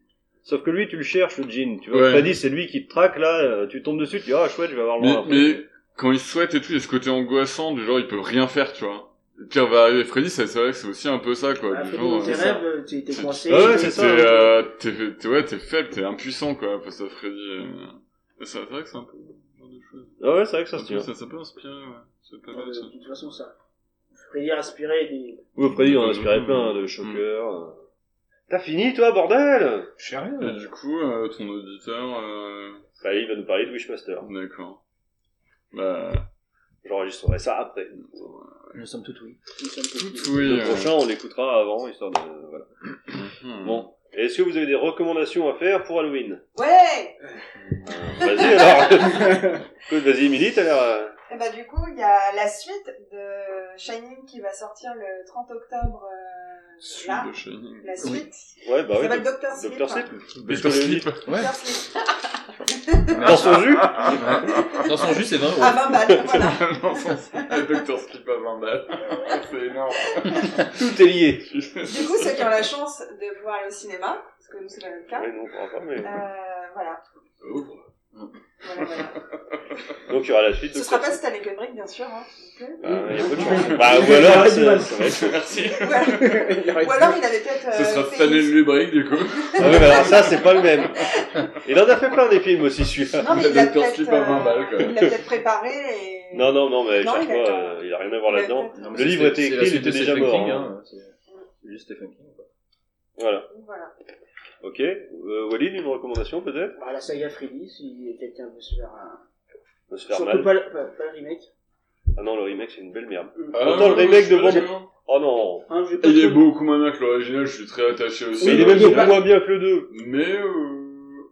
Sauf que lui, tu le cherches, le djinn. Tu vois, Ouais. Freddy, c'est lui qui te traque, là, euh, tu tombes dessus, tu dis, ah, chouette, je vais avoir le Mais, droit. mais, quand il souhaite et tout, il y a ce côté angoissant, du genre, il peut rien faire, tu vois. Le pire va arriver. Freddy, c'est, c'est vrai que c'est aussi un peu ça, quoi. Ah, du Freddy, genre, dans tes euh, rêves, t'es, t'es coincé. Ouais, ouais, t'es- c'est ça. T'es, euh, t'es, t'es, ouais, t'es faible, t'es impuissant, quoi, face à Freddy. euh. Et c'est c'est vrai que c'est un peu ce genre de choses. Ah ouais, c'est vrai que ça se Un tient. peu, Ça, ça peut inspirer, ouais. C'est pas mal, Euh, ça. De toute façon, ça. Freddy respirait des. Oui, Freddy, on en a inspiré plein, de choqueurs. T'as fini, toi, bordel? Je sais rien. Et du coup, euh, ton auditeur, euh... Bah, il va nous parler de Wishmaster. D'accord. Bah... J'enregistrerai ça après. Nous sommes tout oui. Nous sommes tout Tout oui. Le euh. prochain, on l'écoutera avant, histoire de... Voilà. Bon. Est-ce que vous avez des recommandations à faire pour Halloween? Ouais. Vas-y, alors. Écoute, vas-y, Émilie, t'as l'air... euh, Et bah du coup, il y a la suite de Shining qui va sortir le trente octobre. Euh, Suite là. de Shining. La suite. Ouais, bah Ça oui. s'appelle Doctor Sleep. Doctor Sleep. Doctor Sleep. Ouais. Doctor Sleep. Dans son jus? Dans son jus, c'est vingt euros. À vingt balles, voilà. Dans son Doctor Sleep à vingt balles. C'est énorme. Tout est lié. Du coup, ceux qui ont la chance de pouvoir aller au cinéma, parce que nous c'est pas notre cas. Oui, non, on pourra pas, mais... Euh, voilà. Ouvre. Voilà, voilà. Donc, il y aura la suite. Ce de sera Doctor pas Stanley Kubrick, bien sûr. Hein. Bah, il y a peu de chance. Bah, ou alors, ça, ça va être... Merci. Ouais. Ou alors il avait peut-être. Euh, Ce sera fait Stanley une- Kubrick, du coup. Ah ouais, mais alors ça, c'est pas le même. Il en a fait plein des films aussi, celui-là. Non, mais il a Doctor peut-être. Sleep à vingt balles, quoi. euh, Il a peut-être préparé et. Non, non, non, mais Non, cherche il a pas, pas- euh, il a rien à voir il a là-dedans. peut-être- Non, mais Le c'est- livre c'est- était c'est écrit, la il suite était de déjà Stephen mort. King, hein. hein. C'est c'est juste Stephen King, quoi. Voilà. Voilà. Ok. Euh, Walid, une recommandation peut-être? Bah, la saga Freddy, si quelqu'un veut se faire un. On va se faire Surtout mal. pas le, pas, pas le remake. Ah non, le remake, c'est une belle merde. Ah, Autant le ouais, remake je de suis Vendredi. d'accord. Oh non. Hein, je vais pas Il est trop- beaucoup moins bien que l'original, je suis très attaché aussi. Mais à il est même l'original. beaucoup moins bien que le deux. Mais euh...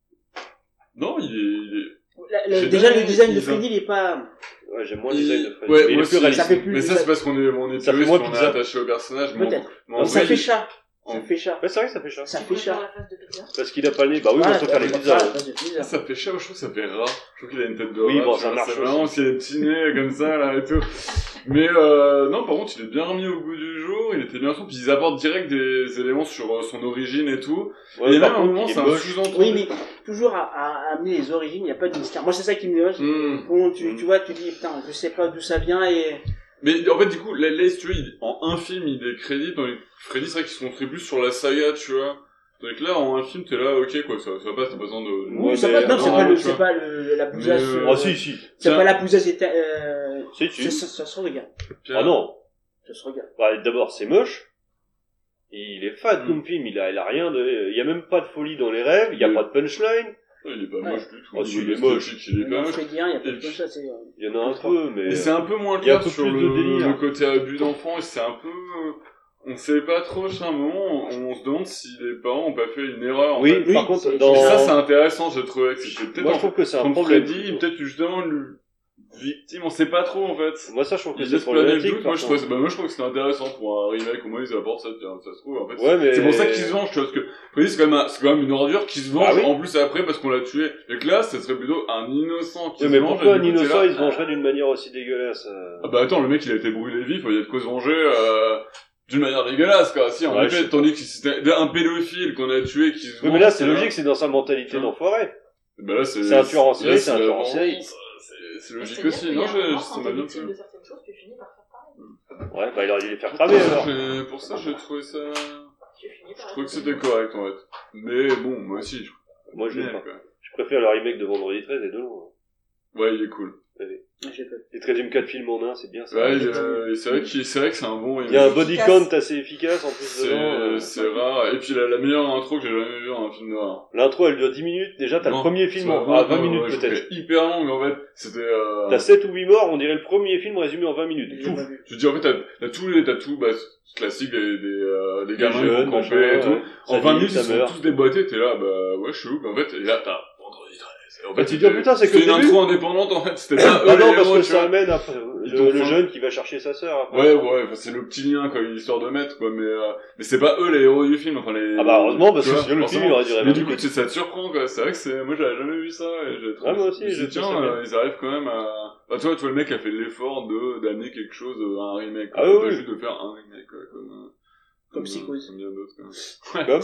non, il est, il est... La- le- J'ai déjà, bien le design de aimé, Freddy, il est pas. Ouais, j'aime moins le Il- design de Freddy. Ouais, Mais il moi est plus aussi. réaliste. Ça fait plus- Mais ça, c'est parce qu'on est, on est Ça fait puriste, moins qu'on est pizza. attaché au personnage. mais en- Peut-être. mais en Ça vrai, fait il- chat. en- Ça fait chat. Ouais, c'est vrai que ça fait chat. Ça Tu fait préfères chat. la face de pizza? Parce qu'il a pas le nez. Bah oui, moi, Voilà, je préfère les voilà, pizzas. voilà, hein. ça fait plaisir. Ça fait cher, je trouve que ça fait rat. Je trouve qu'il a une tête de Oui, rat. bon, tu ça vois, marche c'est aussi. marrant, s'il y a des petits nez comme ça, là, et tout. Mais, euh, non, par contre, il est bien remis au goût du jour, il était bien son, puis ils apportent direct des éléments sur euh, son origine et tout. Ouais, et par même à un contre, moment, il est c'est un moche. sous-entendu. Oui, mais toujours à, à amener les origines, il n'y a pas de mystère. Moi, c'est ça qui me dérange. Hmm. Bon, tu, tu vois, tu dis, putain, je sais pas d'où ça vient et. Mais en fait, du coup, là, là, si tu veux, il- en un film, il est crédit. Dans les... Freddy, c'est vrai qu'il se construit plus sur la saga, tu vois. Donc là, en un film, t'es là, ok, quoi, ça, ça passe, t'as pas besoin de... Oui, Ouais, ça mais va, non, c'est non, pas, le, tu c'est vois. pas le, la bousage. Mais, euh, euh, Ah si, si. C'est ça- pas la bousage éta- euh, Si, si. ça, ça, ça se regarde. Ah non. Ça se regarde. Bah, d'abord, c'est moche. Il est fade Mm. comme film, il a, il a rien de, il y a même pas de folie dans les rêves, il y a Oui. pas de punchline. Ouais, il est pas Ouais. moche du tout. Ah, si, Au niveau il est moche. esthétique, il est pas Dans moche. Freddy un, il n'y a pas Et de puis- comme ça, c'est. euh, Il y en a un peu, mais. Et c'est un peu moins il y a un clair peu sur plus le, de délire. le côté abus d'enfant, et c'est un peu... On sait pas trop, à un moment, on, on se demande si les parents ont pas fait une erreur. en Oui, fait. par contre, c'est- dans. Et ça, c'est intéressant, j'ai trouvé que c'était peut-être Moi, je en trouve que c'est un Comme problème. Freddy, peut-être justement une victime, on sait pas trop en fait. Moi, ça, je trouve que Il c'est laisse planer le problématique. doute. Moi, par je trouve, contre. bah, moi, je trouve que c'est intéressant pour un remake. Au moins, ils apportent ça, tiens, ça se trouve. En fait, Ouais, mais- c'est pour ça qu'ils se vengent, tu vois, parce que Freddy, c'est quand même, un- c'est quand même une ordure qui se venge Ah oui. en plus après parce qu'on l'a tué. Et que là, ça serait plutôt un innocent qui Oui, se mais venge. pourquoi et un du coup, t'es innocent, là, il se vengerait d'une manière aussi dégueulasse euh Ah bah attends, le mec, il a été brûlé vif, il y a de quoi se venger, euh, d'une manière dégueulasse, quoi. Si, en Ouais, effet, je- tandis que si c'était un pédophile qu'on a tué qui se Oui, venge. mais là, c'est là- logique, c'est dans sa mentalité Tu vois. d'enfoiré. Bah là, c'est. C'est un tueur en série, là, c'est un la tueur en série. vengeance, C'est c'est logique C'est-à-dire aussi. qu'il y a Non, un je, moment, ça quand m'a t'es bien victime plu. de certaines choses, tu finis par faire pareil. Ouais, bah, il aurait dû les faire Pour cramer, ça, alors. j'ai- Pour ça, j'ai trouvé ça. Tu finis Je par trouvais que faire c'était correct en fait. Mais bon, moi aussi. Je... Moi, je l'aime pas. quoi. Je préfère le remake de Vendredi treize et de loin. Ouais, il est cool. Allez. J'ai pas. Il te résume quatre films en un, c'est bien ça. Ouais, il, euh, c'est vrai qu'il- c'est vrai que c'est un bon. Il y a un remake. body efficace. count assez efficace en plus C'est dedans. euh. c'est rare. Et puis la, la meilleure intro que j'ai jamais vue en un film noir. L'intro, elle dure dix minutes. Déjà, t'as le Non, premier film soit en à vingt ouais, minutes ouais, je peut-être. trouvais hyper long, mais en fait, c'était. Euh... T'as sept ou huit morts, on dirait le premier film résumé en vingt minutes. J'ai Tout. pas vu. Je veux dire, en fait, t'as t'as tous les, t'as tout, bah, classique des, des, euh, des gamins qui jeunes, vont camper machin, et tout. ouais. En Ça vingt dit, minutes, ça ils sont meurt. tous déboîtés, t'es là, bah, ouais, je suis où, mais en fait, et là, t'as Vendredi treize. Et en Bah, fait, tu te dis, oh, c'était- putain, c'est que c'était le une début. intro indépendante, en fait, c'était pas eux Ah non, les parce héros, que tu ça vois. amène après Ils le, t'ont le fait- jeune qui va chercher sa sœur après. Ouais, ouais, enfin, c'est le petit lien, quoi, histoire de mettre, quoi, mais, euh, mais c'est pas eux les héros du film, enfin, les... Ah bah, heureusement, parce tu que vois, sinon le film, forcément. il aurait duré Mais vingt du coup, minutes. tu sais, ça te surprend, quoi, c'est vrai que c'est, moi, j'avais jamais vu ça, et j'ai trouvé... Ouais, moi aussi, je me j'ai suis dit, trouvé tiens, ça bien. euh, ils arrivent quand même à... Bah, toi, tu vois, le mec a fait l'effort de, d'amener quelque chose à un remake, quoi. Ah oui, Pas oui. juste de faire un remake, quoi, comme... euh, Comme euh, Psychose. Comme bien d'autres, quoi. Ouais. Comme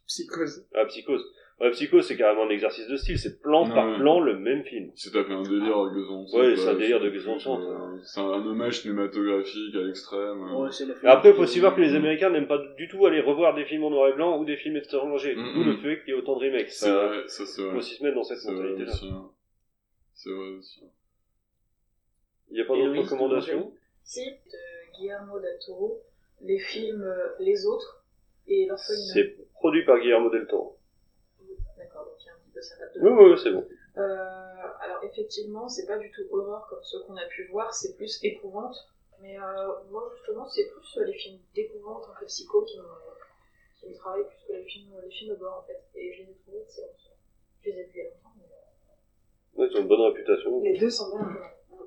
Psychose. Ah, Psychose. Ouais, Psychose, c'est carrément un exercice de style, c'est plan Ouais. par plan le même film. C'est tapé un délire de Gus Van Sant. Ouais, c'est un là, délire de c'est- Gus Van Sant. euh, C'est un hommage cinématographique à l'extrême. euh. Ouais, c'est la Et après, il faut aussi voir que les Américains n'aiment pas du tout aller revoir des films en noir et blanc ou des films étrangers. Mm, D'où mm. le fait qu'il y ait autant de remakes. C'est Euh, vrai, ça c'est Il vrai. faut aussi se mettre dans cette C'est vrai mentalité-là. aussi. hein. C'est vrai aussi. Il n'y a pas Et d'autres Louise, recommandations? Si, de Guillermo del Toro, les films euh, Les Autres et l'orphelinat. C'est produit par Guillermo del Toro. D'accord, donc il y a un petit peu ça tape Oui, oui, oui, c'est bon. Euh, alors effectivement, c'est pas du tout horreur comme ceux qu'on a pu voir, c'est plus épouvante. Mais euh, moi justement, c'est plus euh, les films d'épouvante, un peu psycho, qui me, qui me travaillent plus que les films, les films d'horreur en fait. Et je les ai trouvés excellents. Je les ai vus il y a longtemps. Mais... Ouais, ils ont une bonne réputation. Les deux sont bien.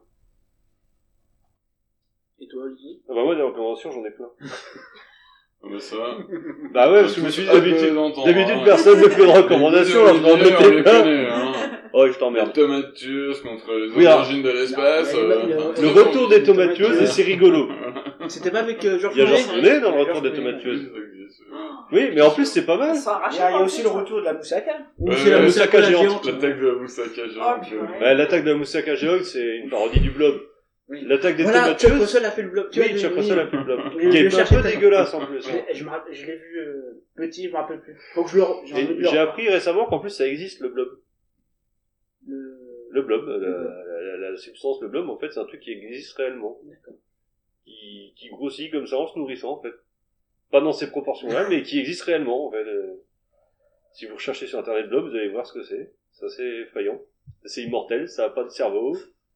Et toi, Olivier? Ah bah moi, des recommandations, j'en ai plein. Ah bah ça va. Bah ouais, parce que je me suis dit, d'habitude, d'habitude, d'habitude personne ne fait de recommandations, alors je m'en on les mettais plein. connaît, hein. Oh, je t'emmerde. Les Tomatoes contre les Oui, alors- origines de l'espace. Non, mais euh, le- enfin, Le très retour bon. des tomateuses, et c'est rigolo. C'était pas avec euh, Georges Il y a Georges Clooney Clooney dans le retour Georges des Clooney. tomateuses. Oui, mais en plus, c'est pas mal. Ils sont Il arrachés y a, il y a par aussi le le retour de la moussaka. Ou Ouais, c'est la ouais, moussaka moussaka géante. L'attaque de la moussaka géante. purée. Ouais, l'attaque de la moussaka géante, c'est une parodie du blob. Oui. L'attaque des Voilà, Chuck tomateuses. Russell a fait le blob. Tu Oui, vois, Chuck oui. Russell a fait le blob. Oui, Qui je est le un cherchais peu très- dégueulasse en plus. Je hein. l'ai- je me rappelle- je l'ai vu euh, petit, je me rappelle plus. Faut que je le. re- j'ai envie de Et le j'ai revoir. appris récemment qu'en plus ça existe le blob. Le... Le blob, la, la, la, la substance, le blob, en fait, c'est un truc qui existe réellement. Qui, qui grossit comme ça en se nourrissant, en fait. Pas dans ces proportions-là, mais qui existe réellement, en fait. Euh, Si vous recherchez sur internet blob, vous allez voir ce que c'est. C'est assez effrayant. C'est immortel, ça a pas de cerveau.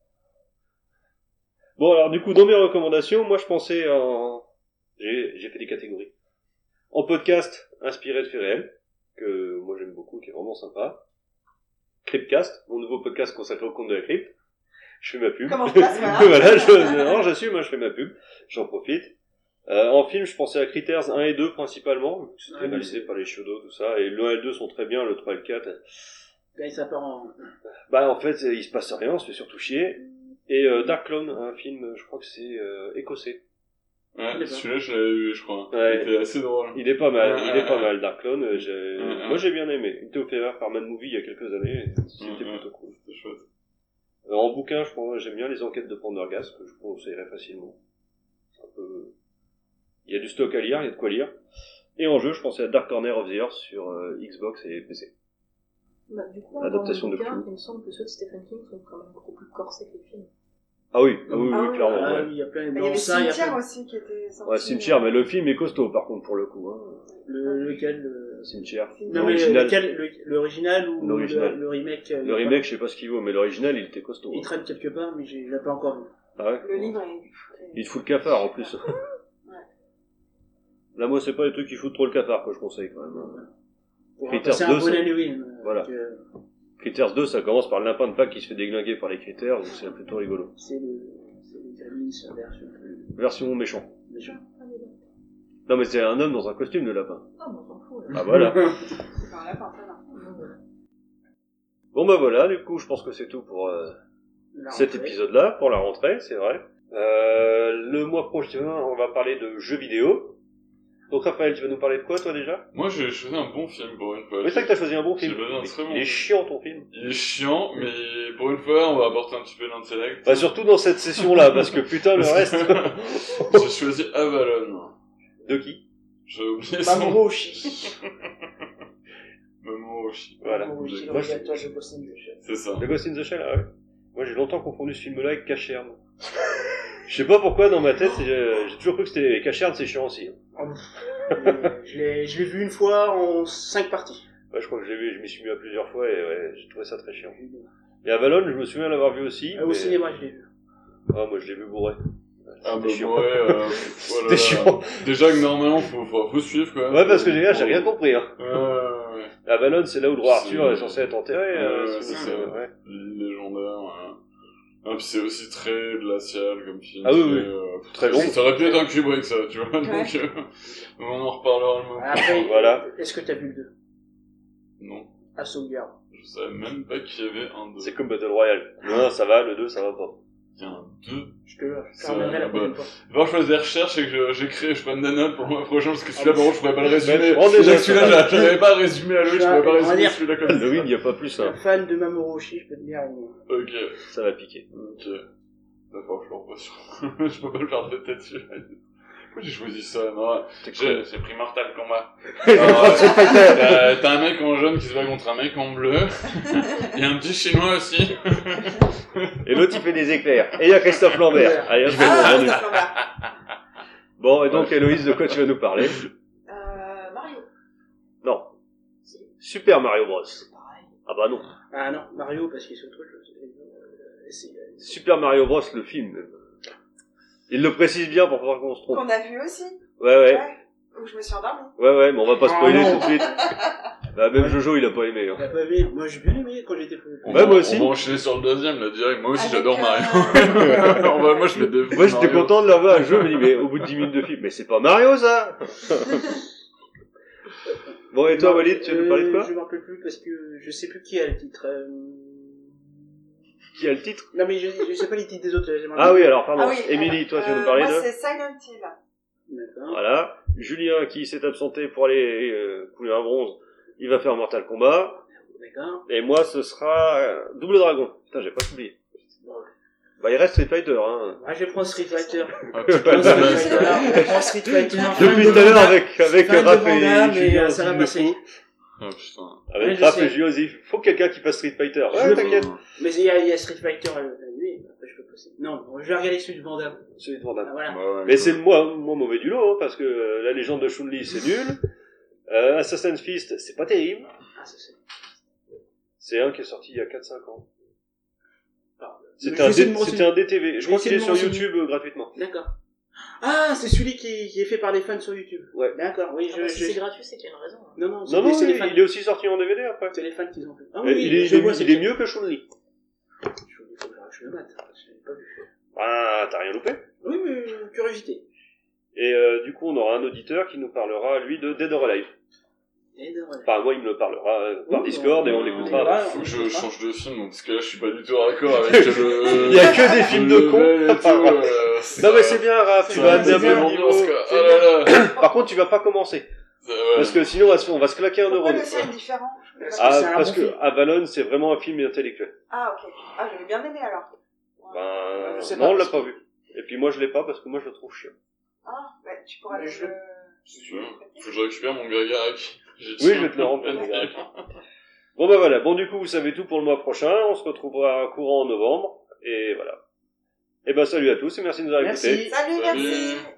Bon, alors, du coup, dans mes recommandations, moi, je pensais en... J'ai, j'ai fait des catégories. En podcast, inspiré de faits réels, que moi j'aime beaucoup, qui est vraiment sympa. Cryptcast, mon nouveau podcast consacré au conte de la crypte. Je fais ma pub. Comment je passe, voilà. Voilà, je, non, j'assume, moi je fais ma pub. J'en profite. Euh, en film, je pensais à Critters un et deux principalement. C'était Ouais, réalisé par les Chiodos, tout ça. Et le un et le deux sont très bien, le trois et le quatre. Là, ça part en. Bah, en fait, il se passe rien, on se fait surtout chier. Et euh, Dark Clone, un film, je crois que c'est euh, écossais. Ouais, celui-là, je l'avais vu, je crois. Ouais. Il était assez drôle. Il est pas mal, Ouais, il ouais, est pas ouais. mal, Dark Clone. euh, J'ai... Ouais, ouais. Moi j'ai bien aimé. Il était offert par Mad Movie il y a quelques années. et C'était Ouais, ouais. plutôt cool. C'était chouette. Euh, en bouquin, je pense, j'aime bien les enquêtes de Pendergast, que je conseillerais facilement. C'est un peu... Il y a du stock à lire, il y a de quoi lire. Et en jeu, je pensais à Dark Corner of the Earth sur euh, Xbox et P C. Bah, du coup, Adaptation dans le de bouquin, Cthulhu. il me semble que ceux de Stephen King sont quand même beaucoup plus corsés que les films. Ah oui, ah oui, Ah oui, oui, clairement. Ah ouais. oui, il y a plein Il y dans avait ça, il y a Cimetière plein. aussi qui était sorti. Ouais, Cimetière, mais le film est costaud par contre pour le coup. Hein. Le, lequel le... Cimetière. Non, mais L'original. lequel le- L'original ou L'original. Le, le remake euh, Le remake, je sais pas ce qu'il vaut, mais l'original, il était costaud. Il hein. traîne quelque part, mais j'ai- je l'ai pas encore vu. Ah ouais. Le livre est... Il te fout le cafard en plus. Là, moi, c'est pas les trucs qui foutent trop le cafard que je conseille quand même. hein. Pour Critters passer deux, un bon ça- Halloween. euh, Voilà. avec, euh, Critters deux, ça commence par le lapin de Pâques qui se fait déglinguer par les Critters, donc c'est plutôt rigolo. C'est le. C'est le Gremlins en version plus. Version méchant. méchant. Non, mais c'est un homme dans un costume de lapin. Ah, mais on s'en fout. Ah voilà. C'est par là, par là. Bon bah voilà, du coup, je pense que c'est tout pour euh, La cet rentrée. épisode-là, pour la rentrée, c'est vrai. Euh, le mois prochain, on va parler de jeux vidéo. Donc Raphaël, tu vas nous parler de quoi, toi, déjà? Moi, j'ai choisi un bon film pour une fois. Oui, c'est vrai que t'as choisi un bon film. J'ai choisi un très bon Il est film. chiant, ton film. Il est chiant, mais pour une fois, on va apporter un petit peu d'intellect. Bah, surtout dans cette session-là, parce que putain, le reste... J'ai choisi Avalon. De qui? J'ai oublié son nom. Mamoru Oshii. Mamoru Oshii. Voilà. Mamoru Oshii, le Moi, je- réalisateur de Ghost in the Shell. C'est ça. The Ghost in the Shell, ah ouais. Moi, j'ai longtemps confondu ce film-là avec Cacherne. Je sais pas pourquoi, dans ma tête, j'ai j'ai toujours cru que c'était Cacherne, c'est chiant aussi. hein. Euh, Je l'ai je l'ai vu une fois en cinq parties. Ouais, je crois que je l'ai vu, je m'y suis mis à plusieurs fois et ouais, j'ai trouvé ça très chiant. Et Avalon, je me souviens l'avoir vu aussi. Au mais- cinéma, je l'ai vu. Ah, moi, je l'ai vu bourré. Ah bah chiant. ouais, euh, voilà. C'était chiant. Déjà que normalement, faut, faut, faut suivre quand même. Ouais, parce que j'ai j'ai rien compris. Hein. Ouais, ouais, ouais. Avalon, c'est là où le roi C'est- Arthur est censé être enterré. euh, Ouais, c'est- c'est ça. ouais. L'île légendaire, ouais. Ah, puis c'est aussi très glacial comme film. Ah oui, c'est, oui. euh, Très long. Ça aurait pu être un Kubrick, ça, tu vois. Donc, euh, on en reparlera le moment. Après, Voilà. est-ce que t'as vu le deux? Non. À sauvegarde. Je savais même pas qu'il y avait un deux. C'est comme Battle Royale. Le un, ça va, le deux, ça va pas. Il y a un deux. Je te je te ramènerai la prochaine fois. Va falloir que je fasse des recherches et que je, j'écris, je prenne des notes pour le mois prochain, parce que celui-là, Ah, par contre, je pourrais pas le résumer. Mais prends déjà Celui-là, j'arrivais pas à résumer à lui, je pourrais pas On va résumer dire- celui-là comme ça. Halloween, il n'y a pas plus Un ça. fan de Mamoru Oshii, je peux te dire. euh, Ok. Ça va piquer. Ok. D'accord, je l'envoie sur... je peux pas le faire de tête celui-là. Pourquoi j'ai choisi ça? Non, j'ai, j'ai pris Mortal Kombat. Alors, euh, t'as, t'as un mec en jaune qui se bat contre un mec en bleu. Il y a un petit chinois aussi. Et l'autre, il fait des éclairs. Et il y a Christophe Lambert. Allez, hop, Ah, c'est bon, Christophe Lambert. Bon, et donc, Héloïse, de quoi tu vas nous parler? Euh, Mario. Non. Super Mario Bros. Ah bah non. Ah non, Mario, parce qu'il est sur autre chose. Euh, c'est- Super Mario Bros, le film. Il le précise bien pour pas qu'on se trompe. Qu'on a vu aussi. Ouais, ouais. Où je me suis endormie. Ouais, ouais, mais on va pas spoiler Ah, non. tout de suite. Bah, même Jojo, il a pas aimé. Hein. T'as pas aimé? Moi, j'ai bien aimé quand j'étais plus. Ouais, moi aussi. On va enchaîner sur le deuxième, là, direct. Moi aussi, Avec, j'adore euh, Mario. On va- moi, je fais des Moi, j'étais Mario. content de l'avoir à jeu, je me dis, mais au bout de dix minutes de film, mais c'est pas Mario, ça! Bon, et toi, Non, Walid, tu vas nous parler de quoi? euh, Je m'en rappelle plus parce que je sais plus qui a le titre. euh, Qui a le titre? Non, mais je, je sais pas les titres des autres. je m'en Ah rappelle. oui, alors, pardon. Ah oui, Émilie, toi, tu vas euh, nous parler moi, de? c'est Silent Hill. D'accord. Voilà. Julien, qui s'est absenté pour aller euh, couler un bronze, il va faire Mortal Kombat. D'accord. Et moi, ce sera euh, Double Dragon. Putain, j'ai pas oublié. Bah, il reste Street Fighter, hein. Ah, je prends Street Fighter. Ah, tu Je prends peux Street pas Fighter. le Je prends Street Fighter. Depuis Fan tout à de l'heure, Van Damme. avec, avec Fan de Raph Van Damme, et mais, Julien, euh, ça va film de passer. fou. Ah, putain. Avec Ouais, je Raph sais. et Julien, il faut quelqu'un qui fasse Street Fighter. Je Ouais, le t'inquiète. Mais il y, a- il y a Street Fighter à la nuit, après je peux passer. Non, je vais regarder celui de Van Damme. Celui de Van Damme. Ah, voilà. Bah ouais, Mais c'est le moins, moins mauvais du lot, hein, parce que euh, la légende de Chun-Li, c'est nul. Euh, Assassin's Fist, c'est pas terrible. Ah, ça c'est. C'est un qui est sorti il y a quatre cinq ans. Je C'était vais un, essayer de D- me c'était un D T V. Je Je vais crois qu'il essayer est de sur me renseigner. YouTube euh, gratuitement. D'accord. Ah, c'est celui qui, qui est fait par des fans sur YouTube. Ouais. D'accord, oui, Ah je. bah, je... si c'est gratuit, c'est qu'il y a une raison. hein. Non, non, c'est Non, non, c'est les il, fans. il est aussi sorti en D V D après. C'est les fans qui ont fait. Ah Euh, oui, il est, je il est, vois, il c'est est le- mieux que Chun-Li. Je faut que je le mate. Je l'ai pas vu. Ah, t'as rien loupé. Oui, mais curiosité. Et euh, du coup, on aura un auditeur qui nous parlera, lui, de Dead or Alive. Et de voilà. Enfin, moi, il me le parlera euh, par Oui, Discord on- et on on- l'écoutera. on- Faut que je change de film, parce que là, je suis pas du tout raccord avec le... Il y a que des films de le cons. level et tout, euh, Non, mais c'est bien, Raph, tu ça vas va, amener un c'est peu bien le niveau. l'ambiance, quoi. Ah là là. Par contre, tu vas pas commencer. Ça, ouais. Parce que sinon, on va se- on va se claquer un euro. Pourquoi le sien est différent? Parce que Ah, c'est un parce bon que film. Avalon, c'est vraiment un film intellectuel. Ah, ok. Ah, j'avais bien aimé alors. Ben, Je sais non, pas, on l'a parce pas que- vu. Et puis moi, je l'ai pas parce que moi, je le trouve chiant. Ah, bah, tu pourras Mais le. je- Si tu veux, faut que je récupère mon Gagac. Oui, je vais te le rendre. mon gars. Bon, bah voilà. Bon, du coup, vous savez tout pour le mois prochain. On se retrouvera courant en novembre. Et voilà. Et ben, salut à tous et merci de nous avoir écoutés. Merci. Salut, Salut. merci.